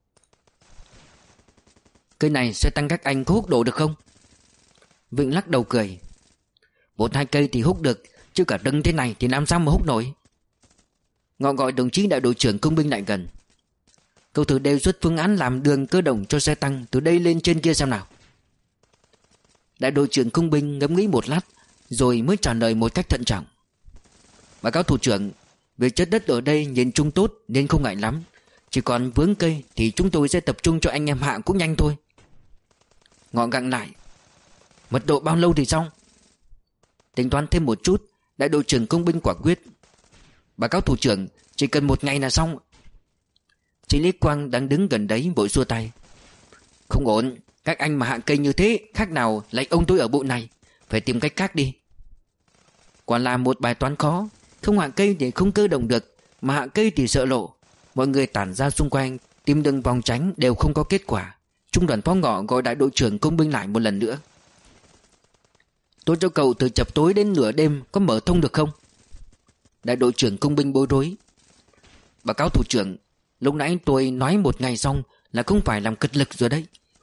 Cây này xe tăng các anh có hút đổ được không? Vịnh lắc đầu cười. Một hai cây thì hút được, chứ cả rừng thế này thì làm sao mà hút nổi. Ngọ gọi đồng chí đại đội trưởng công binh lại gần. Cậu thử đề xuất phương án làm đường cơ động cho xe tăng từ đây lên trên kia xem nào. Đại đội trưởng công binh ngẫm nghĩ một lát rồi mới trả lời một cách thận trọng. Báo cáo thủ trưởng, về chất đất ở đây nhìn chung tốt nên không ngại lắm. Chỉ còn vướng cây thì chúng tôi sẽ tập trung cho anh em hạ cũng nhanh thôi. Ngọ gặng lại. Mật độ bao lâu thì xong? Tính toán thêm một chút, đại đội trưởng công binh quả quyết. Báo cáo thủ trưởng, chỉ cần một ngày là xong. Chỉ Lý Quang đang đứng gần đấy vội xua tay. Không ổn, các anh mà hạ cây như thế khác nào lại ông tôi ở bộ này. Phải tìm cách khác đi. Quả là một bài toán khó. Không hạ cây thì không cơ động được, mà hạ cây thì sợ lộ. Mọi người tản ra xung quanh, tìm đường vòng tránh đều không có kết quả. Trung đoàn phó Ngọ gọi đại đội trưởng công binh lại một lần nữa. Tôi cho cậu từ chập tối đến nửa đêm có mở thông được không? Đại đội trưởng công binh bối rối. Báo cáo thủ trưởng, lúc nãy tôi nói một ngày xong là không phải làm cật lực rồi đấy.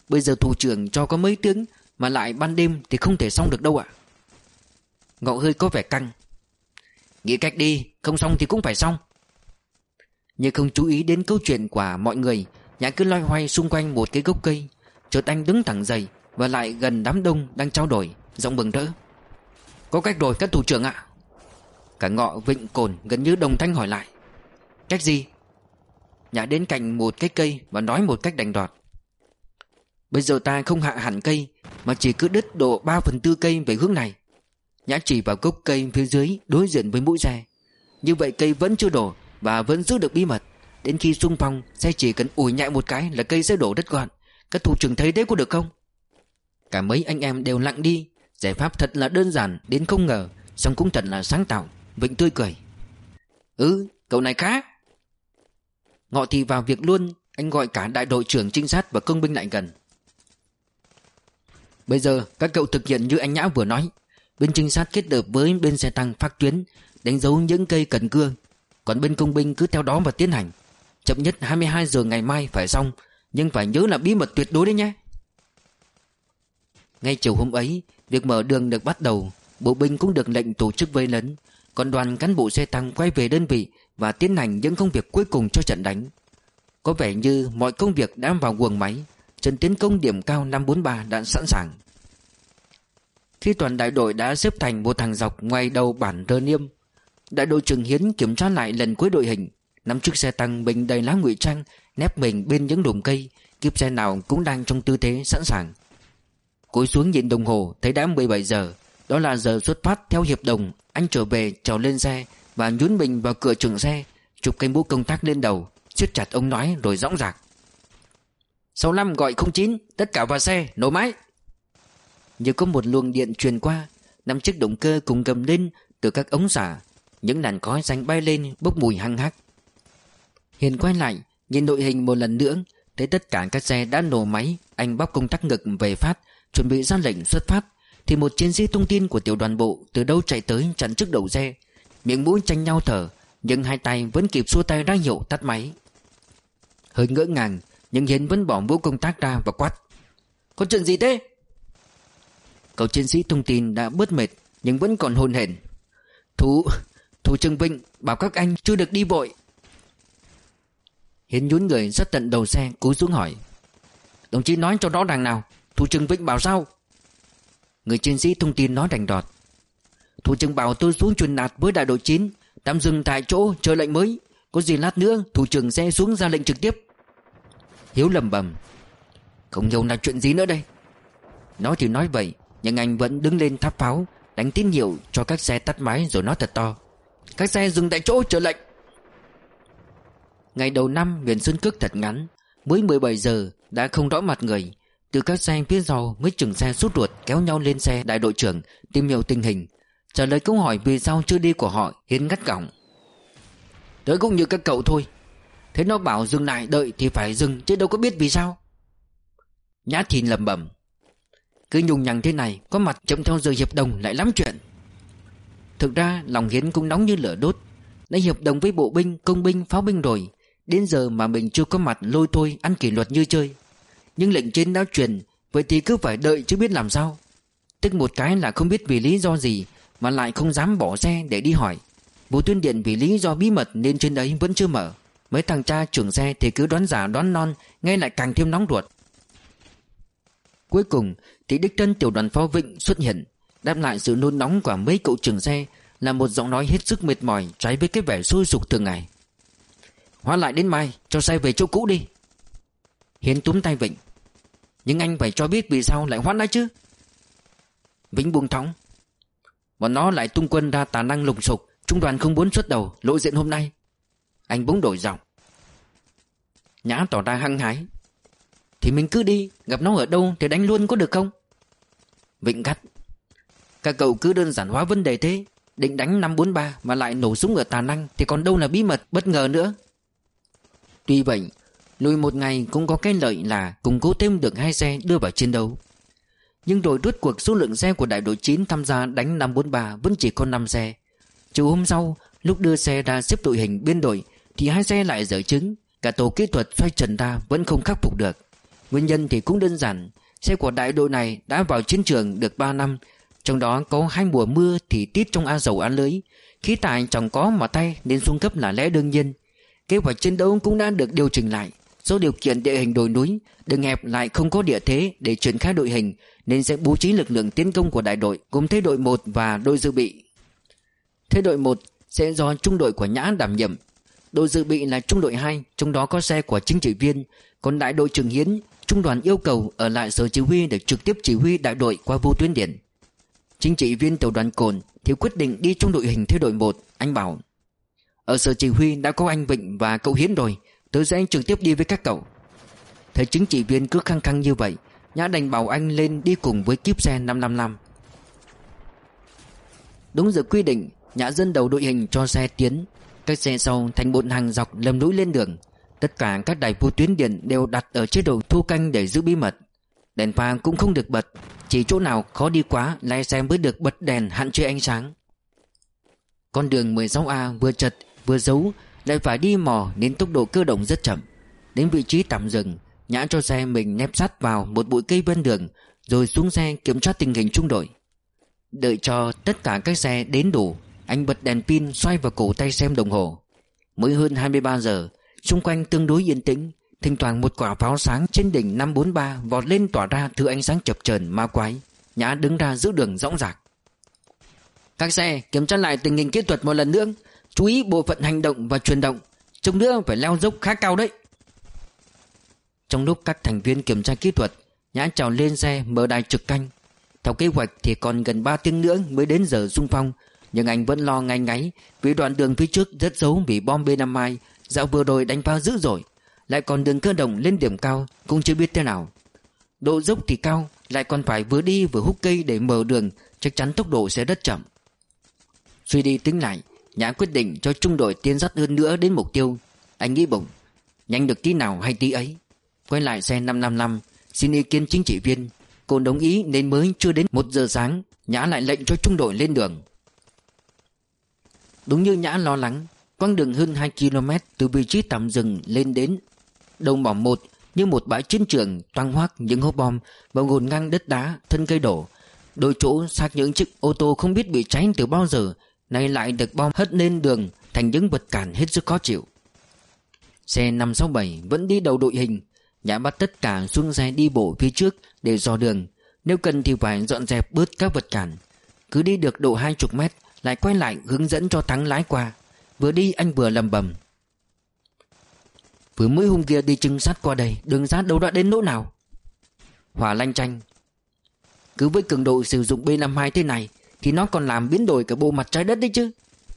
Bây giờ thủ trưởng cho có mấy tiếng, mà lại ban đêm thì không thể xong được đâu ạ. Ngọ hơi có vẻ căng. Nghĩ cách đi, không xong thì cũng phải xong. Nhưng không chú ý đến câu chuyện của mọi người, Nhã cứ loay hoay xung quanh một cái gốc cây. Chợt anh đứng thẳng dậy và lại gần đám đông đang trao đổi, giọng mừng rỡ. Có cách rồi các thủ trưởng ạ. Cả Ngọ, Vịnh, Cồn gần như đồng thanh hỏi lại. Cách gì? Nhã đến cạnh một cái cây và nói một cách đành đọt. Bây giờ ta không hạ hẳn cây, mà chỉ cứ đứt độ ba phần tư cây về hướng này. Nhã chỉ vào gốc cây phía dưới đối diện với mũi xe. Như vậy cây vẫn chưa đổ và vẫn giữ được bí mật. Đến khi xung phong, xe chỉ cần ủi nhẹ một cái là cây sẽ đổ đất gọn. Các thủ trưởng thấy thế có được không? Cả mấy anh em đều lặng đi. Giải pháp thật là đơn giản đến không ngờ, song cũng thật là sáng tạo. Vịnh tươi cười. Ừ, cậu này khá. Ngọ thì vào việc luôn. Anh gọi cả đại đội trưởng trinh sát và công binh lại gần. Bây giờ các cậu thực hiện như anh Nhã vừa nói. Bên trinh sát kết hợp với bên xe tăng phát tuyến, đánh dấu những cây cần cưa. Còn bên công binh cứ theo đó mà tiến hành. Chậm nhất hai mươi hai giờ ngày mai phải xong. Nhưng phải nhớ là bí mật tuyệt đối đấy nhé. Ngay chiều hôm ấy, việc mở đường được bắt đầu. Bộ binh cũng được lệnh tổ chức vây lấn. Còn đoàn cán bộ xe tăng quay về đơn vị và tiến hành những công việc cuối cùng cho trận đánh. Có vẻ như mọi công việc đã vào guồng máy. Trận tiến công điểm cao năm bốn ba đã sẵn sàng. Khi toàn đại đội đã xếp thành một hàng dọc ngoài đầu bản Rơ Niêm, đại đội trưởng Hiến kiểm tra lại lần cuối đội hình. Năm chiếc xe tăng bình đầy lá ngụy trang nép mình bên những đùm cây, kiếp xe nào cũng đang trong tư thế sẵn sàng. Cúi xuống nhìn đồng hồ, thấy đã mười bảy giờ. Đó là giờ xuất phát theo hiệp đồng. Anh trở về trèo lên xe và nhún mình vào cửa trường xe, chụp cây mũ công tác lên đầu, siết chặt ống nói rồi dõng dạc. Sáu lăm gọi không chín, tất cả vào xe, nổ máy. Như có một luồng điện truyền qua, năm chiếc động cơ cùng gầm lên từ các ống xả. Những làn khói xanh bay lên bốc mùi hăng hắc. Hiền quay lại nhìn đội hình một lần nữa, thấy tất cả các xe đã nổ máy. Anh bóp công tắc ngực về phát, chuẩn bị ra lệnh xuất phát, thì một chiến sĩ thông tin của tiểu đoàn bộ từ đâu chạy tới chặn trước đầu xe. Miệng mũi tranh nhau thở, nhưng hai tay vẫn kịp xua tay ra hiệu tắt máy. Hơi ngỡ ngàng, nhưng Hiến vẫn bỏ mũ công tác ra và quát. Có chuyện gì thế? Cậu chiến sĩ thông tin đã bớt mệt nhưng vẫn còn hồn hển. Thủ, thủ trưởng Vịnh bảo các anh chưa được đi vội. Hiến nhún người rất tận đầu xe, cúi xuống hỏi. Đồng chí nói cho rõ ràng nào, thủ trưởng Vịnh bảo sao? Người chiến sĩ thông tin nói đành đọt. Thủ trưởng bảo tôi xuống truyền đạt với đại đội chín, tạm dừng tại chỗ chờ lệnh mới. Có gì lát nữa thủ trưởng sẽ xuống ra lệnh trực tiếp. Hiếu lầm bầm. Không hiểu là chuyện gì nữa đây. Nói thì nói vậy, nhưng anh vẫn đứng lên tháp pháo, đánh tín hiệu cho các xe tắt máy rồi nói thật to. Các xe dừng tại chỗ chờ lệnh. Ngày đầu năm huyện Sơn Cước thật ngắn, mới mười bảy giờ đã không rõ mặt người. Từ các xe phía sau mấy chừng xe sút ruột kéo nhau lên xe đại đội trưởng tìm hiểu tình hình. Trả lời câu hỏi vì sao chưa đi của họ, Hiến ngắt gỏng. Tớ cũng như các cậu thôi. Thế nó bảo dừng lại đợi thì phải dừng, chứ đâu có biết vì sao. Nhã Thìn lẩm bẩm. Cứ nhùng nhằng thế này, có mặt chậm theo giờ hiệp đồng lại lắm chuyện. Thực ra lòng Hiến cũng nóng như lửa đốt. Đã hiệp đồng với bộ binh, công binh, pháo binh rồi, đến giờ mà mình chưa có mặt lôi thôi ăn kỷ luật như chơi. Nhưng lệnh trên đã truyền, vậy thì cứ phải đợi chứ biết làm sao. Tức một cái là không biết vì lý do gì mà lại không dám bỏ xe để đi hỏi. Bộ tuyên điện vì lý do bí mật nên trên đấy vẫn chưa mở. Mấy thằng cha trưởng xe thì cứ đoán giả đoán non, nghe lại càng thêm nóng ruột. Cuối cùng thì đích thân tiểu đoàn pháo Vịnh xuất hiện, đáp lại sự nôn nóng của mấy cậu trưởng xe là một giọng nói hết sức mệt mỏi trái với cái vẻ sôi sục thường ngày. Hóa lại đến mai, cho xe về chỗ cũ đi. Hiến túm tay Vịnh. Nhưng anh phải cho biết vì sao lại hoãn lại chứ. Vĩnh buông thõng. Bọn nó lại tung quân ra tà năng lùng sục, trung đoàn không muốn xuất đầu lộ diện hôm nay. Anh bỗng đổi giọng. Nhã tỏ ra hăng hái. Thì mình cứ đi, gặp nó ở đâu thì đánh luôn có được không? Vịnh gắt. Các cậu cứ đơn giản hóa vấn đề thế. Định đánh năm bốn ba mà lại nổ súng ở tà năng thì còn đâu là bí mật bất ngờ nữa. Tuy vậy, lùi một ngày cũng có cái lợi là củng cố thêm được hai xe đưa vào chiến đấu. Nhưng rồi rốt cuộc số lượng xe của đại đội chín tham gia đánh năm bốn ba vẫn chỉ có năm xe. Chiều hôm sau, lúc đưa xe ra xếp đội hình biên đội thì hai xe lại dở chứng. Cả tổ kỹ thuật xoay trần ra vẫn không khắc phục được. Nguyên nhân thì cũng đơn giản. Xe của đại đội này đã vào chiến trường được ba năm, trong đó có hai mùa mưa thì tít trong a dầu á lưới. Khí tải chẳng có mà tay nên xuống cấp là lẽ đương nhiên. Kế hoạch chiến đấu cũng đã được điều chỉnh lại. Do điều kiện địa hình đồi núi, đường hẹp lại không có địa thế để triển khai đội hình, nên sẽ bố trí lực lượng tiến công của đại đội gồm thế đội một và đội dự bị. Thế đội một sẽ do trung đội của Nhã đảm nhiệm. Đội dự bị là trung đội hai, trong đó có xe của chính trị viên. Còn đại đội Trường Hiến, trung đoàn yêu cầu ở lại sở chỉ huy để trực tiếp chỉ huy đại đội qua vô tuyến điện. Chính trị viên tiểu đoàn Cồn thì quyết định đi trong đội hình thế đội một. Anh bảo: ở sở chỉ huy đã có anh Vịnh và cậu Hiến rồi, tớ sẽ trực tiếp đi với các cậu. Thấy chính trị viên cứ khăng khăng như vậy, Nhã đành bảo anh lên đi cùng với kíp xe năm năm năm. Đúng giờ quy định, Nhã dẫn đầu đội hình cho xe tiến. Các xe sau thành một hàng dọc lầm núi lên đường. Tất cả các đài vô tuyến điện đều đặt ở chế độ thu canh để giữ bí mật. Đèn pha cũng không được bật, chỉ chỗ nào khó đi quá lái xe mới được bật đèn hạn chế ánh sáng. Con đường mười sáu A vừa chật vừa giấu, lại phải đi mò nên tốc độ cơ động rất chậm. Đến vị trí tạm dừng, Nhã cho xe mình nép sát vào một bụi cây ven đường, rồi xuống xe kiểm tra tình hình trung đội. Đợi cho tất cả các xe đến đủ, anh bật đèn pin xoay vào cổ tay xem đồng hồ. Mới hơn hai mươi ba giờ, xung quanh tương đối yên tĩnh. Thỉnh thoảng một quả pháo sáng trên đỉnh năm bốn ba vọt lên tỏa ra thứ ánh sáng chập chờn ma quái. Nhã đứng ra giữ đường dõng dạc: các xe kiểm tra lại tình hình kỹ thuật một lần nữa, chú ý bộ phận hành động và chuyển động, trông nữa phải leo dốc khá cao đấy. Trong lúc các thành viên kiểm tra kỹ thuật, Nhã trèo lên xe mở đài trực canh. Theo kế hoạch thì còn gần ba tiếng nữa mới đến giờ xung phong, nhưng anh vẫn lo ngáy ngáy vì đoạn đường phía trước rất xấu vì bom B năm hai dạo vừa rồi đánh phá dữ dội, lại còn đường cơ động lên điểm cao cũng chưa biết thế nào. Độ dốc thì cao, lại còn phải vừa đi vừa húc cây để mở đường, chắc chắn tốc độ sẽ rất chậm. Suy đi tính lại, Nhã quyết định cho trung đội tiến dắt hơn nữa đến mục tiêu. Anh nghĩ bụng, nhanh được tí nào hay tí ấy. Quay lại xe năm năm năm, xin ý kiến chính trị viên. Cô đồng ý nên mới chưa đến một giờ sáng, Nhã lại lệnh cho trung đội lên đường. Đúng như Nhã lo lắng, quãng đường hơn hai ki lô mét từ vị trí tạm dừng lên đến đầu mỏm một như một bãi chiến trường toang hoác những hố bom và ngổn ngang đất đá, thân cây đổ. Đôi chỗ xác những chiếc ô tô không biết bị cháy từ bao giờ, nay lại được bom hất lên đường thành những vật cản hết sức khó chịu. Xe năm sáu bảy vẫn đi đầu đội hình. Nhã bắt tất cả xuống xe đi bộ phía trước để dò đường, nếu cần thì phải dọn dẹp bớt các vật cản. Cứ đi được độ hai chục mét lại quay lại hướng dẫn cho Thắng lái qua. Vừa đi anh vừa lầm bầm: vừa mới hôm kia đi trinh sát qua đây, đường sát đâu đã đến nỗi nào. Hòa lanh chanh: cứ với cường độ sử dụng B năm hai thế này thì nó còn làm biến đổi cả bộ mặt trái đất đấy chứ.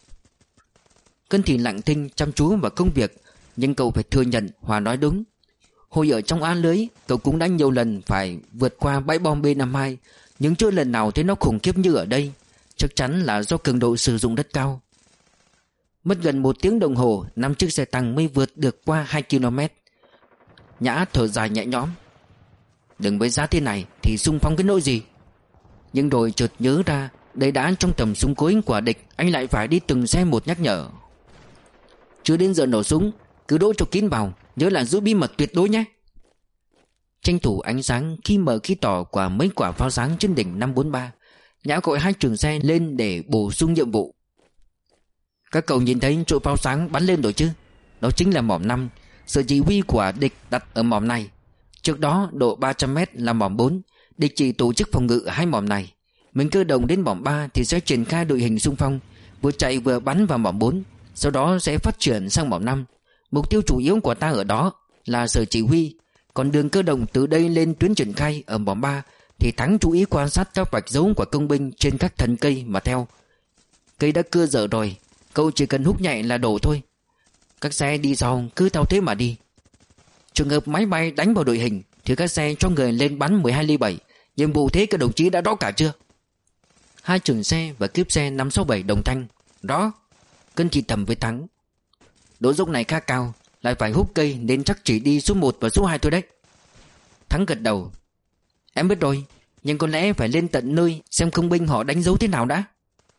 Cân thì lặng thinh chăm chú vào công việc, nhưng cậu phải thừa nhận Hòa nói đúng. Hồi ở trong án lưới, cậu cũng đã nhiều lần phải vượt qua bãi bom B năm hai, nhưng chưa lần nào thấy nó khủng khiếp như ở đây. Chắc chắn là do cường độ sử dụng rất cao. Mất gần một tiếng đồng hồ, năm chiếc xe tăng mới vượt được qua hai ki lô mét. Nhã thở dài nhẹ nhõm: đừng với giá thế này thì xung phong cái nỗi gì. Nhưng rồi chợt nhớ ra đây đã trong tầm súng cối của địch, anh lại phải đi từng xe một nhắc nhở: chưa đến giờ nổ súng, cứ đỗ cho kín vào, nhớ là giữ bí mật tuyệt đối nhé. Tranh thủ ánh sáng khi mở khi tỏ của mấy quả pháo sáng trên đỉnh năm bốn ba, Nhã gọi hai trường xe lên để bổ sung nhiệm vụ. Các cậu nhìn thấy chỗ pháo sáng bắn lên rồi chứ? Đó chính là mỏm năm, sở chỉ huy của địch đặt ở mỏm này. Trước đó độ ba trăm mét là mỏm bốn, địch chỉ tổ chức phòng ngự ở hai mỏm này. Mình cơ động đến mỏm ba thì sẽ triển khai đội hình xung phong, vừa chạy vừa bắn vào mỏm bốn, sau đó sẽ phát triển sang mỏm năm. Mục tiêu chủ yếu của ta ở đó là sở chỉ huy, còn đường cơ động từ đây lên tuyến triển khai ở mỏm ba thì Thắng chú ý quan sát các vạch dấu của công binh trên các thân cây mà theo. Cây đã cưa dở rồi, cậu chỉ cần húc nhạy là đổ thôi. Các xe đi sau cứ theo thế mà đi. Trường hợp máy bay đánh vào đội hình thì các xe cho người lên bắn mười hai ly bảy. Nhiệm vụ thế các đồng chí đã rõ cả chưa? Hai trường xe và kíp xe năm sáu bảy đồng thanh: rõ. Cân thì thầm với Thắng: độ dốc này khá cao, lại phải húc cây nên chắc chỉ đi số một và số hai thôi đấy. Thắng gật đầu: em biết rồi, nhưng có lẽ phải lên tận nơi xem công binh họ đánh dấu thế nào đã.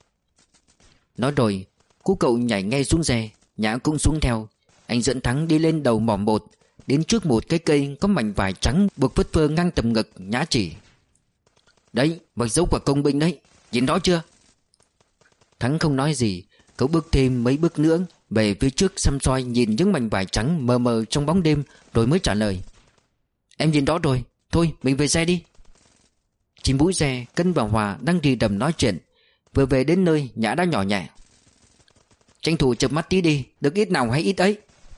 Nói rồi cú cậu nhảy ngay xuống xe, Nhã cũng xuống theo. Anh dẫn Thắng đi lên đầu mỏm một. Đến trước một cái cây có mảnh vải trắng buộc phất phơ ngang tầm ngực. Nhã chỉ: Đấy, vạch dấu của công binh đấy, nhìn đó chưa? Thắng không nói gì. Cậu bước thêm mấy bước nữa về phía trước, xăm soi nhìn những mảnh vải trắng mờ mờ trong bóng đêm, rồi mới trả lời: Em nhìn đó rồi, thôi mình về xe đi. Trên mũi xe, Cân và Hòa đang đi đầm nói chuyện. Vừa về đến nơi, Nhã đã nhỏ nhẹ: Tranh thủ chợp mắt tí đi, được ít nào hay ít ấy.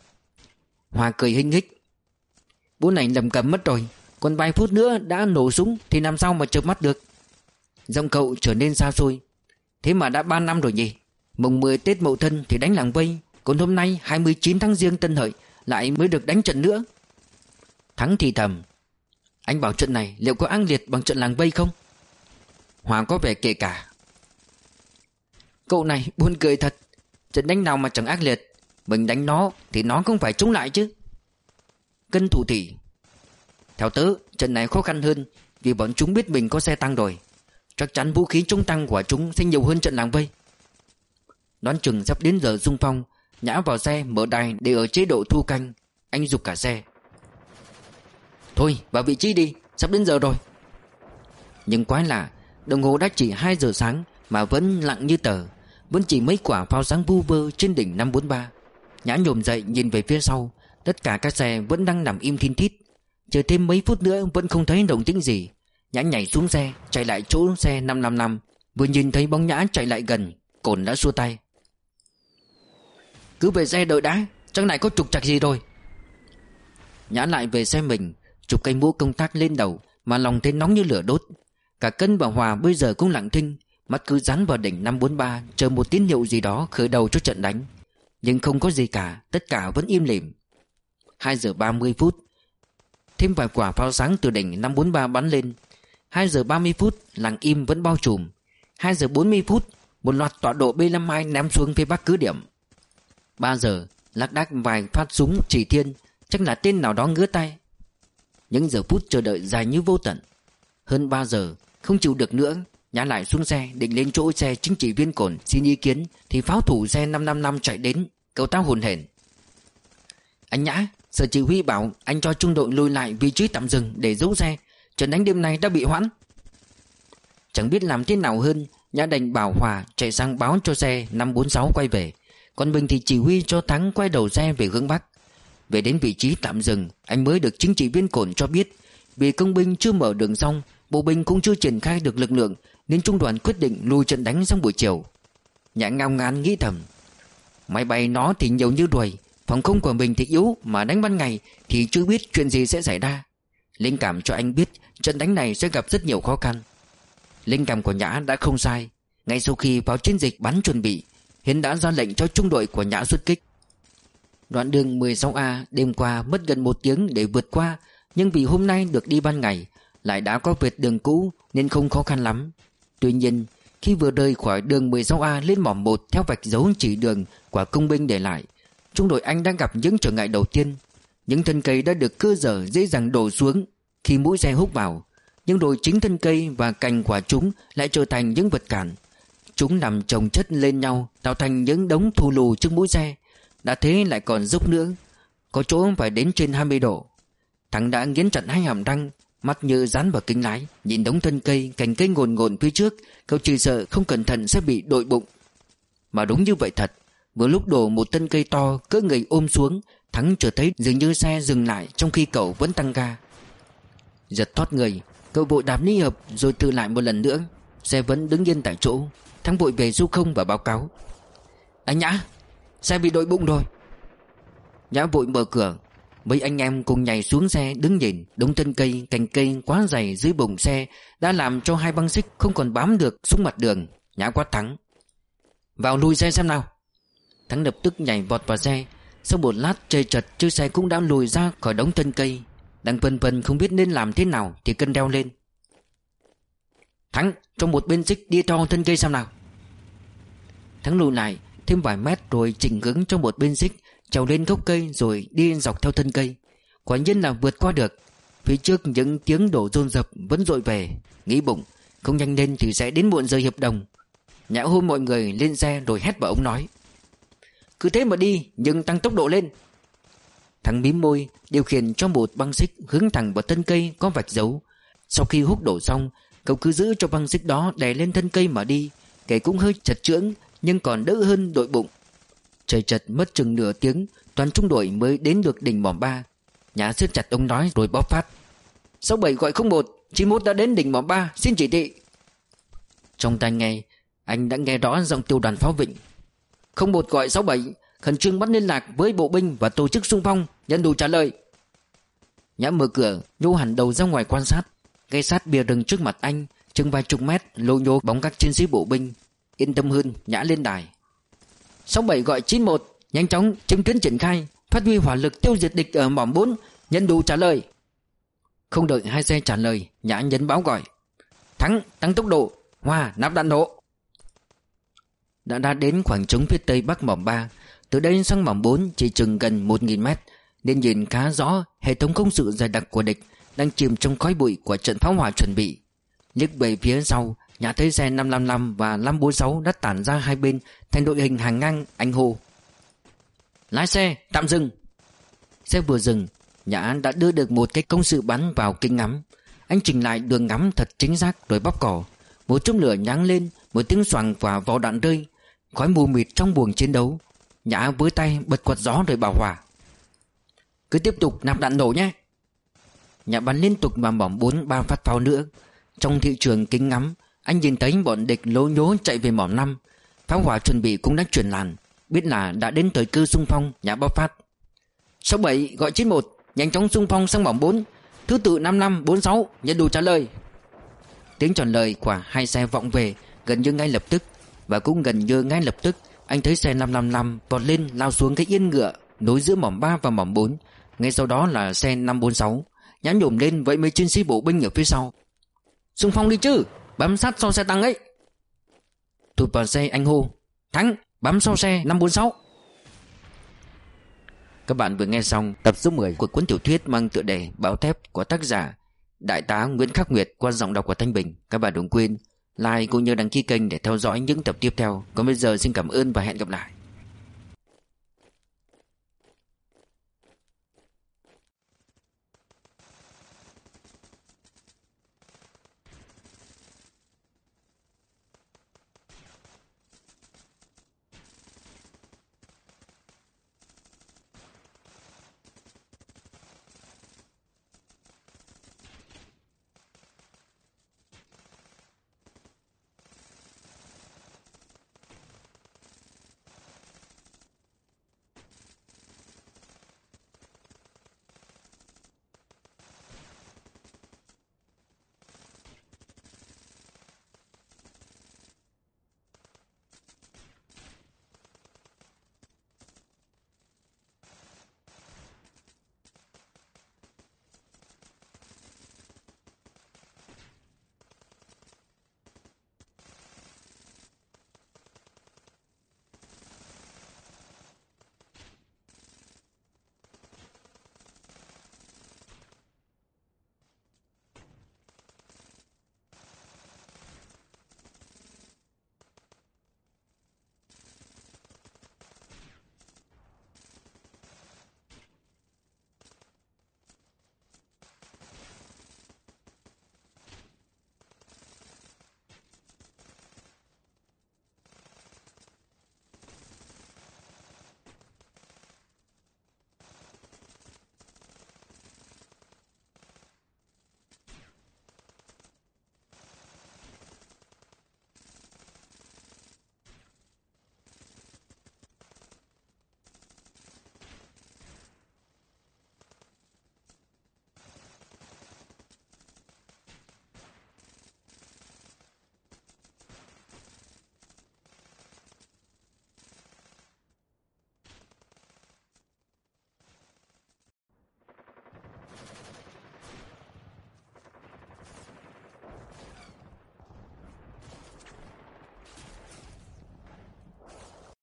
Hòa cười hinh hích: Bố này lầm cầm mất rồi, còn vài phút nữa đã nổ súng thì làm sao mà chợp mắt được. Giọng cậu trở nên xa xôi: Thế mà đã ba năm rồi nhỉ. Mùng mười Tết Mậu Thân thì đánh làng Vây, còn hôm nay hai mươi chín tháng Giêng Tân Hợi lại mới được đánh trận nữa. Thắng thì thầm: Anh bảo trận này liệu có ác liệt bằng trận làng Vây không? Hòa có vẻ kể cả: Cậu này buồn cười thật. Trận đánh nào mà chẳng ác liệt. Mình đánh nó thì nó không phải chống lại chứ. Cân thủ thỉ: Theo tớ, trận này khó khăn hơn, vì bọn chúng biết mình có xe tăng rồi. Chắc chắn vũ khí chống tăng của chúng sẽ nhiều hơn trận làng Vây. Đoán chừng sắp đến giờ xung phong. Nhã vào xe mở đài để ở chế độ thu canh. Anh giục cả xe: Thôi vào vị trí đi, sắp đến giờ rồi. Nhưng quái lạ, đồng hồ đã chỉ hai giờ sáng mà vẫn lặng như tờ. Vẫn chỉ mấy quả pháo sáng vu vơ trên đỉnh năm bốn ba. Nhã nhổm dậy nhìn về phía sau. Tất cả các xe vẫn đang nằm im thin thít. Chờ thêm mấy phút nữa vẫn không thấy động tĩnh gì. Nhã nhảy xuống xe, chạy lại chỗ xe năm năm năm. Vừa nhìn thấy bóng Nhã chạy lại gần, Cồn đã xua tay: Cứ về xe đợi đã, chắc này có trục trặc gì rồi. Nhã lại về xe mình, chụp cây mũ công tác lên đầu mà lòng thấy nóng như lửa đốt. Cả Cân và Hòa bây giờ cũng lặng thinh, mắt cứ dán vào đỉnh năm bốn ba, chờ một tín hiệu gì đó khởi đầu cho trận đánh. Nhưng không có gì cả, tất cả vẫn im lìm. Hai giờ ba mươi phút, thêm vài quả pháo sáng từ đỉnh năm bốn ba bắn lên. Hai giờ ba mươi phút, lặng im vẫn bao trùm. Hai giờ bốn mươi phút, một loạt tọa độ B năm mươi hai ném xuống phía bắc cứ điểm. Ba giờ, lác đác vài phát súng chỉ thiên, chắc là tên nào đó ngứa tay. Những giờ phút chờ đợi dài như vô tận. Hơn ba giờ, không chịu được nữa, Nhã lại xuống xe định lên chỗ xe chính trị viên Cồn xin ý kiến, thì pháo thủ xe năm năm năm chạy đến. Cậu ta hồn hển: Anh Nhã, sở chỉ huy bảo anh cho trung đội lùi lại vị trí tạm dừng để giấu xe. Trận đánh đêm nay đã bị hoãn. Chẳng biết làm thế nào hơn, Nhã đành bảo Hòa chạy sang báo cho xe năm bốn sáu quay về. Còn mình thì chỉ huy cho Thắng quay đầu xe về hướng Bắc. Về đến vị trí tạm dừng, anh mới được chính trị viên Cồn cho biết vì công binh chưa mở đường xong, bộ binh cũng chưa triển khai được lực lượng, nên trung đoàn quyết định lùi trận đánh sang buổi chiều. Nhã ngao ngán nghĩ thầm: Máy bay nó thì nhiều như đuổi, phòng không của mình thì yếu, mà đánh ban ngày thì chưa biết chuyện gì sẽ xảy ra. Linh cảm cho anh biết trận đánh này sẽ gặp rất nhiều khó khăn. Linh cảm của Nhã đã không sai. Ngay sau khi vào chiến dịch bắn chuẩn bị, Hiến đã ra lệnh cho trung đội của Nhã xuất kích. Đoạn đường mười sáu A đêm qua mất gần một tiếng để vượt qua, nhưng vì hôm nay được đi ban ngày, lại đã có vệt đường cũ nên không khó khăn lắm. Tuy nhiên, khi vừa rời khỏi đường mười sáu A lên mỏm một theo vạch dấu chỉ đường của công binh để lại, trung đội Anh đang gặp những trở ngại đầu tiên. Những thân cây đã được cưa dở dễ dàng đổ xuống khi mũi xe húc vào, nhưng rồi chính thân cây và cành của chúng lại trở thành những vật cản. Chúng nằm chồng chất lên nhau, tạo thành những đống thù lù trước mũi xe. Đã thế lại còn dốc nữa, có chỗ phải đến trên hai mươi độ. Thắng đã nghiến chặt hai hàm răng, mắt như dán vào kính lái, nhìn đống thân cây, cành cây ngồn ngồn phía trước. Cậu chỉ sợ không cẩn thận sẽ bị đội bụng. Mà đúng như vậy thật. Vừa lúc đổ một thân cây to cỡ người ôm xuống, Thắng chợt thấy dường như xe dừng lại trong khi cậu vẫn tăng ga. Giật thoát người, cậu vội đạp ní hợp rồi tự lại một lần nữa. Xe vẫn đứng yên tại chỗ. Thắng vội về du không và báo cáo: Anh Nhã, xe bị đội bụng rồi. Nhã vội mở cửa. Mấy anh em cùng nhảy xuống xe đứng nhìn. Đống thân cây, cành cây quá dày dưới bụng xe đã làm cho hai băng xích không còn bám được xuống mặt đường. Nhã quát Thắng: Vào lùi xe xem nào. Thắng lập tức nhảy vọt vào xe. Sau một lát trời chật, chiếc xe cũng đã lùi ra khỏi đống thân cây. Đang vân vân không biết nên làm thế nào thì Cân reo lên: Thắng, trong một bên xích đi to thân cây xem nào. Thắng lùi lại thêm vài mét rồi chỉnh hướng trong một bên xích, trèo lên gốc cây rồi đi dọc theo thân cây. Quả nhiên là vượt qua được. Phía trước những tiếng đổ dồn dập vẫn dội về. Nghĩ bụng, không nhanh lên thì sẽ đến muộn giờ hiệp đồng. Nhã hôn mọi người lên xe rồi hét vào ống nói: Cứ thế mà đi, nhưng tăng tốc độ lên. Thắng mím môi, điều khiển cho một băng xích hướng thẳng vào thân cây có vạch dấu. Sau khi húc đổ xong, cậu cứ giữ cho băng xích đó đè lên thân cây mà đi. Kẻ cũng hơi chật chưỡng, nhưng còn đỡ hơn đội bụng. Trời chật mất chừng nửa tiếng, toàn trung đội mới đến được đỉnh mỏm ba. Nhã siết chặt ông nói rồi bóp phát. Sáu bảy gọi không một, chín mốt đã đến đỉnh mỏm ba, xin chỉ thị. Trong tai nghe, anh đã nghe rõ giọng Tiểu đoàn Pháo Vịnh. Không một gọi sáu bảy, khẩn trương bắt liên lạc với bộ binh và tổ chức xung phong, nhận đủ trả lời. Nhã mở cửa, nhô hẳn đầu ra ngoài quan sát. Gây sát bìa rừng trước mặt anh, chừng vài chục mét lô nhô bóng các chiến sĩ bộ binh. Yên tâm hơn, Nhã lên đài. Sáu bảy gọi chín một, nhanh chóng chứng kiến triển khai, phát huy hỏa lực tiêu diệt địch ở mỏm bốn, nhận đủ trả lời. Không đợi hai xe trả lời, Nhã nhấn báo gọi. Thắng, tăng tốc độ, Hoa, nạp đạn nổ. Đã đã đến khoảng trống phía tây bắc mỏm ba. Từ đây sang mỏm bốn chỉ chừng gần một nghìn mét, nên nhìn khá rõ hệ thống công sự dày đặc của địch đang chìm trong khói bụi của trận pháo hỏa chuẩn bị. Liếc về phía sau, Nhã thấy xe năm năm năm và năm bốn sáu đã tản ra hai bên thành đội hình hàng ngang. Anh hô. Lái xe, tạm dừng. Xe vừa dừng, Nhã đã đưa được một cái công sự bắn vào kính ngắm. Anh chỉnh lại đường ngắm thật chính xác rồi bóp cò. Một chùm lửa nháng lên, một tiếng xoàng và vỏ đạn rơi, khói mù mịt trong buồng chiến đấu. Nhã với tay bật quạt gió rồi bảo Hòa. Cứ tiếp tục nạp đạn nổ nhé. Nhã bắn liên tục mà mỏm bốn ba phát pháo nữa. Trong thị trường kính ngắm, anh nhìn thấy bọn địch lố nhố chạy về mỏm năm. Pháo hỏa chuẩn bị cũng đã chuyển làn. Biết là đã đến thời cơ xung phong. Nhã báo phát. Sáu bảy gọi chín một, nhanh chóng xung phong sang mỏm bốn, thứ tự năm năm bốn sáu, nhận đủ trả lời. Tiếng trả lời của hai xe vọng về gần như ngay lập tức. Và cũng gần như ngay lập tức, anh thấy xe năm năm năm vọt lên lao xuống cái yên ngựa nối giữa mỏm ba và mỏm bốn. Ngay sau đó là xe năm bốn sáu. Nhã nhổm lên với mấy chiến sĩ bộ binh ở phía sau. Xung phong đi chứ, bám sát sau xe tăng ấy. Tụt vào xe anh hô. Thắng, bám sau xe năm bốn sáu. Các bạn vừa nghe xong tập số mười của cuốn tiểu thuyết mang tựa đề Báo Thép của tác giả Đại tá Nguyễn Khắc Nguyệt qua giọng đọc của Thanh Bình. Các bạn đừng quên like cũng như đăng ký kênh để theo dõi những tập tiếp theo. Còn bây giờ xin cảm ơn và hẹn gặp lại.